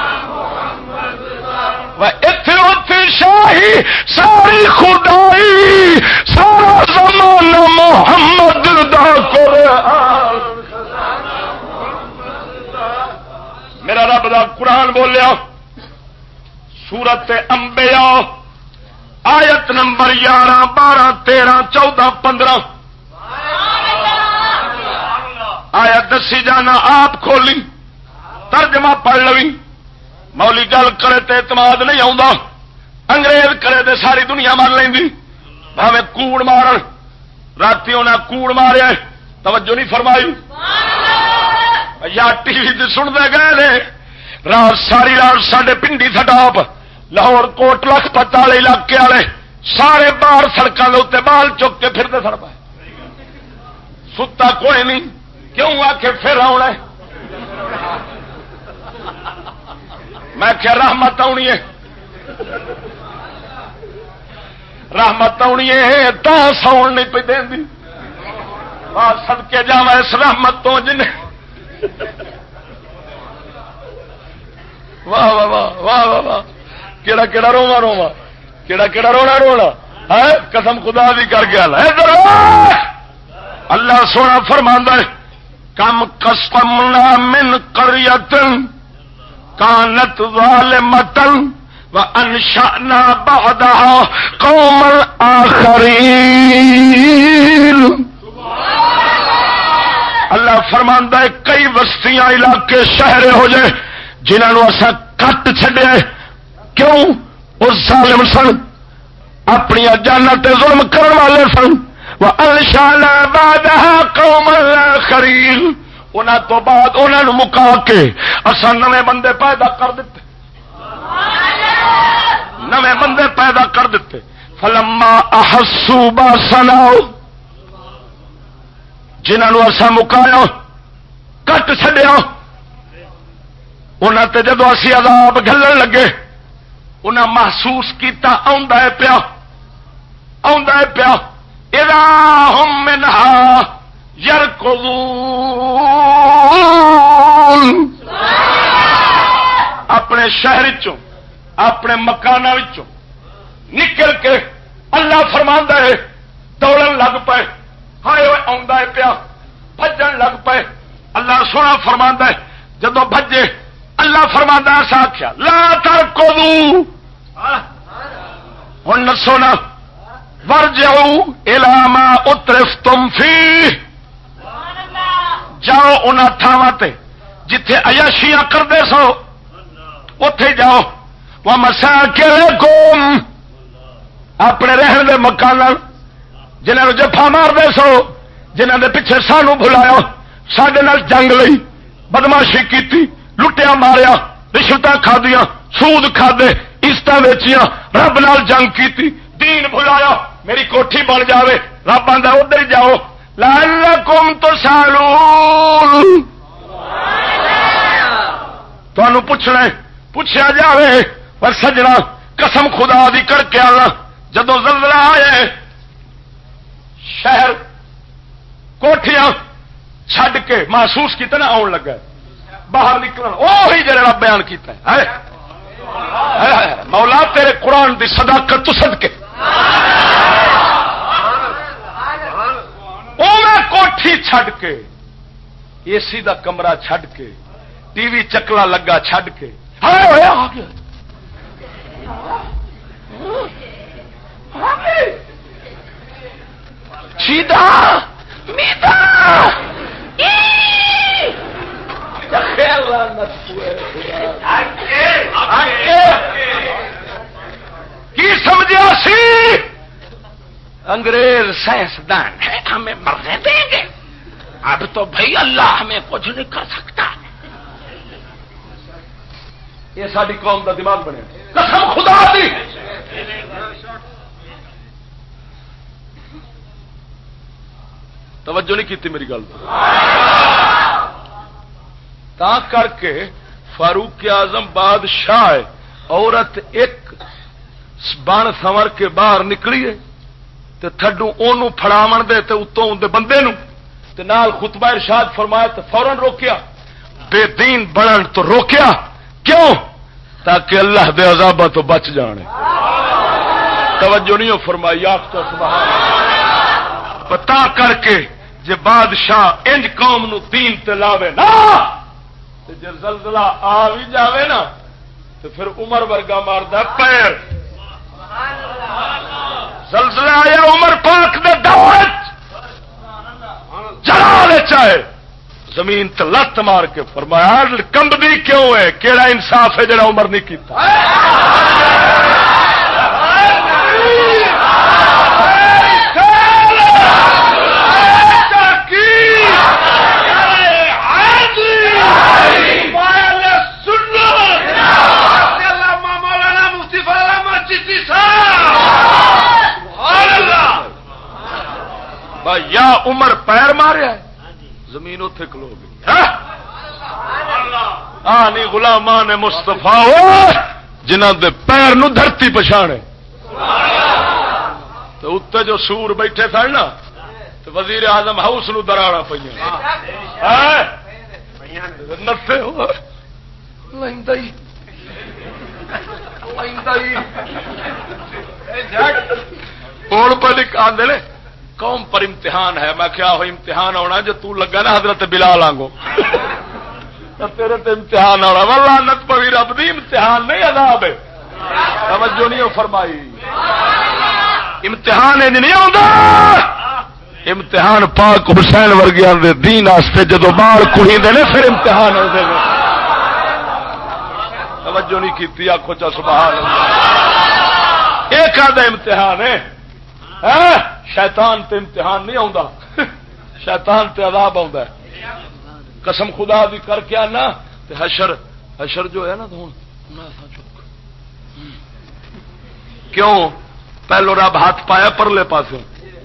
اتھے اتھے شاہی ساری خدائی زمانہ محمد دا قرآن میرا رب دا قرآن بولیا سورت انبیاء آیت نمبر 11 12 13 14 15 آیت دسی جانا آپ کھولی ترجمہ پڑھ لوی مولی گل کرے تے اعتماد نہیں آتا انگریز کرے تے ساری دنیا مار لینی بھاویں کوڑ مارن رات انہیں کوڑ ماریا توجہ نہیں فرمائی یا ٹی وی سنتے گئے نے رات ساری رات سڈے پنڈی سٹاپ لاہور کوٹ لکھپت والے علاقے والے سارے باہر سڑکوں کے اتنے بال چک کے پھرتے سڑ پائے ستا کوئی نہیں کیوں آ کے پھر آنا میں کیا رحمت آنی ہے رحمت آنی ہے تا ساؤن نہیں پہ دینی سدکے جا اس رحمت تو جن واہ واہ واہ واہ واہ واہ کیڑا کیڑا رواں رواں کیڑا کیڑا رونا رونا ہے قسم خدا بھی کر گیا اللہ سونا فرماندا ہے کم قسمنا من قریۃ کانت ظالمۃ وانشأنا بعدها قوما آخرین اللہ فرماندا ہے کئی بستیاں علاقے شہر ہو جائے جنہوں اسا کٹ چھڈیا کیوں وہ ظالم سن اپنی جاناں تے ظلم کرن والے سن وانشأنا بعدها قوما آخرین انہاں تو بعد انہاں نوں مکا کے اسا نویں بندے پیدا کر دیتے نویں بندے پیدا کر دیتے فلما احسوا باسنا جنہوں اسا مکایا کٹ چھڈیا انہاں تے جدو اسی عذاب گھلن لگے انہاں محسوس کیتا آندا ہے پیا اذا هم منها يركضون اپنے شہر چوں اپنے مکاناں وچوں نکل کے اللہ فرماندا ہے دوڑن لگ پے ہائے آندا ہے پیا بھجن لگ پے اللہ سونا فرماندا ہے جدوں بھجے اللہ فرماندا ہے ایسا آخیا لا ترکضوا ہن سونا ورجعوا الى ما اترفتم فيه جاؤ ان تھاواں تے جتھے عیاشیاں کردے سو اتے جاؤ ومساکنکم اپنے رہن دے مکان جنہاں جفا مار دے سو جنہاں دے پیچھے سانو بھلایا ساڈے نال جنگ لئی بدماشی کیتی لٹیا ماریا رشوتاں کھادیاں سود کھادے عزت ویچیاں رب نال جنگ کیتی دین بھلایا میری کوٹھی بن جاوے رب آندا ادھر ہی جاؤ لعلکم تسالون تانوں پوچھا جاوے پر سجنا قسم خدا دی کر کے آنا جدو زلزلہ آئے شہر کوٹھیاں چھڈ کے محسوس کیتا نا آن لگا باہر نکلن وہی جڑا رب بیان کیتا ہے مولا تیرے قرآن دی صداقت تو صدقے کوٹھی چھڈ کے اے سی دا کمرہ چھڈ کے ٹی وی چکلا لگا چھڈ کے آ گیا سیدھا میدھا کی سمجھا سی انگریز سائنسدان ہے ہمیں مرنے دیں گے اب تو بھائی اللہ ہمیں کچھ نہیں کر سکتا یہ ساری قوم کا دماغ بنے قسم خدا دی توجہ نہیں کی میری گل تا کر کے فاروق اعظم بادشاہ عورت ایک بن سنور کے باہر نکلی ہے تے تھڈو اونوں پھڑاون دے تے اتوں دے بندے نو تے نال خطبہ ارشاد فرمایا تے فوراً روکیا بے دین بنن تو روکیا کیوں تاکہ اللہ دے عذاب تو بچ جانے توجہ نہیں فرمائی آپ تو سبحان اللہ پتا کر کے جے بادشاہ انج قوم نو دین تے لاوے نا تے جے زلزلہ آ بھی جاوے نا تو پھر عمر ورگا ماردا پیر. زلزلہ آیا عمر پاک دے دور جلال چاہے زمین تے لت مار کے فرمایا کمبدی کیوں ہے؟ کیڑا انصاف ہے جڑا عمر نہیں کیتا؟ یا عمر پیر ماریا زمین اتے کھلو گئی. نہیں غلامان مستفا جنہ دے پیر نو دھرتی پچھانے تو اتنے جو سور بیٹھے سن نا تو وزیر اعظم ہاؤس نو دراڑا پہ نسے ہوں پہ آدھے قوم پر امتحان ہے. میں کیا ہو امتحان ہونا جو تو لگا نا حضرت بلال آنگو تیرے تے امتحان ہونا. لعنت پوی رب دی امتحان نہیں عذاب ہے. توجہ نہیں فرمائی. امتحان انج نہیں آندا. امتحان پاک حسین ورگیاں دے دین واسطے جدو بال کڑی دے نے پھر امتحان ہوندے نے. توجہ نہیں کیتی آکھو چا سبحان اللہ. ایک آدھا امتحان ہے شیطان تے امتحان نہیں آتا. شیطان تے عذاب آتا ہے. قسم خدا دی کر کے آنا تے حشر جو ہے نا تو کیوں پہلو رب ہاتھ پایا پرلے پاسوں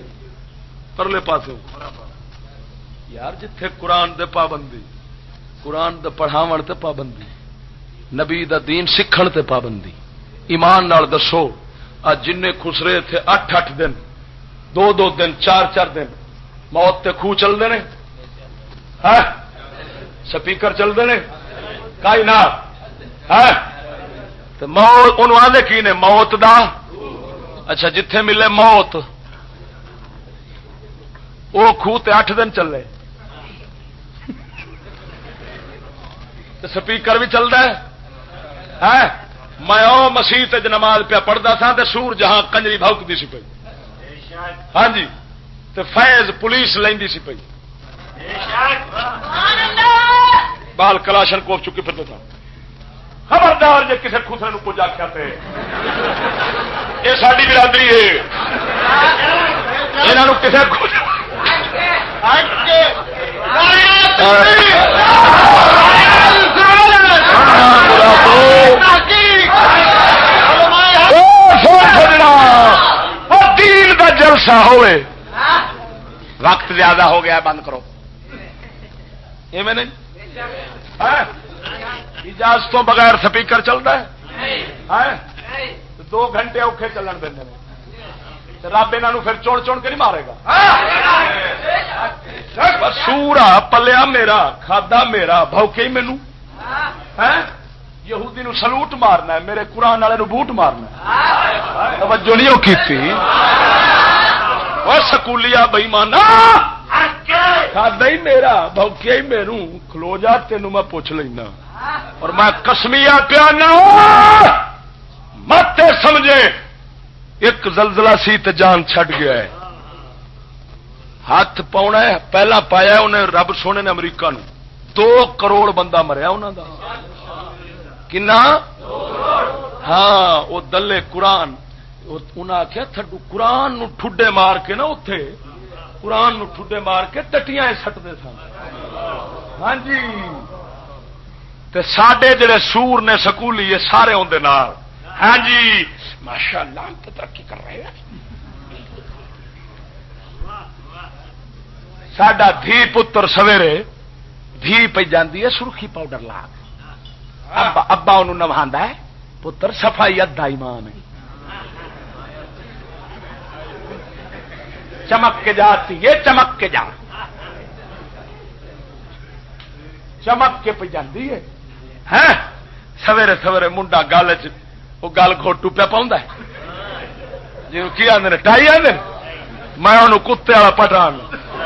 یار جتھے قرآن دے پابندی قرآن دے پڑھاون تے پابندی نبی دا دین سکھن تے پابندی. ایمان نال دسو جن خسرے تھے 8-8 دن 2-2 دن 4-4 دن موت تے خوہ چلتے ہیں سپیکر چلتے ہیں کئی نہ موت انہوں آدھے کی نے موت دا اچھا جتھے ملے موت وہ خوہ تے 8 دن چلے سپیکر بھی چلتا ہے. میں او مسیح نماز پہ پڑھتا تھا تے سور جہاں کنجری بھوکتی سی پئی. ہاں جی تے فیض پولیس لیندی سی پئی. بال کلاشن کوف چکی پھرتا تھا. خبردار جے کسی خسرے نو کچھ آخیا تے یہ ساری برادری ہے. یہاں کسی دین کا جلسہ ہوئے وقت زیادہ ہو گیا بند کرو. ایویں نہیں اجازت تو بغیر سپیکر چلتا ہے 2 گھنٹے اوکھے چلن دیں رب انہوں پھر چون چون کے نہیں مارے گا. سورا پلیا میرا کھادا میرا بھوکے ہی مینو یہودی نو سلوٹ مارنا ہے میرے قرآن والے نو بوٹ مارنا ہے. توجہ نہیں کیتی وہ سکولیا بئیمانا کھادا ہی میرا بھوکیا ہی میروں کھلو جا تینوں میں پوچھ لینا اور میں قسمیا پیانا مت سمجھے ایک زلزلہ سی تے جان چھٹ گیا ہے. ہاتھ پاؤنا ہے پہلا پایا انہیں رب سونے نے امریکہ نو 2 کروڑ بندہ مریا انہوں دا کنا ہاں وہ دلے قرآن انہیں آخیا تھڈو قرآن نو ٹھڈے مار کے نا اتے قرآن نو ٹھڈے مار کے ٹٹیاں سٹتے سن. ہاں جی تے ساڈے جڑے سور نے سکولی یہ سارے اندر نال. ہاں جی ماشاء اللہ ہم تو ترقی کر رہے ہیں. ساڈا دھی پتر سویرے دھی پہ جاندی ہے سرخی پاؤڈر لا کے ابا انہوں نوہاندا ہے پتر صفائی ادھا ایمان ہے. چمک کے جاتی ہے چمک کے جا چمک کے پہ جاندی ہے سویرے سویرے منڈا گل وہ گل گھوٹو پہ پاؤں جی کی آدھے ٹائی آدھے میں انہوں کتے والا پٹھان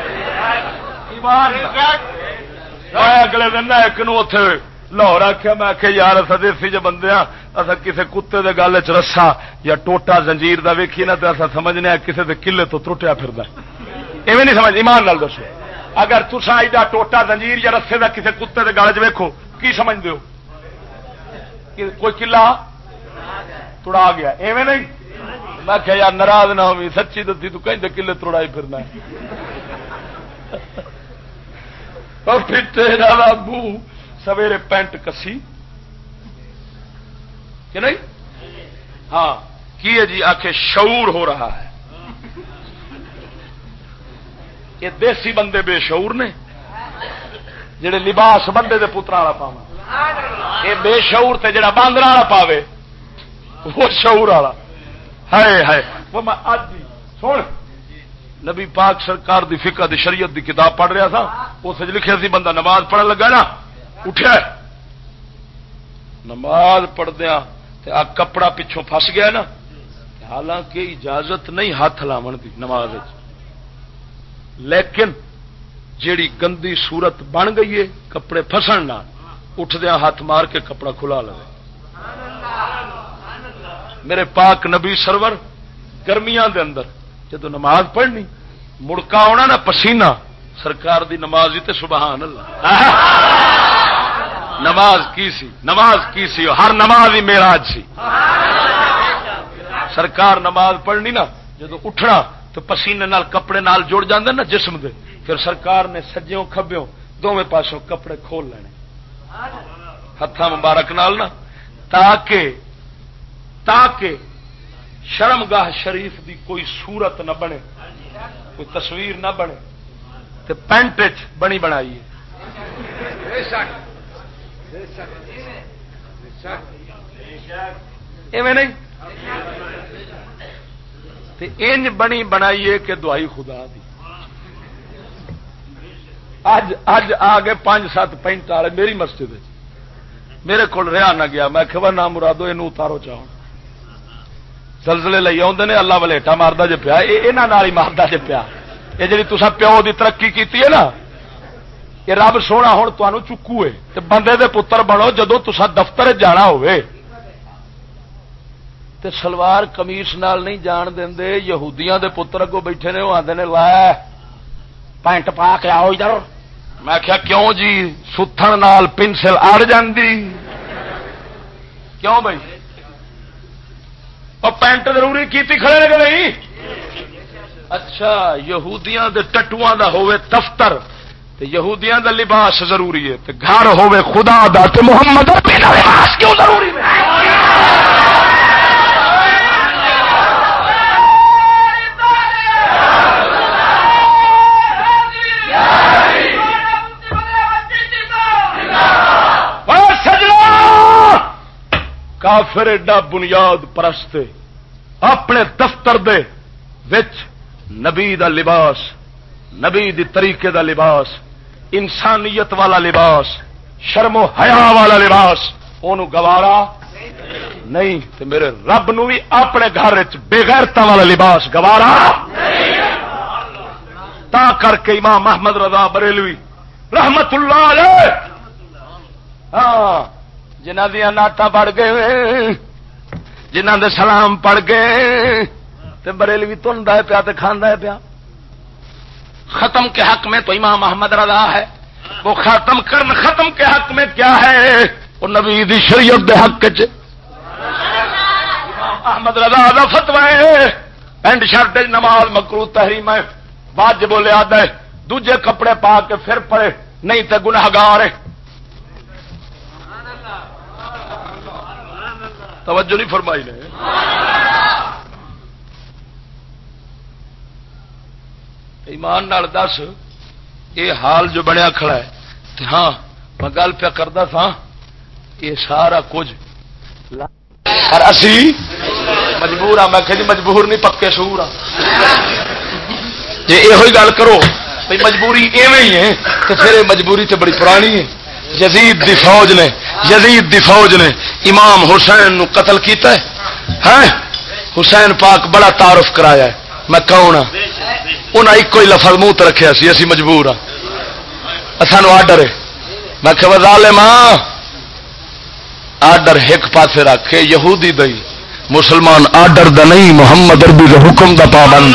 اگلے دن ایک نو اتے لاہور آخیا میں آخیا یار اصا دیسی جو بندے ہاں اصا کسی کتے دے گل چ رسا یا ٹوٹا زنجیر دا ویکھی نا تو اصا سمجھنے کسی دے کلے تو ترٹیا پھردا ایویں نہیں سمجھ ایمان نال دسو اگر تسا ایڈا ٹوٹا زنجیر یا رسے دا کسی کتے دے گل چ ویکھو کی سمجھدے ہو کوئی کلا توڑا گیا ایویں نہیں میں آخیا یار ناراض نہ ہوئی سچی دسی تو کہیں کلے توڑائی پھرنا اور پھر تیرا ابو سویرے پینٹ کسی کہ نہیں ہاں کی ہے جی آخر شعور ہو رہا ہے یہ دیسی بندے بے شعور نے جڑے لباس بندے دے پترا والا پاوا یہ بے شعور تے جڑا باندر والا پاوے وہ شعور والا ہے وہ میں اج سن نبی پاک سرکار دی فقہ دی شریعت دی کتاب پڑھ رہا تھا اس لکھا سی بندہ نماز پڑھن لگا نا اٹھا نماز پڑھدیا کپڑا پچھوں پھس گیا نا حالانکہ اجازت نہیں ہاتھ لاون دی نماز لیکن جیڑی گندی صورت بن گئی ہے کپڑے پھسن نہ اٹھدیا ہاتھ مار کے کپڑا کھلا لے میرے پاک نبی سرور گرمیاں دے اندر جدو نماز پڑھنی مڑکا آنا نا پسینہ سرکار دی نماز ہی تے سبحان اللہ نماز کی سی ہر نماز ہی معراج سی سرکار نماز پڑھنی نا جدو اٹھنا تو پسینے نال کپڑے نال جڑ جاندے نا جسم دے پھر سرکار نے سجیوں کھبیوں دونوں پاسوں کپڑے کھول لینے ہتھاں مبارک نال نا تاکہ شرمگاہ شریف دی کوئی صورت نہ بنے کوئی تصویر نہ بنے تے پینٹ بنی بنائی ایویں نہیں تے انج بنی بنائیے کہ دعائی خدا دی اج آ گئے 5-7 پینٹ والے میری مسجد میرے کو رہا نہ گیا میں کہ نہ مرادو یہ اتارو چاہو زلزلے لے آدھے نے اللہ ولیٹا ماردا جے پیا یہاں ہی ماردا جے پیا یہ جی تسا پیو دی ترقی کی ہے نا یہ رب سونا ہوں تمہوں چکو ہے تے بندے دے پتر بنو جدو تسا دفتر جانا ہوئے تے سلوار کمیس نال نہیں جان دے یہودیاں دے پتر اگوں بیٹھے نے وہ آدھے نے لا پینٹ پا کے آؤ ادھر میں کیا کیوں جی ستھن نال پنسل اڑ جاندی کیوں بھائی اور پینٹ ضروری کیتی کھڑے لگے نہیں اچھا یہودیاں دے ٹٹواں دا ہوئے دفتر تے یہودیاں دا لباس ضروری ہے تے گھر ہوئے خدا دا تے محمد عربی دا لباس کیوں ضروری ہے کافر ایڈا بنیاد پرست اپنے دفتر دے وچ نبی دا لباس نبی دی طریقے دا لباس انسانیت والا لباس شرم و حیا والا لباس اونوں گوارا نہیں تے میرے رب نو بھی اپنے گھر وچ بے غیرتاں والا لباس گوارا تا کر کے امام احمد رضا بریلوی رحمت اللہ علیہ ہاں جنہ دیا ناٹا پڑ گئے جنہ دے سلام پڑ گئے تے بریلوی تندا ہے پیا تے کھاندا ہے پیا ختم کے حق میں تو امام احمد رضا ہے وہ ختم کے حق میں کیا ہے وہ نبی دی شریعت دے حق چ امام احمد رضا دا فتوی ہے پینٹ شرٹ نماز مکروہ تحریم ہے واجب بولے آدا ہے دوجے کپڑے پا کے پھر پڑے نہیں تے گنہگار ہے توجہ نہیں فرمائی نے ایمان نال دس یہ حال جو بنیا کھڑا ہے ہاں میں گل پیا کرتا تھا یہ سارا کچھ پر اسی مجبور ہاں میں کہ مجبور نہیں پکے سور ہاں جی یہ گل کرو بھائی مجبوری ایویں ہی ہے تو پھر مجبوری تو بڑی پرانی ہے یزید دی فوج نے امام حسین نو قتل کیتا ہے حسین پاک بڑا تعارف کرایا ہے میں کون ہاں؟ انہیں ایک ہی لفظ منہ تے رکھیا سی اسی مجبور ہاں سانو آڈر ہے میں کہ ظالم آڈر ایک پاسے رکھے یہودی دئی مسلمان آڈر دا نہیں محمد عربی کے حکم دا پابند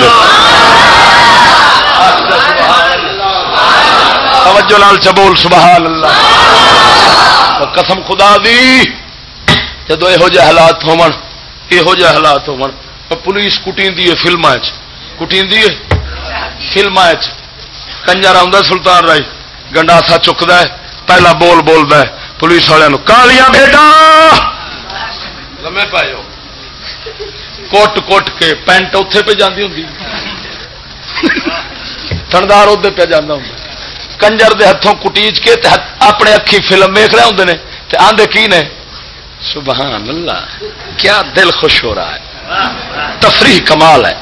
توجہ لال چبول سبحان اللہ قسم خدا دی جدو یہو جہ حالات حالات ہون پولیس کٹیندی ہے فلماں کٹیندی ہے فلماں کنجر آندا سلطان رائی گنڈاسا چکتا ہے پہلا بولتا ہے پولیس والوں کالیاں بھیڈا لمے پائے کوٹ کوٹ کے پینٹ اتے پہ جاتی ہوں تھندار ادھر پہ جانا ہوں کنجر دے ہاتھوں کٹیچ کے اپنے اکھی فلم ویخ رہے ہوں نے آندے کی نے سبحان اللہ کیا دل خوش ہو رہا ہے تفریح کمال ہے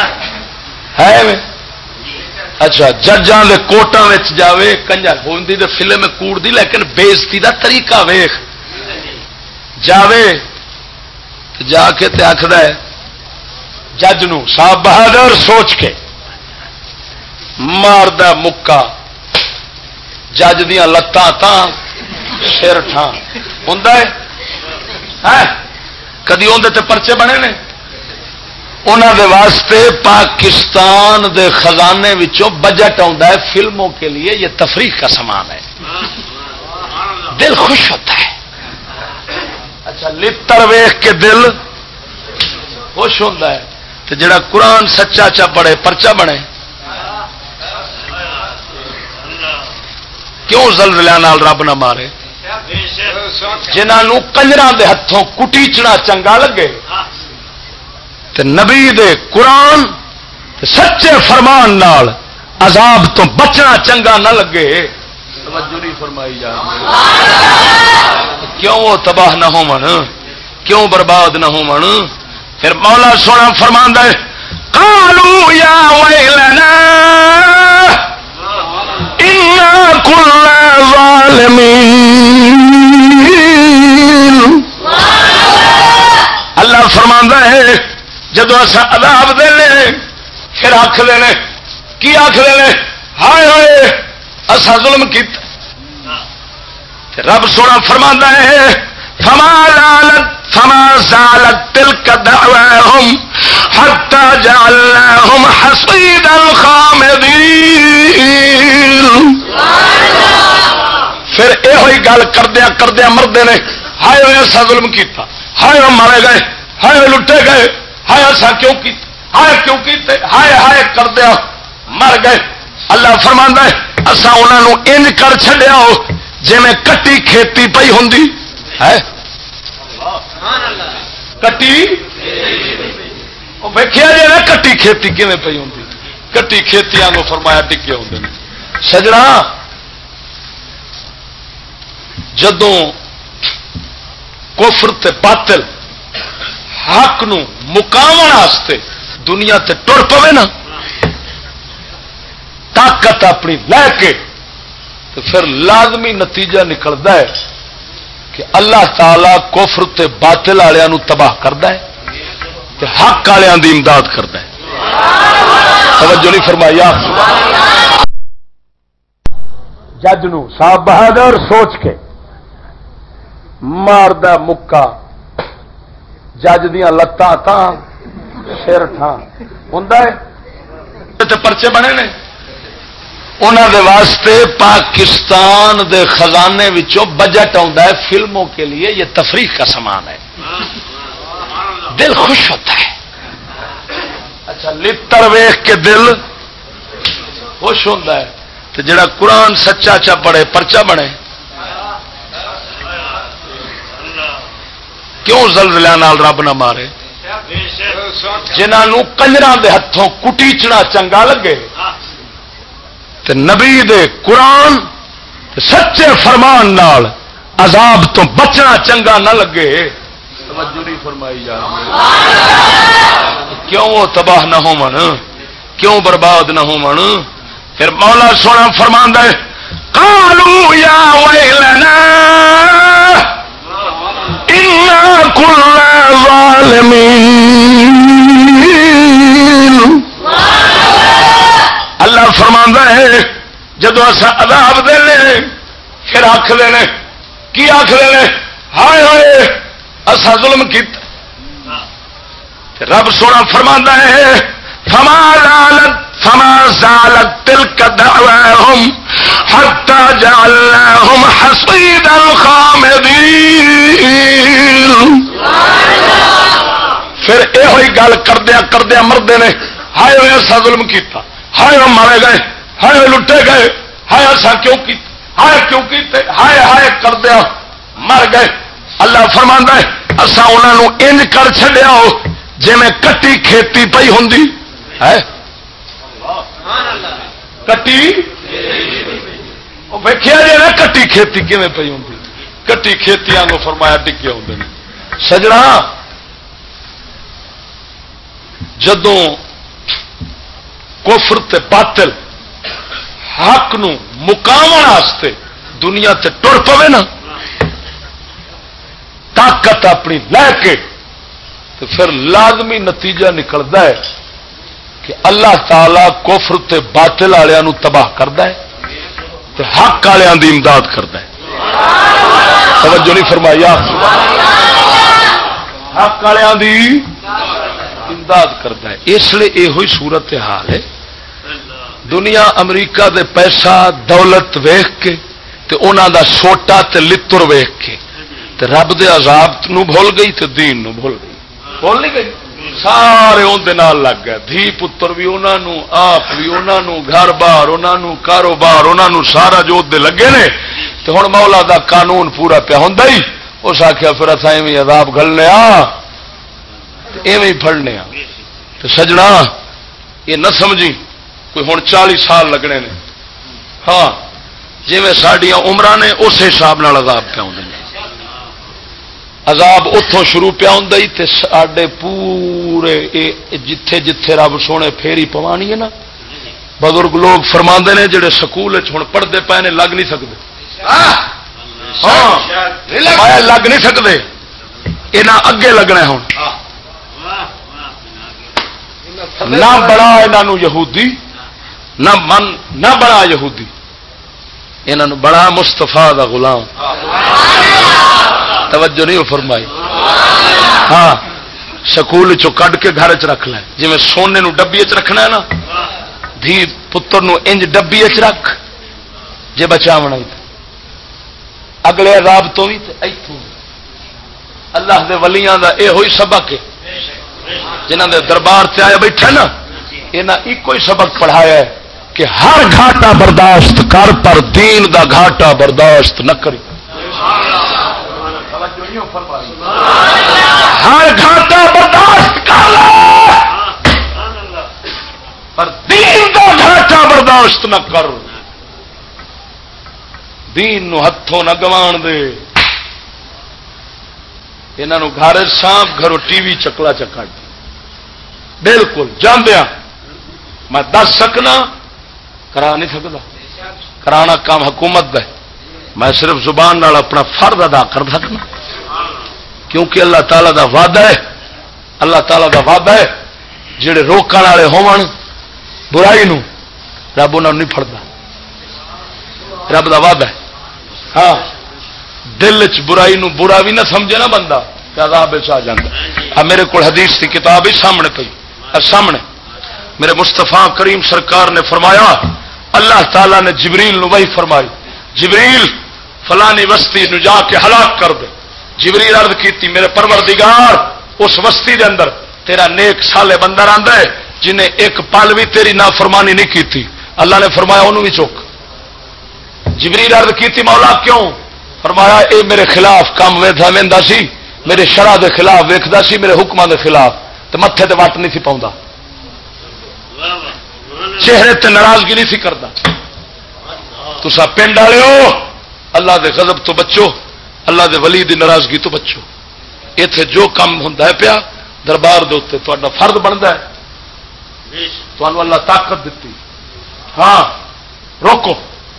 اچھا ججاں دے کوٹاں وچ جاوے کنجر ہوندی تے فلم کوڑ دی لیکن بےزتی دا طریقہ ویخ جاوے جا کے تے آکھدا ہے جج نو صاحب بہادر سوچ کے ماردا مکا جج دیاں لتاں تاں سر ٹھاں ہوندا ہے کدی اندر تے پرچے بنے نے انہوں دے واسطے پاکستان دے خزانے وچوں بجٹ آتا ہے فلموں کے لیے یہ تفریح کا سامان ہے دل خوش ہوتا ہے اچھا لتر ویخ کے دل خوش ہوتا ہے تو جڑا قرآن سچا چا پڑے پرچا بنے کیوں زلزلے نال رب نہ مارے جنہوں کنجراں دے ہتھوں کٹیچنا چنگا لگے تے نبی دے قرآن تے سچے فرمان نال عذاب تو بچنا چنگا نہ لگے توجہ نہیں فرمائی جا کیوں وہ تباہ نہ ہون کیوں برباد نہ ہون پھر مولا سونا فرماندا ہے قالوا یا ویلنا انا كنا ظالمین اللہ فرماندا ہے جدو اصا عذاب دینے پھر آخ دینے کی آخ دینے ہائے ہائے اصا ظلم کیتا رب سونا فرماندا ہے فما زالت تلك دعواهم حتى جعلناهم حصيدا خامدين پھر یہ گل کردیا کردیا مردے نے ہائے ہوئے اصا ظلم کیتا ہائے مارے گئے ہائے لٹے گئے ہائے ایسا کیوں کی ہائے کیوں کیتے ہائے ہائے کر دیا مر گئے اللہ فرماندا ہے اسا انہاں نو انج کر چھڈیا ہو جے میں کٹی کھیتی پئی ہوندی ہے کٹی او ویکھیا جے نا کٹی کھیتی کیویں پئی ہوندی کٹی کھیتیاں نو فرمایا ٹکے ہوندے نے سجنا جدوں کفر تے باطل حق نو مقاون واسطے دنیا تے ٹر پوے نا طاقت اپنی لے کے تو پھر لازمی نتیجہ نکلتا ہے کہ اللہ تعالی کفر تے باطل والوں نو تباہ کرتا ہے تے حق والوں دی امداد کرتا ہے توجہ نہیں فرمائی آپ جج نو صاحب بہادر سوچ کے ماردا مکا جج دیاں لتاں تاں سر ٹھاں ہوندا ہے تے پرچے بنے نے انہوں دے واسطے پاکستان دے خزانے وچوں بجٹ آتا ہے فلموں کے لیے یہ تفریح کا سامان ہے دل خوش ہوتا ہے اچھا لتر ویخ کے دل خوش ہوتا ہے تو جڑا قرآن سچا چا پڑے پرچا بنے کیوں زلزلے نال رب نہ مارے جنہوں کنجراں دے ہتھوں کٹیچنا چنگا لگے تے نبی دے قرآن تے سچے فرمان نال عذاب تو بچنا چنگا نہ لگے توجہ نہیں فرمائی جا کیوں وہ تباہ نہ ہون کیوں برباد نہ ہون پھر مولا سونا فرماندا ہے قالوا یا ویلنا انا كنا ظالمین فرماندا ہے جدو اصا عذاب دینے پھر آخر نے کی آخر نے ہائے ہائے اصا ظلم کیتا رب سونا فرماندا ہے فما زالت تلك دعواهم حتى جعلناهم حصيدا خامدين پھر یہ گل کردیا مردے نے ہائے ہوئے اصا ظلم کیتا ہائے وہ مارے گئے ہائے وہ لٹے گئے ہائے اصا کیوں کیتا ہائے کیوں کیتے ہائے ہائے کردیا مر گئے اللہ فرماندا ہے اصا انہوں انج کر چھڈیا ہو جی میں کٹی کھیتی پئی ہوں کٹی ویکیا جی نا کٹی کھیتی کیویں پئی ہوں کٹی کھیتیاں کو فرمایا ڈگے ہوں سجنا جدوں کفر تے باطل حق نو مقاومن واسطے دنیا تے ٹر پوے نا طاقت اپنی لے کے تو پھر لازمی نتیجہ نکلتا ہے کہ اللہ تعالی کفر تے باطل والوں تباہ کرتا ہے تے حق والوں دی امداد کرتا ہے توجہ نہیں فرمایا حق والوں دی امداد کرتا ہے اس لیے یہ صورت حال ہے دنیا امریکہ دے پیسہ دولت ویخ کے تے انہاں دا سوٹا تے لتر ویخ کے تے رب دے عذاب نو بھول گئی تے دین نو بھول گئی بول نہیں گئی سارے اندر لگ گئے دھی پتر بھی انہوں آپ بھی انہوں گھر بار انہوں کاروبار انہوں سارا جو دے لگے نے تو ہوں مولا دا قانون پورا پیا ہوں اس آخیا پھر اصا ایویں عذاب گلنے ایویں پڑنے تو سجنا یہ نہ سمجھی کوئی ہوں 40 سال لگنے نے ہاں جی سڈیا عمر نے اس حساب نال عذاب پیا ہوں عذاب اتوں شروع پیا ہوں تے ساڈے پورے جتھے جتھے رب سونے پھیری پوانی ہے نا بزرگ لوگ فرماندے نے جڑے سکول ہوں پڑھتے پے نے لگ نہیں سکتے ہاں لگ نہیں سکتے یہاں اگے لگنا ہوں نہ بڑا یہاں یہودی نہ بڑا یہودی یہاں بڑا مستفا دا غلام توجہ نہیں فرمائی ہاں سکول چو کڈ کے گھر چ رکھ لیں جی سونے نو ڈبی چ رکھنا ہے نا دھی پتر نو انج ڈبی چ رکھ جے بچاونا اگلے عذاب تو بھی ایتھوں اللہ دے ولیاں دا اے ہوئی سبق ہے جنہاں دے دربار سے آیا بیٹھا نا انہاں ایک ہی سبق پڑھایا ہے کہ ہر گھاٹا برداشت کر پر دین دا گھاٹا برداشت نہ کری ہر گھاٹا برداشت کر لو پر دین دا گھاٹا برداشت نہ کر دین نو ہتھوں نہ گوان دے انہوں گھر سانپ گھروں ٹی وی چکلا چکا بالکل جاندیا میں دس سکنا کرا نہیں سکتا کرانا کام حکومت دا ہے میں صرف زبان نال اپنا فرض ادا کر سکنا کیونکہ اللہ تعالیٰ دا وعدہ ہے اللہ تعالیٰ دا وعدہ ہے جڑے روکن والے ہون برائی نو رب انہوں نہیں پھڑتا رب دا وعدہ ہے ہاں دل چ برائی نو برا بھی نہ سمجھے نا بندہ عذاب آ جاتا میرے کو حدیث کی کتاب ہی سامنے پئی سامنے میرے مصطفیٰ کریم سرکار نے فرمایا اللہ تعالیٰ نے جبریل نو وحی فرمائی جبریل فلانی بستی نو جا کے ہلاک کر دے جبریل عرض کیتی میرے پروردگار اس بستی دے اندر تیرا نیک سالے بندہ رہندا ہے جنہیں ایک پل بھی تیری نافرمانی نہیں کیتی اللہ نے فرمایا انہوں بھی چوک جبریل عرض کیتی مولا کیوں فرمایا اے میرے خلاف کام ویندا سی میرے شرع دے خلاف ویکھدا سی میرے حکماں دے خلاف تے متھے تے وٹ نہیں سی پاوندا چہرے تے ناراضگی نہیں سی کردا تسا پنڈ والےو اللہ دے غضب تو بچو اللہ دے ولی دی ناراضگی تو بچو ایتھے جو کام ہوندا ہے پیا دربار دے اوتے تہاڈا فرض بندا ہے تانوں اللہ طاقت دتی ہاں روکو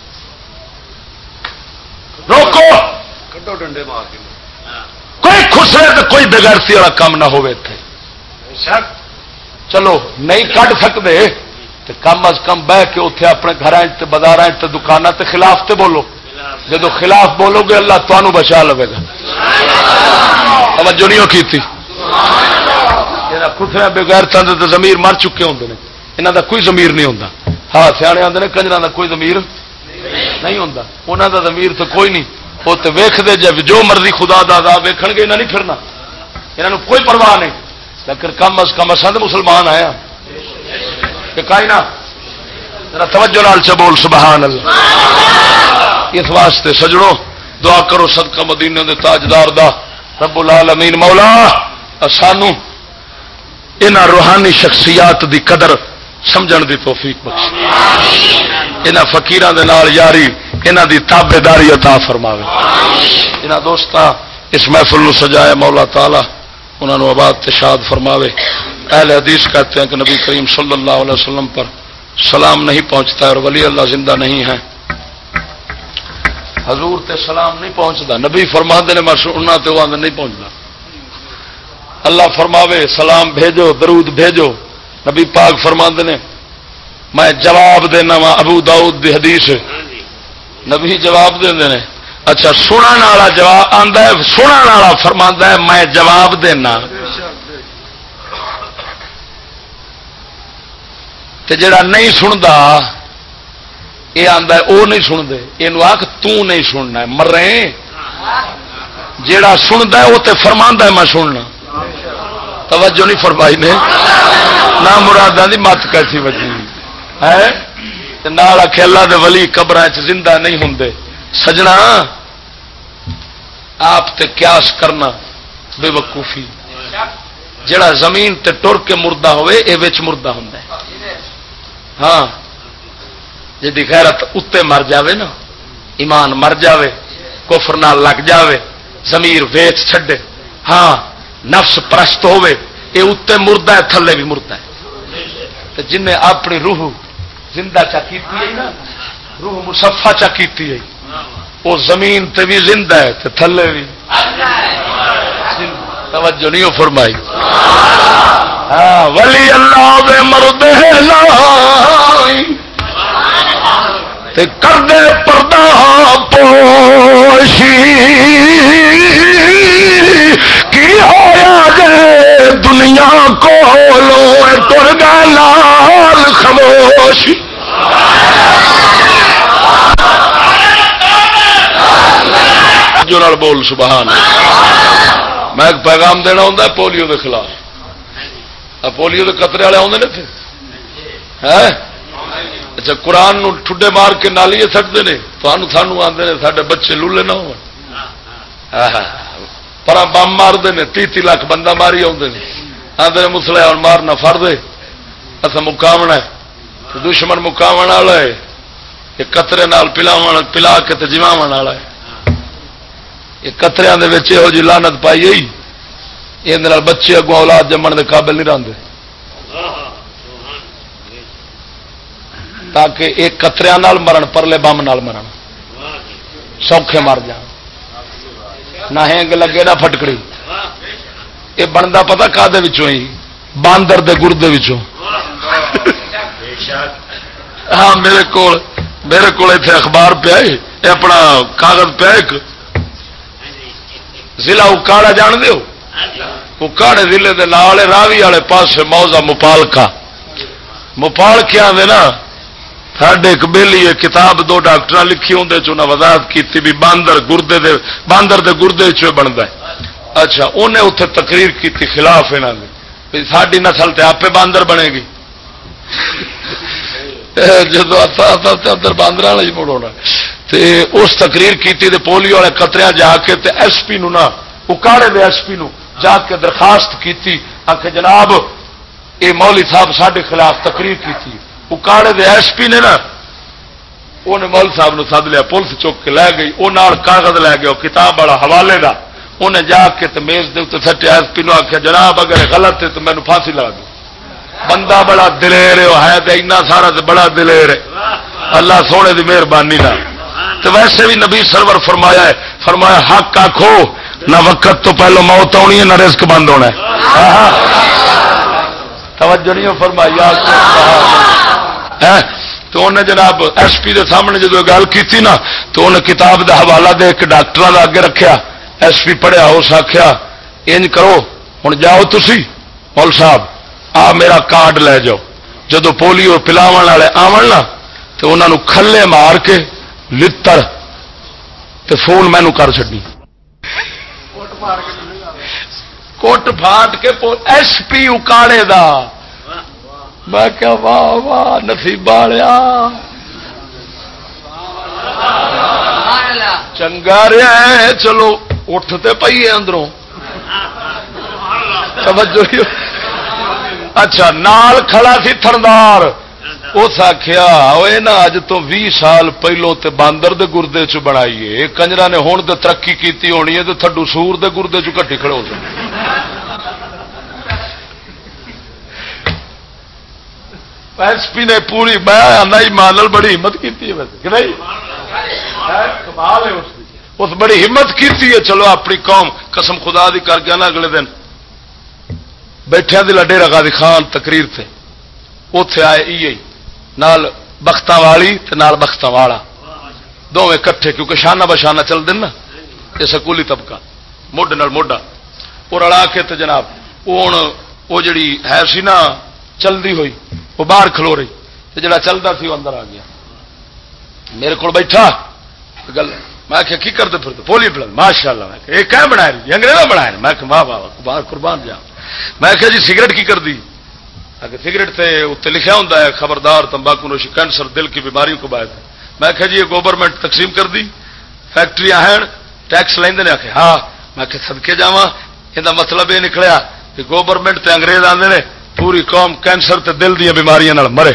روکو کڈو ڈنڈے مار کے کوئی خسرے تو کوئی بغیرتی والا کام نہ ہوئے تھے چلو نہیں کڈ سکتے تو کم از کم بہ کے اتنے اپنے گھر بازار دکانوں کے خلاف تے بولو. جب خلاف بولو گے اللہ تمہوں بچا لے گا. توجہ نہیں کی کتنے بغیر تند ضمیر مر چکے ہوتے ہیں. یہاں کا کوئی ضمیر نہیں ہوتا. ہاں سیانے آتے ہیں کنجر کا کوئی ضمیر نہیں ہوتا. انہوں کا ضمیر تو کوئی نہیں. وہ تو ویختے جب جو مرضی خدا دا ویکھن گے انہیں نہیں پھرنا. انہوں کوئی پرواہ نہیں. لیکن کم از کم اصل تو مسلمان آیا نا. توجہ لال چ بول سبحان اللہ. اس واسطے سجڑوں دعا کرو صدقہ مدینے دے تاجدار دا رب العالمین مولا سانو انہاں روحانی شخصیات دی قدر سمجھن دی توفیق بخش. انہاں فقیراں دے نال یاری انہاں دی تابعداری عطا فرماوے. انہاں دوستاں اس محفل نو سجایا مولا تعالی انہاں نو آباد تے شاد فرماوے. اہل حدیث کہتے ہیں کہ نبی کریم صلی اللہ علیہ وسلم پر سلام نہیں پہنچتا اور ولی اللہ زندہ نہیں ہے. حضور تے سلام نہیں پہنچتا. نبی فرماندے نے مسنا تے وہ نہیں پہنچتا. اللہ فرماوے سلام بھیجو درود بھیجو. نبی پاک فرماندے نے میں جواب دینا وا. ابو داؤد دی حدیث نبی جواب دیندے نے. اچھا سنن والا جواب آندا ہے. سنن والا فرماندا ہے میں جواب دینا. تے جڑا نہیں سندا یہ آندا ہے وہ نہیں سنتے. یہ آخ نہیں سننا مرے. جیڑا سنتا ہے وہ تو فرماندا ہے میں سننا. توجہ نہیں فرمائی نے. نہ مراداں دی مت کیسی بچی ہے. نال آخ اللہ دے ولی قبراں چ زندہ نہیں ہوندے. سجنا آپ تے قیاس کرنا بے وقوفی. جڑا زمین تے ٹر کے مردہ ہوئے اے وچ مردہ ہوندا ہے. ہاں جی غیرت اتنے مر جاوے نا ایمان مر جاوے کفر نال لگ جاوے ضمیر ویچ چھڈے ہاں نفس پرست ہوے یہ اتنے مردہ ہے تھلے بھی مردہ ہے. جن نے اپنی روح زندہ چا کیتی ہے نا روح مصفا چا کیتی ہے وہ زمین تے بھی زندہ ہے تے تھلے بھی. توجہ نہیں فرمائی. ہاں ولی اللہ دے مردے لائی کردے پردہ پوشی کی ہویا جے دنیا کو لو تر گا لال خاموشی. جو نال بول سبحان. میں ایک پیغام دینا ہوں پولیو کے خلاف. پولیو کے قطرے والے آتے نا اچھا قرآن نو ٹھڈے مار کے نالیے سٹتے ہیں سانو آتے ہیں سارے بچے لولے نہ ہو پر بم مارتے ہیں 30 لاکھ بندہ ماری آتے ہیں آتے ہیں مسلے ہوں مارنا فر دے اصا مقامنا ہے دشمن مقام والا ہے یہ قطرے نال پلا کے جما والا ہے. یہ قطرے یہو جی لانت پائی گئی یہ بچے اگوں اولاد جمن کے قابل نہیں رہتے تاکہ ایک قطرے مرن پرلے بم نال مرن سوکھے مر جان نہ ہینگ لگے نہ پھٹکڑی. یہ بنتا پتا کا ہی باندر دے گردے وچوں. ہاں میرے کو اتنے اخبار پیا یہ اپنا کاغذ پیا ایک ضلع اکاڑا جان دیو اکاڑے ضلع دے نال راوی والے پاسے موزہ مپال کے آدھے نا ساڈے ایک بیلی کتاب 2 ڈاکٹر لکھی اندر چنا وضاحت کی بھی باندر دے گردے بنتا ہے. اچھا انہیں اتنے تقریر کی خلاف یہاں کی ساری نسل تے آپ باندر بنے گی جب ادھر باندر والا ہی مڑ ہونا. اس تقریر کی پولیو والے قطرے جا کے ایس پی نو نا اکاڑے دے ایس پی نو جا کے درخواست کی آخ جناب یہ مولی صاحب سارے خلاف تقریر کی. اکاڑے دے ایس پی نے نا انہیں مول صاحب نو سد لیا پولیس چک کے لے گئی وہ کاغذ لے گیا کتاب والا حوالے دا انہیں جا کے میز دے اتنے سٹیا ایس پی نو آخیا جناب اگر غلط ہے تو مینو پھانسی لگا دو. بندہ بڑا دلیر ہے تو اینا سارا تو بڑا دلیر ہے اللہ سونے دی مہربانی نہ. تو ویسے بھی نبی سرور فرمایا ہے فرمایا حق آکھو نہ وقت تو پہلو موت آنی ہے نہ رزق بند ہونا ہے. توجہ نہیں فرمائی تو انہیں جناب ایس پی دے سامنے جب گل کی نا تو انہیں کتاب دا حوالہ دے کے ڈاکٹر دا اگے رکھیا. ایس پی پڑھیا اس آخیا انج کرو ہوں جاؤ تسی مول صاحب آ میرا کارڈ لے جاؤ جدو پولیو پلاو والے آون نا تو انہوں کھلے مار کے لتر تے فون مینو کر چڈی کوٹ پھاٹ کے ایس پی اکاڑے دا. میں کیا واہ واہ نصیب والیا چنگا رہا ہے. چلو اٹھتے پی ہے اندروں توجہ. اچھا نال کھڑا سی تھردار اس آخیا نا اج تو 20 سال پہلو تے باندر دے گردے چ بنائیے کنجرا نے ہوں تو ترقی کیتی ہونی ہے تو تھڈو سور دے گردے چ کٹی کھڑے ہو جائے. ایس پی نے پوری میں آنا ہی مانل بڑی ہمت کی ویسے نہیں کمال ہے اس بڑی ہمت کی ہے. چلو اپنی قوم قسم خدا دی کر کے نا اگلے دن بیٹھیا دل ڈیرا غازی خان تقریر تھے اتے آئے نال بختاں والی تے نال بختاں والا دونوں کٹھے کیونکہ شانہ بشانہ چل دن نا یہ سکولی طبقہ موڈے نال موڈا وہ رلا کے تے جناب وہ جڑی ہے سی نا چلتی ہوئی وہ باہر کھلو رہی تے جڑا چلتا سی وہ اندر آ گیا میرے کو بیٹھا گل میں آخیا کی کرتے پھر پولیو پلان ماشاء اللہ میں یہ کیا بنایا جی انگریزا بنایا میں واہ واہ باہر قربان جا. میں آخیا جی سگریٹ کی کر دی سگریٹ سے اتنے لکھا ہوتا ہے خبردار تمباکو نوشی کینسر دل کی بیماریوں کو باعث ہے. میں آخیا جی یہ گورنمنٹ تقسیم کر دی فیکٹریاں ہیں ٹیکس لیندے نے. آخیا ہاں. میں آخیا سدکے جاواں یہ مطلب یہ نکلیا کہ گورنمنٹ تے انگریز آتے ہیں پوری قوم کینسر تے دل دیا بیماریاں مرے.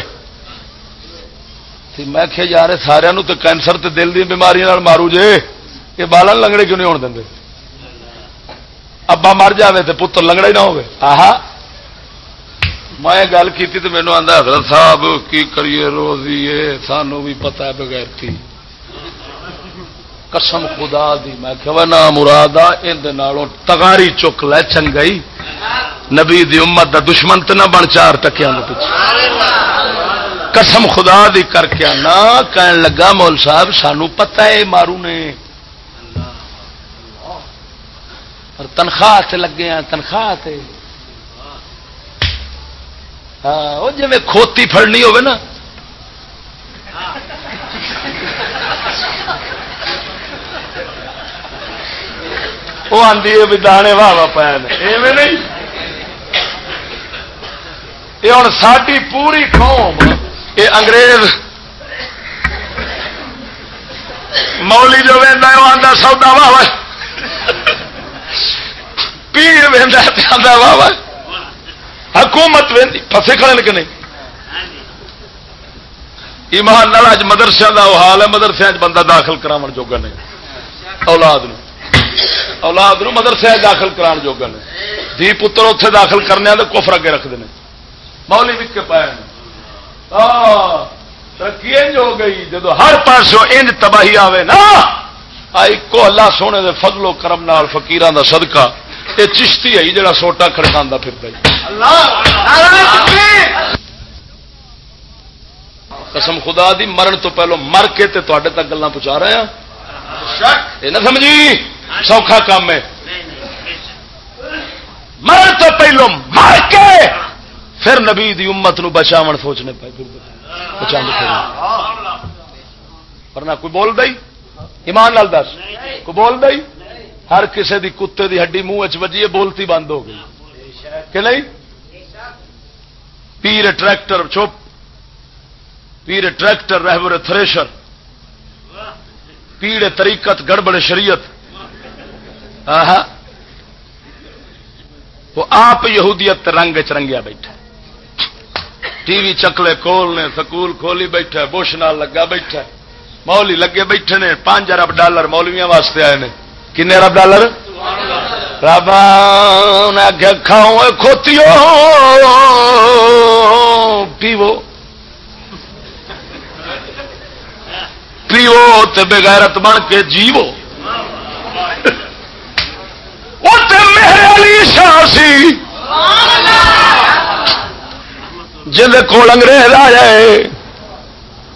میں آخیا یار سارا تو کینسر تے دل دیا بیماریاں مارو جے یہ بالن لنگڑے کیوں نہیں ہونے دیں. ابا مر جائے تو پتر لنگڑا ہی نہ ہوئے. آہا میں گل کی تو مینو آتا حضرت صاحب کی کریے روزی سانو بھی پتا ہے بغیر تھی قسم خدا دی. میں کہ نہ مراد اندر تغاری چک لے چنگئی نبی دی امت دا دشمن تو نہ بن 4 ٹکیا پیچھے قسم خدا دی کر کے نہ کہن لگا مول صاحب سانو پتا ہے مارو نے اور تنخواہ سے لگے ہیں تنخواہ سے. ہاں وہ جی کھوتی پھڑنی ہوے نا وہ آدھی ہے بھی دانے واہ واہ پائے ایویں نہیں. یہ ہوں ساری پوری قوم یہ انگریز مولی جو وہدا وہ آدھا سودا واہ واہ پیر وہدا واہ واہ حکومت پسے کھڑے کہ نہیں. ایمان نال اج مدرسے کا وہ حال ہے مدرسے بندہ داخل کراون جوگا نہیں اولاد نو مدرسے داخل کران جوگا نہیں. دھی پتر اتنے داخل کرنے تو کفر اگے رکھتے ہیں مولی وک کے پائے ترقی انج ہو گئی جدو ہر پاسوں انج تباہی آوے نا ایکو اللہ سونے دے فضل و کرم نال فقیراں دا صدقہ یہ چشتی ہے جڑا سوٹا کھڑکاندا پھردا ہے. قسم خدا دی مرن تو پہلو مر کے تے تواڈے تک گلاں پہنچا رہے ہیں. یہ نہ سمجھی سوکھا کام ہے. مرن تو پہلو مر کے پھر نبی دی امت نو بچاون سوچنے پے ورنہ کوئی بول دئی ایمان نال دس کوئی بول دئی. ہر کسے دی کتے دی ہڈی منہ وجی بولتی بند ہو گئی کہ نہیں. پیر ٹریکٹر چپ پیر ٹریکٹر رہبر تھریشر پیڑ طریقت گڑبڑ شریعت وہ آپ یہودیت رنگ چرنگیا بیٹھا ٹی وی چکلے کھولنے سکول کھولی بیٹھا بش نال لگا بیٹھا مولی لگے بیٹھے نے $5 ارب مولویاں واسطے آئے نے. کنے ارب ڈالر رب نے کھاؤ کھوتیو پیو پیو تے بغیرت بن کے جیو. میرے علی شاہ سی جن کو انگریز آ جائے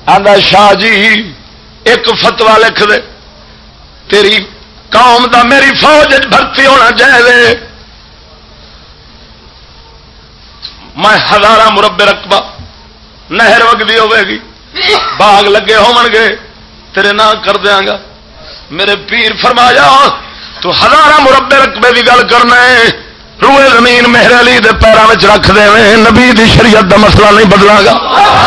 آندا شاہ جی ایک فتوا لکھ دے، تیری قوم دا میری فوج بھرتی ہونا چاہیے، میں 1000 مربع رقبہ، نہر وگدی ہوے گی، باغ لگے ہون گے، تیرے نام کر دیاں گا۔ میرے پیر فرمایا تو 1000 مربع رقبے کی گل کرنا ہے، روئے زمین مہر علی دے پیروں میں رکھ دے، نبی دی شریعت دا مسئلہ نہیں بدلا گا۔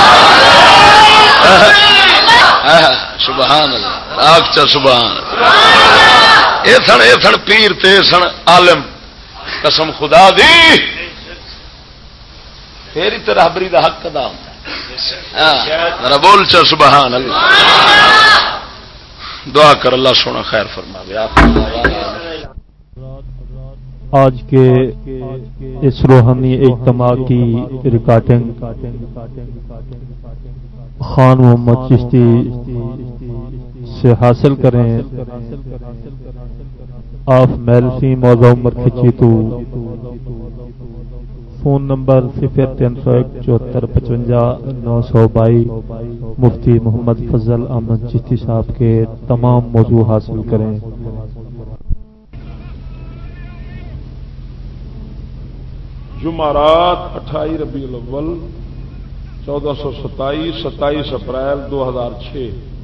سبحان اللہ، آگ چا سبحان اللہ۔ اے سن پیر تے سن عالم، قسم خدا دی پھر تے رہبری دا حق ادا ہوندا ہے۔ بول چا سبحان اللہ۔ دعا کر اللہ سونا خیر فرماوے۔ آج کے اس روحانی اجتماع کی ریکارڈنگ خان محمد چشتی سے حاصل کریں۔ آپ میلسی موضوع عمر کھچی تو فون نمبر 0301 7455 922 مفتی محمد فضل احمد چشتی صاحب کے تمام موضوع حاصل کریں۔ جمعرات 28 ربیع الاول 1427 27 اپریل 2006